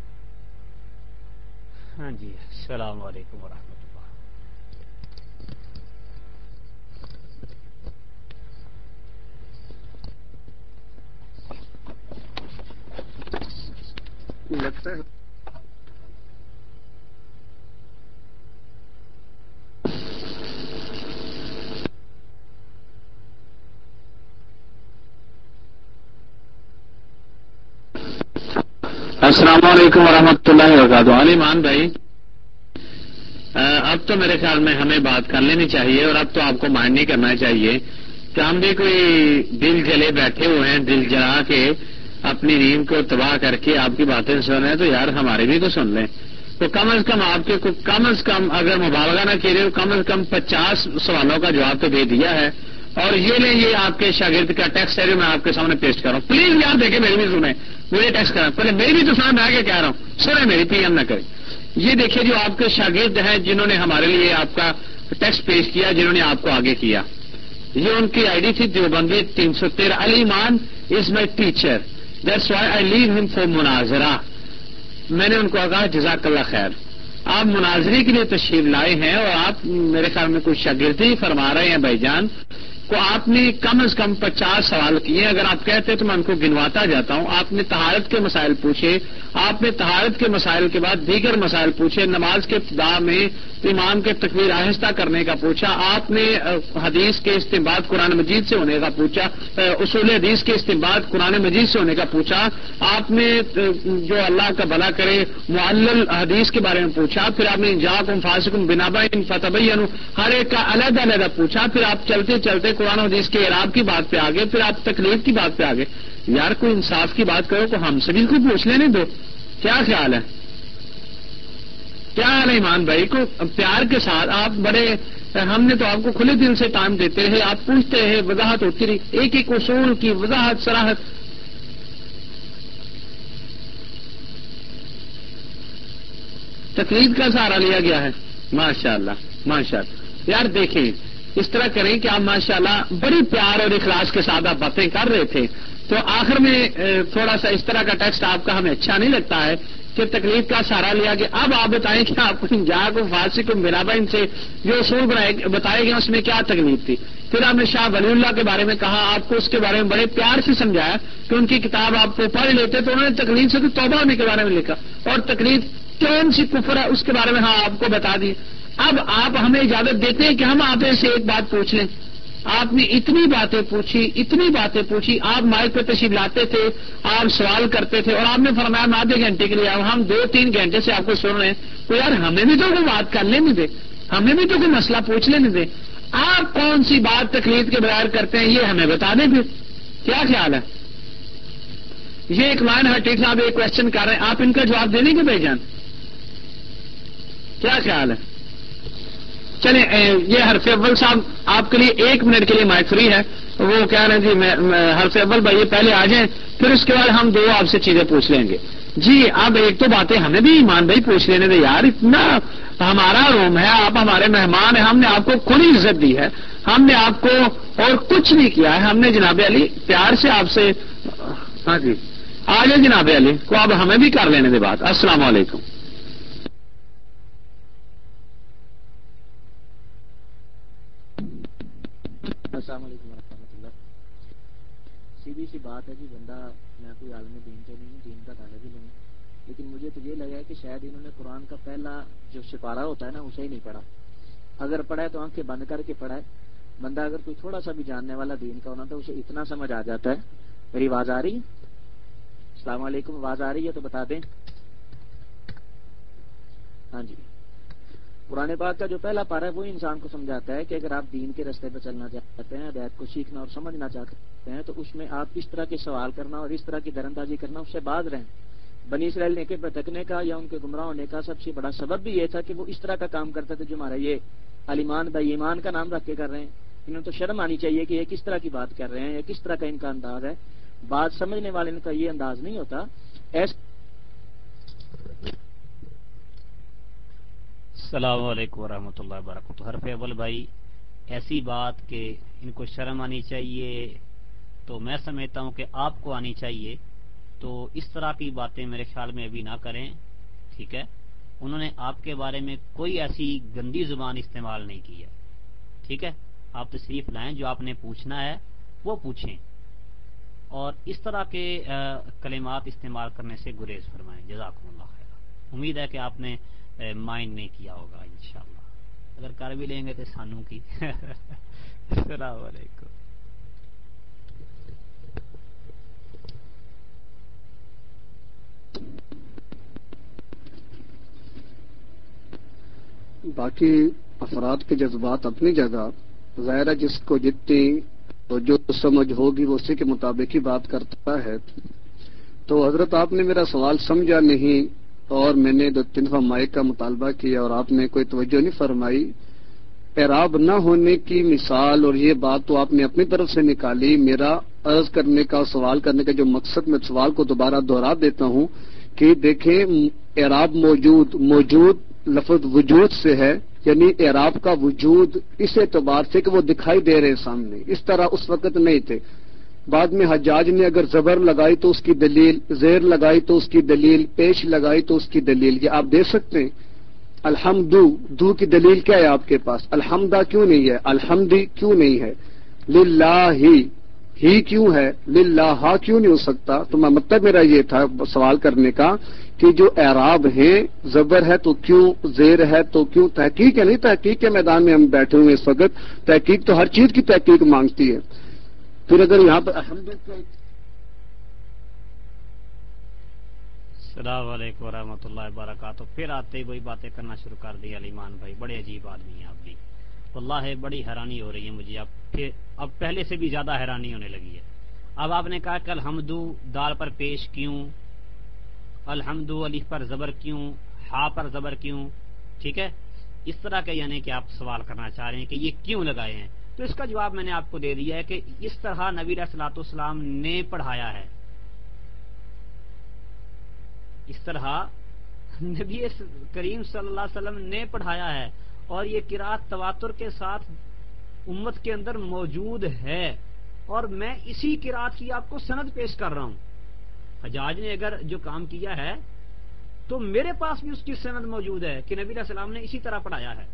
ہاں جی، السلام علیکم ورحمۃ اللہ۔ لگتا ہے السلام علیکم ورحمۃ اللہ وبرکاتہ۔ علی مان بھائی، اب تو میرے خیال میں ہمیں بات کر لینی چاہیے، اور اب تو آپ کو مائنڈ نہیں کرنا چاہیے کہ ہم بھی کوئی دل جلے بیٹھے ہوئے ہیں، دل جلا کے اپنی نیند کو تباہ کر کے آپ کی باتیں سن رہے ہیں، تو یار ہماری بھی تو سن لیں۔ تو کم از کم آپ کے کو کم از کم، اگر مبالغہ نہ کیے تو کم از کم 50 سوالوں کا جواب تو دے دیا ہے۔ اور یہ لیں، یہ آپ کے شاگرد کا ٹیکسٹ ہے جو میں آپ کے سامنے پیش کر رہا ہوں۔ پلیز یار دیکھیں، میری بھی سنیں، مجھے ٹیکسٹ کریں، پہلے میری بھی تو سنیں، میں آگے کہہ رہا ہوں، سنیں میری، پی ایم نہ کریں۔ یہ دیکھیے جو آپ کے شاگرد ہیں جنہوں نے ہمارے لیے آپ کا ٹیکسٹ پیش کیا، جنہوں نے آپ کو آگے کیا، یہ ان کی آئی ڈی تھی Deobandi 313۔ Ali man is my teacher, that's why I love him for مناظرہ۔ میں نے ان کو کہا جزاک اللہ خیر، آپ مناظرے کے لیے تشریف لائے ہیں، اور آپ میرے خیال میں کوئی شاگردی فرما رہے ہیں بھائی جان کو، آپ نے کم از کم 50 سوال کیے۔ اگر آپ کہتے تو میں ان کو گنواتا جاتا ہوں۔ آپ نے طہارت کے مسائل پوچھے، آپ نے طہارت کے مسائل کے بعد دیگر مسائل پوچھے، نماز کے ابتدا میں امام کے تکبیر آہستہ کرنے کا پوچھا، آپ نے حدیث کے استنباط قرآن مجید سے ہونے کا پوچھا، اصول حدیث کے استنباط قرآن مجید سے ہونے کا پوچھا، آپ نے جو اللہ کا بھلا کرے معلل حدیث کے بارے میں پوچھا، پھر آپ نے جاءکم فاسقٌ بنبأٍ فتبینوا، ہر ایک کا علیحدہ علیحدہ پوچھا، پھر آپ چلتے چلتے قرآن حدیث کے اعراب کی بات پہ آگے، پھر آپ تکلیف کی بات پہ آگے۔ یار کوئی انصاف کی بات کرو تو ہم سبھی کو پوچھ لینے دو، کیا خیال ہے؟ کیا حال ہے ایمان بھائی کو پیار کے ساتھ آپ بڑے، ہم نے تو آپ کو کھلے دل سے ٹائم دیتے رہے، آپ پوچھتے رہے، وضاحت ہوتی رہی، ایک ایک اصول کی وضاحت صراحت۔ تقلید کا سہارا لیا گیا ہے، ماشاء اللہ ماشاء اللہ۔ یار دیکھیں، اس طرح کریں کہ آپ ماشاءاللہ بڑی پیار اور اخلاص کے ساتھ آپ باتیں کر رہے تھے، تو آخر میں تھوڑا سا اس طرح کا ٹیکسٹ آپ کا ہمیں اچھا نہیں لگتا ہے کہ تقلید کا سہارا لیا گیا۔ اب آپ بتائیں کہ آپ جاءکم فاسقٌ بنبأٍ سے جو اصول بتائے گئے اس میں کیا تقلید تھی؟ پھر آپ نے شاہ ولی اللہ کے بارے میں کہا، آپ کو اس کے بارے میں بڑے پیار سے سمجھایا کہ ان کی کتاب آپ کو پڑھ لیتے، تو انہوں نے تقلید سے تو توبہ ہونے کے بارے میں لکھا، اور تقلید کون سی کفر ہے اس کے بارے میں ہاں آپ کو بتا دی۔ اب آپ ہمیں اجازت دیتے ہیں کہ ہم آپ سے ایک بات پوچھ لیں؟ آپ نے اتنی باتیں پوچھی، آپ مائک پہ تشریف لاتے تھے، آپ سوال کرتے تھے، اور آپ نے فرمایا میں آدھے گھنٹے کے لیے آؤں، ہم 2-3 گھنٹے سے آپ کو سن رہے ہیں، تو یار ہمیں بھی تو کوئی بات کر لینے دے، ہمیں بھی تو کوئی مسئلہ پوچھ لینے دے۔ آپ کون سی بات تقلید کے بغیر کرتے ہیں یہ ہمیں بتا دیں پھر، کیا خیال ہے؟ یہ ایک لائن ہٹیک صاحب ایک کوشچن کر رہے ہیں، آپ ان کا جواب دے دیں گے بھائی جان؟ کیا خیال ہے؟ چلیں یہ حرف اول صاحب آپ کے لیے 1 منٹ کے لیے مائک فری ہے، وہ کہہ رہے ہیں جی میں حرف اول بھائی پہلے آ جائیں، پھر اس کے بعد ہم 2 آپ سے چیزیں پوچھ لیں گے۔ جی اب ایک تو باتیں ہمیں بھی ایمان بھائی پوچھ لینے دیں یار، اتنا ہمارا روم ہے، آپ ہمارے مہمان ہیں، ہم نے آپ کو کھلی عزت دی ہے، ہم نے آپ کو اور کچھ نہیں کیا ہے، ہم نے جناب علی پیار سے آپ سے، ہاں جی آ جائیں جناب علی کو، اب ہمیں بھی کر لینے دیں بات۔ السلام علیکم۔ السلام علیکم ورحمۃ اللہ۔ سیدھی سی بات بات ہے جی، بندہ میں کوئی عالم دین تو نہیں ہوں، دین کا طالب علم ہوں، لیکن مجھے تو یہ لگا ہے کہ شاید انہوں نے قرآن کا پہلا جو سپارہ ہوتا ہے نا اسے ہی نہیں پڑھا. اگر پڑھا ہے تو آنکھیں بند کر کے پڑھا ہے. بندہ اگر کوئی تھوڑا سا بھی جاننے والا دین کا ہونا تو اسے اتنا سمجھ آ جاتا ہے. میری آواز آ رہی ہے؟ السلام علیکم، آواز آ رہی ہے تو بتا دیں. ہاں جی، قرآن پاک کا جو پہلا پارہ ہے وہی انسان کو سمجھاتا ہے کہ اگر آپ دین کے راستے پہ چلنا چاہتے ہیں، ہدایت کو سیکھنا اور سمجھنا چاہتے ہیں، تو اس میں آپ اس طرح کے سوال کرنا اور اس طرح کی درندازی کرنا اس سے باز رہیں. بنی اسرائیل نے کے بھٹکنے کا یا ان کے گمراہ ہونے کا سب سے بڑا سبب بھی یہ تھا کہ وہ اس طرح کا کام کرتے تھے جو ہمارا یہ الایمان بھائی ایمان کا نام رکھ کے کر رہے ہیں. انہیں تو شرم آنی چاہیے کہ یہ کس طرح کی بات کر رہے ہیں یا کس طرح کا ان کا انداز ہے. بات سمجھنے والے کا یہ انداز نہیں ہوتا. السلام علیکم ورحمۃ اللہ وبرکاتہ. حرف اول بھائی، ایسی بات کہ ان کو شرم آنی چاہیے تو میں سمجھتا ہوں کہ آپ کو آنی چاہیے. تو اس طرح کی باتیں میرے خیال میں ابھی نہ کریں، ٹھیک ہے. انہوں نے آپ کے بارے میں کوئی ایسی گندی زبان استعمال نہیں کی ہے، ٹھیک ہے. آپ تشریف لائیں، جو آپ نے پوچھنا ہے وہ پوچھیں اور اس طرح کے کلمات استعمال کرنے سے گریز فرمائیں. جزاکم اللہ خیر. امید ہے کہ آپ نے مائنڈ نہیں کیا ہوگا انشاءاللہ. اگر کر بھی لیں گے تو سانوں کی. السلام علیکم. باقی افراد کے جذبات اپنی جگہ، ظاہر ہے جس کو جتنی جو سمجھ ہوگی وہ اسی کے مطابق ہی بات کرتا ہے. تو حضرت آپ نے میرا سوال سمجھا نہیں اور میں نے 2-3 دفعہ مائک کا مطالبہ کیا اور آپ نے کوئی توجہ نہیں فرمائی. اعراب نہ ہونے کی مثال اور یہ بات تو آپ نے اپنی طرف سے نکالی. میرا عرض کرنے کا سوال کرنے کا جو مقصد، میں سوال کو دوبارہ دوہرا دیتا ہوں کہ دیکھیں اعراب موجود لفظ وجود سے ہے، یعنی اعراب کا وجود اس اعتبار سے کہ وہ دکھائی دے رہے سامنے. اس طرح اس وقت نہیں تھے. بعد میں حجاج نے اگر زبر لگائی تو اس کی دلیل، زیر لگائی تو اس کی دلیل، پیش لگائی تو اس کی دلیل. یہ آپ دیکھ سکتے ہیں. الحمدو کی دلیل کیا ہے آپ کے پاس؟ الحمدہ کیوں نہیں ہے؟ الحمدی کیوں نہیں ہے؟ للہ ہی کیوں ہے؟ للہ کیوں نہیں ہو سکتا؟ تو مطلب میرا یہ تھا سوال کرنے کا کہ جو اعراب ہیں، زبر ہے تو کیوں، زیر ہے تو کیوں؟ تحقیق ہے نہیں، تحقیق کے میدان میں ہم بیٹھے ہوئے اس وقت. تحقیق تو ہر چیز کی تحقیق مانگتی ہے. پھر اگر یہاں پر السلام علیکم ورحمۃ اللہ وبرکاتہ. پھر آتے ہی وہی باتیں کرنا شروع کر دی. علیمان بھائی بڑے عجیب آدمی ہیں آپ بھی، واللہ بڑی حیرانی ہو رہی ہے مجھے. اب پہلے سے بھی زیادہ حیرانی ہونے لگی ہے. اب آپ نے کہا کہ الحمدو دال پر پیش کیوں، الحمدو الف پر زبر کیوں، ہا پر زبر کیوں، ٹھیک ہے. اس طرح کے یعنی کہ آپ سوال کرنا چاہ رہے ہیں کہ یہ کیوں لگائے ہیں. تو اس کا جواب میں نے آپ کو دے دیا ہے کہ اس طرح نبی علیہ الصلوۃ والسلام نے پڑھایا ہے. اس طرح نبی کریم صلی اللہ علیہ وسلم نے پڑھایا ہے اور یہ قرات تواتر کے ساتھ امت کے اندر موجود ہے اور میں اسی قرات کی آپ کو سند پیش کر رہا ہوں. حجاج نے اگر جو کام کیا ہے تو میرے پاس بھی اس کی سند موجود ہے کہ نبی علیہ السلام نے اسی طرح پڑھایا ہے.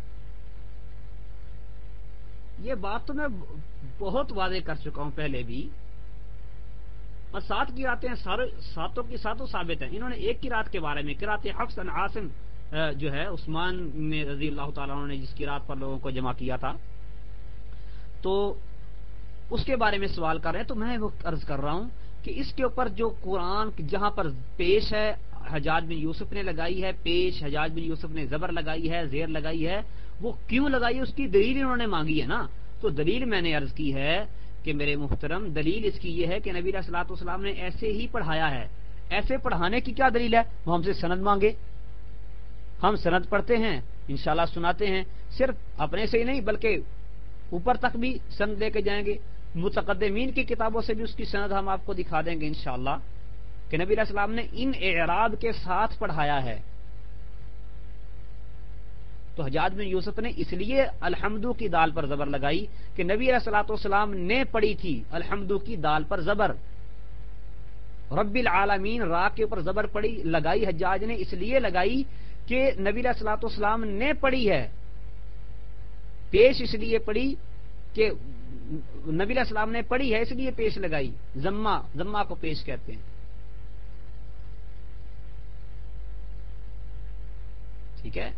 یہ بات تو میں بہت واضح کر چکا ہوں پہلے بھی. اور 7 قراتیں ساتوں کی ساتوں ثابت ہیں. انہوں نے ایک قرات کے بارے میں، قرات حفص عن عاصم جو ہے عثمان نے رضی اللہ تعالیٰ عنہ نے جس قرات پر لوگوں کو جمع کیا تھا، تو اس کے بارے میں سوال کر رہے ہیں. تو میں وہ عرض کر رہا ہوں کہ اس کے اوپر جو قرآن جہاں پر پیش ہے حجاج بن یوسف نے لگائی ہے، پیش حجاج بن یوسف نے زبر لگائی ہے، زیر لگائی ہے، وہ کیوں لگائی ہے اس کی دلیل انہوں نے مانگی ہے نا. تو دلیل میں نے عرض کی ہے کہ میرے محترم دلیل اس کی یہ ہے کہ نبی علیہ الصلوۃ والسلام نے ایسے ہی پڑھایا ہے. ایسے پڑھانے کی کیا دلیل ہے؟ وہ ہم سے سند مانگے، ہم سند پڑھتے ہیں، انشاءاللہ سناتے ہیں. صرف اپنے سے ہی نہیں بلکہ اوپر تک بھی سند لے کے جائیں گے. متقدمین کی کتابوں سے بھی اس کی سند ہم آپ کو دکھا دیں گے انشاءاللہ کہ نبی علیہ السلام نے ان اعراب کے ساتھ پڑھایا ہے. تو حجاج بن یوسف نے اس لیے الحمدو کی دال پر زبر لگائی کہ نبی علیہ الصلوۃ والسلام نے پڑھی تھی الحمدو کی دال پر زبر. رب العالمین را کے اوپر زبر پڑھی لگائی حجاج نے اس لیے لگائی کہ نبی علیہ الصلوۃ والسلام نے پڑھی ہے. پیش اس لیے پڑھی کہ نبی علیہ السلام نے پڑھی ہے اس لیے پیش لگائی. ضمہ کو پیش کہتے ہیں. ٹھیک ہے.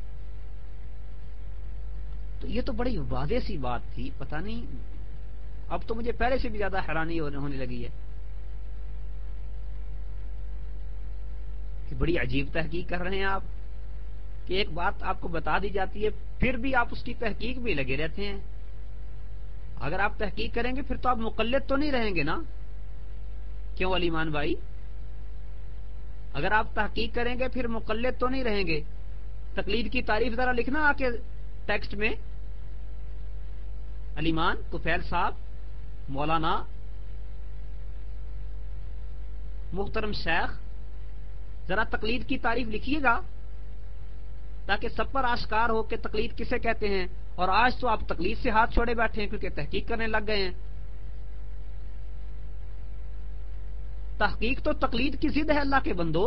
تو یہ تو بڑی واضح سی بات تھی. پتہ نہیں اب تو مجھے پہلے سے بھی زیادہ حیرانی ہونے لگی ہے کہ بڑی عجیب تحقیق کر رہے ہیں آپ کہ ایک بات آپ کو بتا دی جاتی ہے پھر بھی آپ اس کی تحقیق بھی لگے رہتے ہیں. اگر آپ تحقیق کریں گے پھر تو آپ مقلد تو نہیں رہیں گے نا. کیوں علی مان بھائی؟ اگر آپ تحقیق کریں گے پھر مقلد تو نہیں رہیں گے. تقلید کی تعریف ذرا لکھنا آ کے ٹیکسٹ میں. علی مان طفیل صاحب، مولانا محترم شیخ، ذرا تقلید کی تعریف لکھیے گا تاکہ سب پر آشکار ہو کہ تقلید کسے کہتے ہیں. اور آج تو آپ تقلید سے ہاتھ چھوڑے بیٹھے ہیں کیونکہ تحقیق کرنے لگ گئے ہیں. تحقیق تو تقلید کی ضد ہے اللہ کے بندو.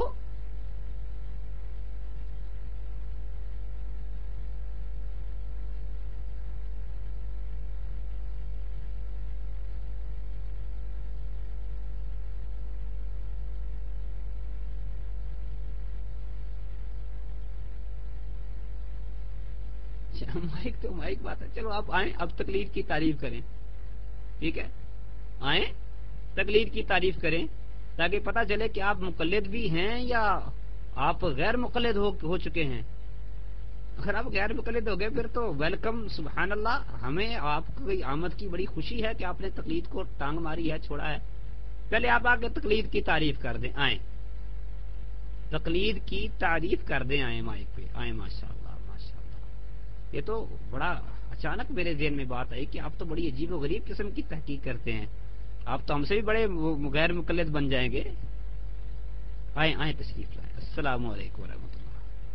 مائک تو مائک بات ہے. چلو آپ آئیں اب تقلید کی تعریف کریں. ٹھیک ہے، آئیں تقلید کی تعریف کریں تاکہ پتہ چلے کہ آپ مقلد بھی ہیں یا آپ غیر مقلد ہو چکے ہیں. اگر آپ غیر مقلد ہو گئے پھر تو ویلکم، سبحان اللہ. ہمیں آپ کی آمد کی بڑی خوشی ہے کہ آپ نے تقلید کو ٹانگ ماری ہے، چھوڑا ہے. پہلے آپ آگے تقلید کی تعریف کر دیں. آئیں تقلید کی تعریف کر دیں. آئیں مائک پہ آئیں. ماشاء اللہ ماشاء اللہ. یہ تو بڑا اچانک میرے ذہن میں بات آئی کہ آپ تو بڑی عجیب و غریب قسم کی تحقیق کرتے ہیں. آپ تو ہم سے بھی بڑے غیر مقلد بن جائیں گے. آئیں آئیں تشریف لائیں. السلام علیکم ورحمۃ اللہ.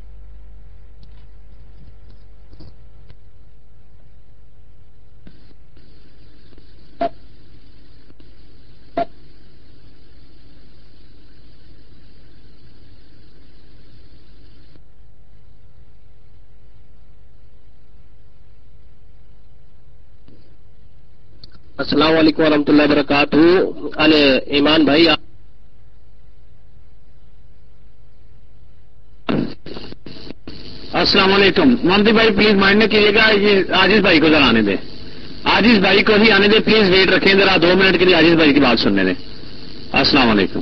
السلام علیکم ورحمۃ اللہ وبرکاتہ. ایمان بھائی السلام علیکم. ممتی بھائی پلیز مائنڈ نہ کیجیے گا، یہ عاجز بھائی کو ذرا آنے دیں. عاجز بھائی کو ہی آنے دیں پلیز. ویٹ رکھیں ذرا 2 منٹ کے لیے عاجز بھائی کی بات سننے دیں. السلام علیکم.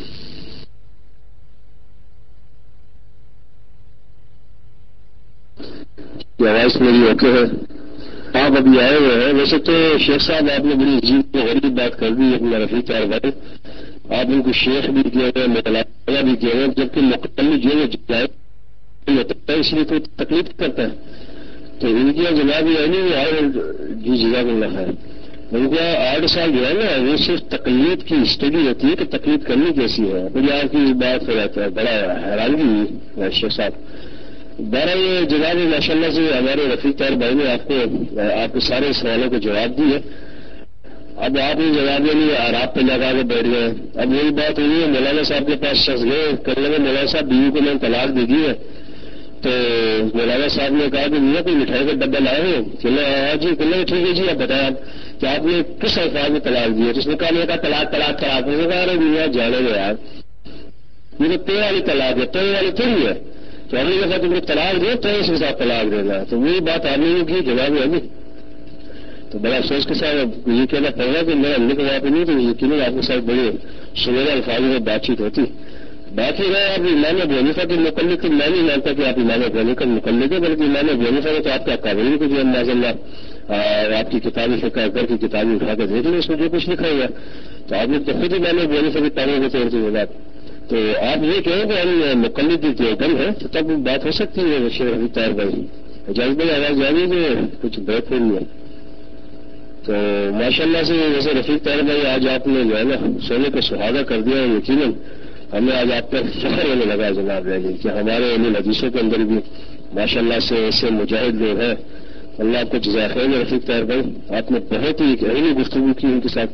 آواز میری اوکے ہے؟ آپ ابھی آئے ہوئے ہیں. ویسے تو شیخ صاحب آپ نے بڑی عجیب و غریب بات کر دی. اپنا رفیق چار بھائی آپ ان کو شیخ بھی کیا گیا، مطالعہ بھی کیا گیا، جبکہ مقتل جو ہے اس لیے تو تکلیف کرتا ہے. تو ان کی جناب یہ نہیں اور جی جزاک اللہ خیر. ان کا 8 سال جو ہے نا وہ صرف تقلید کی اسٹڈی ہوتی ہے کہ تقلید کرنی کیسی ہے. مجھے آپ کی بات ہو جاتا ہے، بڑا حیرانگی ہوئی شیخ صاحب. بہرحال یہ جناب ماشاء اللہ سے ہمارے رفیق طاہر بھائی نے آپ کے سارے سوالوں کے جواب دیے. اب آپ نے جواب نہیں آراب پہ لگا کے بیٹھ گئے. اب وہی بات ہوئی ہے مولانا صاحب کے پاس شخص گئے کرنے میں، مولانا صاحب بیوی کو میں نے طلاق دے دی ہے. تو مولانا صاحب نے کہا کہ میاں کوئی مٹھائی کا ڈبہ لائے ہو؟ چلے ہاں جی. چلے ٹھیک ہے جی. آپ بتائیں آپ کہ آپ نے کس الفاظ میں طلاق دی ہے؟ تو اس نے کہا میں نے کہا طلاق طلاق طلاق. میں نے کہا ارے میاں جانے گے یار، یہ تو تے والی طلاق ہے، تے والی تھوڑی ہے. تو ہم نے کہا تم نے طلاق دو تو اس کے ساتھ طلاق دینا. تو وہی بات آپ نے کی، جواب ہے. تو بڑا افسوس کے ساتھ یہ کہنا پڑ رہا کہ میرا لکھ وہاں پہ نہیں تو یقیناً آپ کے ساتھ بڑے سنہرے الفاظ میں بات چیت ہوتی. باقی رہے آپ امام ابو حنیفہ کے مقلد تو میں نہیں مانتا کہ آپ امام ابو حنیفہ کے مقلد ہیں، بلکہ امام ابو حنیفہ نے تو آپ کا قابل کو جو انداز اللہ آپ کی کتابیں فقہ اکبر کی کتابیں اٹھا کر دیکھ لیں، اس میں جو کچھ لکھا ہوا تو آپ نے تو خود امام ابو حنیفہ کی تعلیم کو توڑتے ہوئے بات. تو آپ یہ کہیں کہ ہم مقلد دیوبند ہیں تو تب بات ہو سکتی ہے. شیخ رفیق طاہر بھائی اجازت بھائی آواز جا رہی ہے کہ کچھ بہت نہیں ہے. تو ماشاء اللہ سے جیسے رفیق طاہر بھائی آج آپ نے جو ہے نا سونے کو سہاگا کر دیا. یقیناً ہمیں آج آپ پر فخر ہونے لگا جناب رہی کہ ہمارے ان حدیثوں کے اندر بھی ماشاء اللہ سے ایسے مجاہد لوگ ہیں. اللہ آپ کو جزائے خیر. رفیق طاہر بھائی آپ نے بہت ہی اہم گفتگو کی ان کے ساتھ.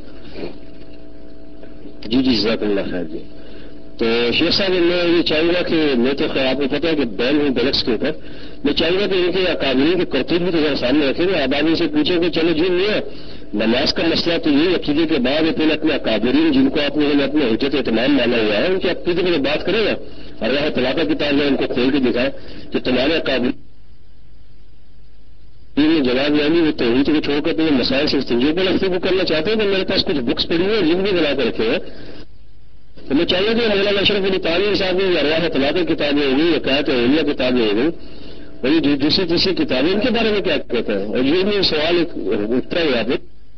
جی جی جزاک اللہ خیر جی. تو شیخ صاحب میں یہ چاہوں گا کہ میں تو خیر آپ کو پتا ہے کہ بین ہوں ڈائریکٹس کے اوپر، میں چاہوں گا کہ ان کے اکابرین کے کرتوت بھی تو ذرا سامنے رکھیں گے. اب آپ ان سے پوچھیں کہ چلو جی میاں نماز کا مسئلہ تو یہ عقیدے کے بعد اپنے اکابرین جن کو آپ نے اپنے حجت اہتمام مانا ہوا ہے ان کے عقیدے میں بات کرے گا. اللہ تعالیٰ کا کتاب ہے ان کو کھول کے دکھائے کہ تمہارے اکابرین جواب یعنی وہ توحید کو چھوڑ کر تمہیں مسائل سے استنجا پر لفظوں کو کرنا چاہتے ہیں. تو میرے پاس کچھ بکس پڑھی ہوئی جن بھی بنا کر رکھے ہیں. تو میں چاہیے کہ مولانا اشرف علی تانوی صاحب نے ارواح طلاق کتابیں ہوگی عقائد اولیاء کتابیں ہوگی اور یہ دوسری تیسری کتابیں ان کے بارے میں کیا کہتا ہے. اور یہ بھی سوال اٹھتا ہے یہاں پہ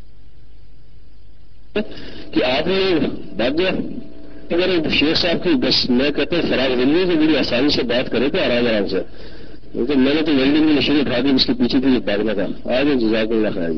کہ آپ نے بات دیا اگر شیخ صاحب کی بس میں کہتا ہوں فراغ دلی تو بڑی آسانی سے بات کرے تو آرام سے کیونکہ میں نے تو ویلڈنگ کی مشین اٹھا دی اس کے پیچھے بھی بھاگنا تھا. آج جزاک اللہ خیر.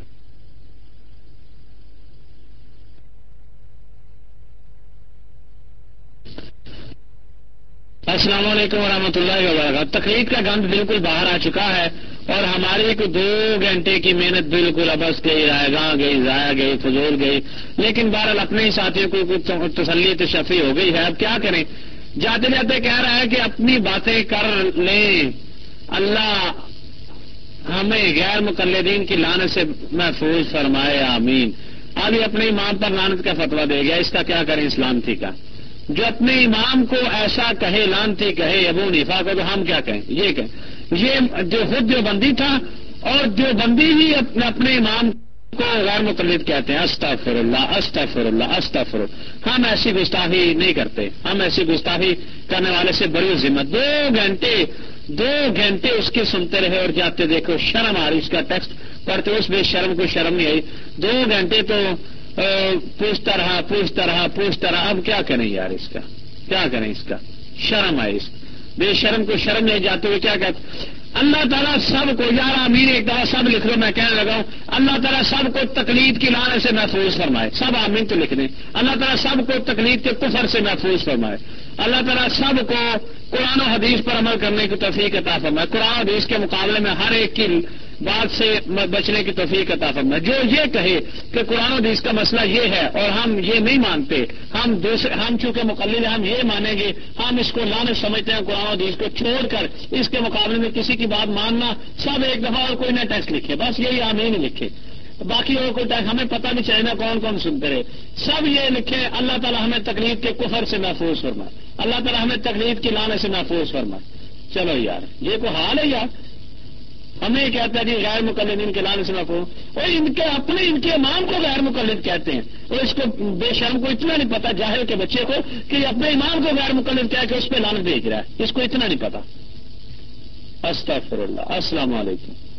السلام علیکم ورحمۃ اللہ وبرکاتہ. تقلید کا گند بالکل باہر آ چکا ہے اور ہماری کو 2 گھنٹے کی محنت بالکل ابس گئی، رائے گاہ گئی، ضائع گئی، فضول گئی. لیکن بہرحال اپنے ہی ساتھیوں کو کچھ تسلی تشفی ہو گئی ہے. اب کیا کریں؟ جاتے جاتے کہہ رہا ہے کہ اپنی باتیں کر لیں، اللہ ہمیں غیر مقلدین کی لعنت سے محفوظ فرمائے، آمین. اب یہ اپنے امام پر لعنت کا فتویٰ دے گیا، اس کا کیا کریں اسلام ٹھیک ہے؟ جو اپنے امام کو ایسا کہے، لعنتی کہے ابو حنیفہ کو، تو ہم کیا کہیں؟ یہ کہیں یہ جو خود جو بندی تھا اور جو بندی بھی اپنے امام کو غیر مقلد کہتے ہیں. استغفر اللہ استغفر اللہ استغفر اللہ. ہم ایسی گستاخی نہیں کرتے، ہم ایسی گستاخی کرنے والے سے بڑی ذمت. 2 گھنٹے اس کے سنتے رہے اور جاتے دیکھو شرم آ رہی. اس کا ٹیکسٹ پڑھتے اس بے شرم کو شرم نہیں آئی. 2 گھنٹے تو پوچھتا رہا. اب کیا کریں یار؟ اس کا کیا کریں؟ اس کا شرم آئے. اس بے شرم کو شرم نہیں جاتے ہوئے کیا کہتے؟ اللہ تعالیٰ سب کو، یار آمین ایک دفعہ سب لکھ لو، میں کہنے لگا ہوں اللہ تعالیٰ سب کو تقلید کی لعنت سے محفوظ فرمائے. سب آمین تو لکھ دیں. اللہ تعالیٰ سب کو تقلید کے کفر سے محفوظ فرمائے. اللہ تعالیٰ سب کو قرآن و حدیث پر عمل کرنے کی توفیق عطا فرمائے. قرآن و حدیث کے مقابلے میں ہر ایک کی بات سے بچنے کی توفیق عطا فرمائے. جو یہ کہے کہ قرآن و حدیث کا مسئلہ یہ ہے اور ہم یہ نہیں مانتے، ہم چونکہ مقلد ہم یہ مانیں گے، ہم اس کو لعنت سمجھتے ہیں قرآن و حدیث کو چھوڑ کر اس کے مقابلے میں کسی کی بات ماننا، سب ایک دفعہ اور کوئی نہ ٹیکسٹ لکھے، بس یہی آمین لکھے. باقی اور کوئی ٹیکسٹ ہمیں پتہ نہیں چاہیے کون کون سنتے رہے. سب یہ لکھے اللہ تعالیٰ ہمیں تقلید کے کفر سے محفوظ فرمائے، اللہ تعالیٰ ہمیں تقلید کی لعنت سے محفوظ فرمائے. چلو یار یہ کوئی حال ہے یار؟ ہمیں یہ کہتا ہے کہ غیر مقلدین کے لعنت سے محفوظ، اور ان کے امام کو غیر مقلد کہتے ہیں. اور اس کو بے شرم کو اتنا نہیں پتا، جاہل کے بچے کو، کہ اپنے امام کو غیر مقلد کہہ کے اس پہ لعنت بھیج رہا ہے. اس کو اتنا نہیں پتا. استغفر اللہ. السلام علیکم.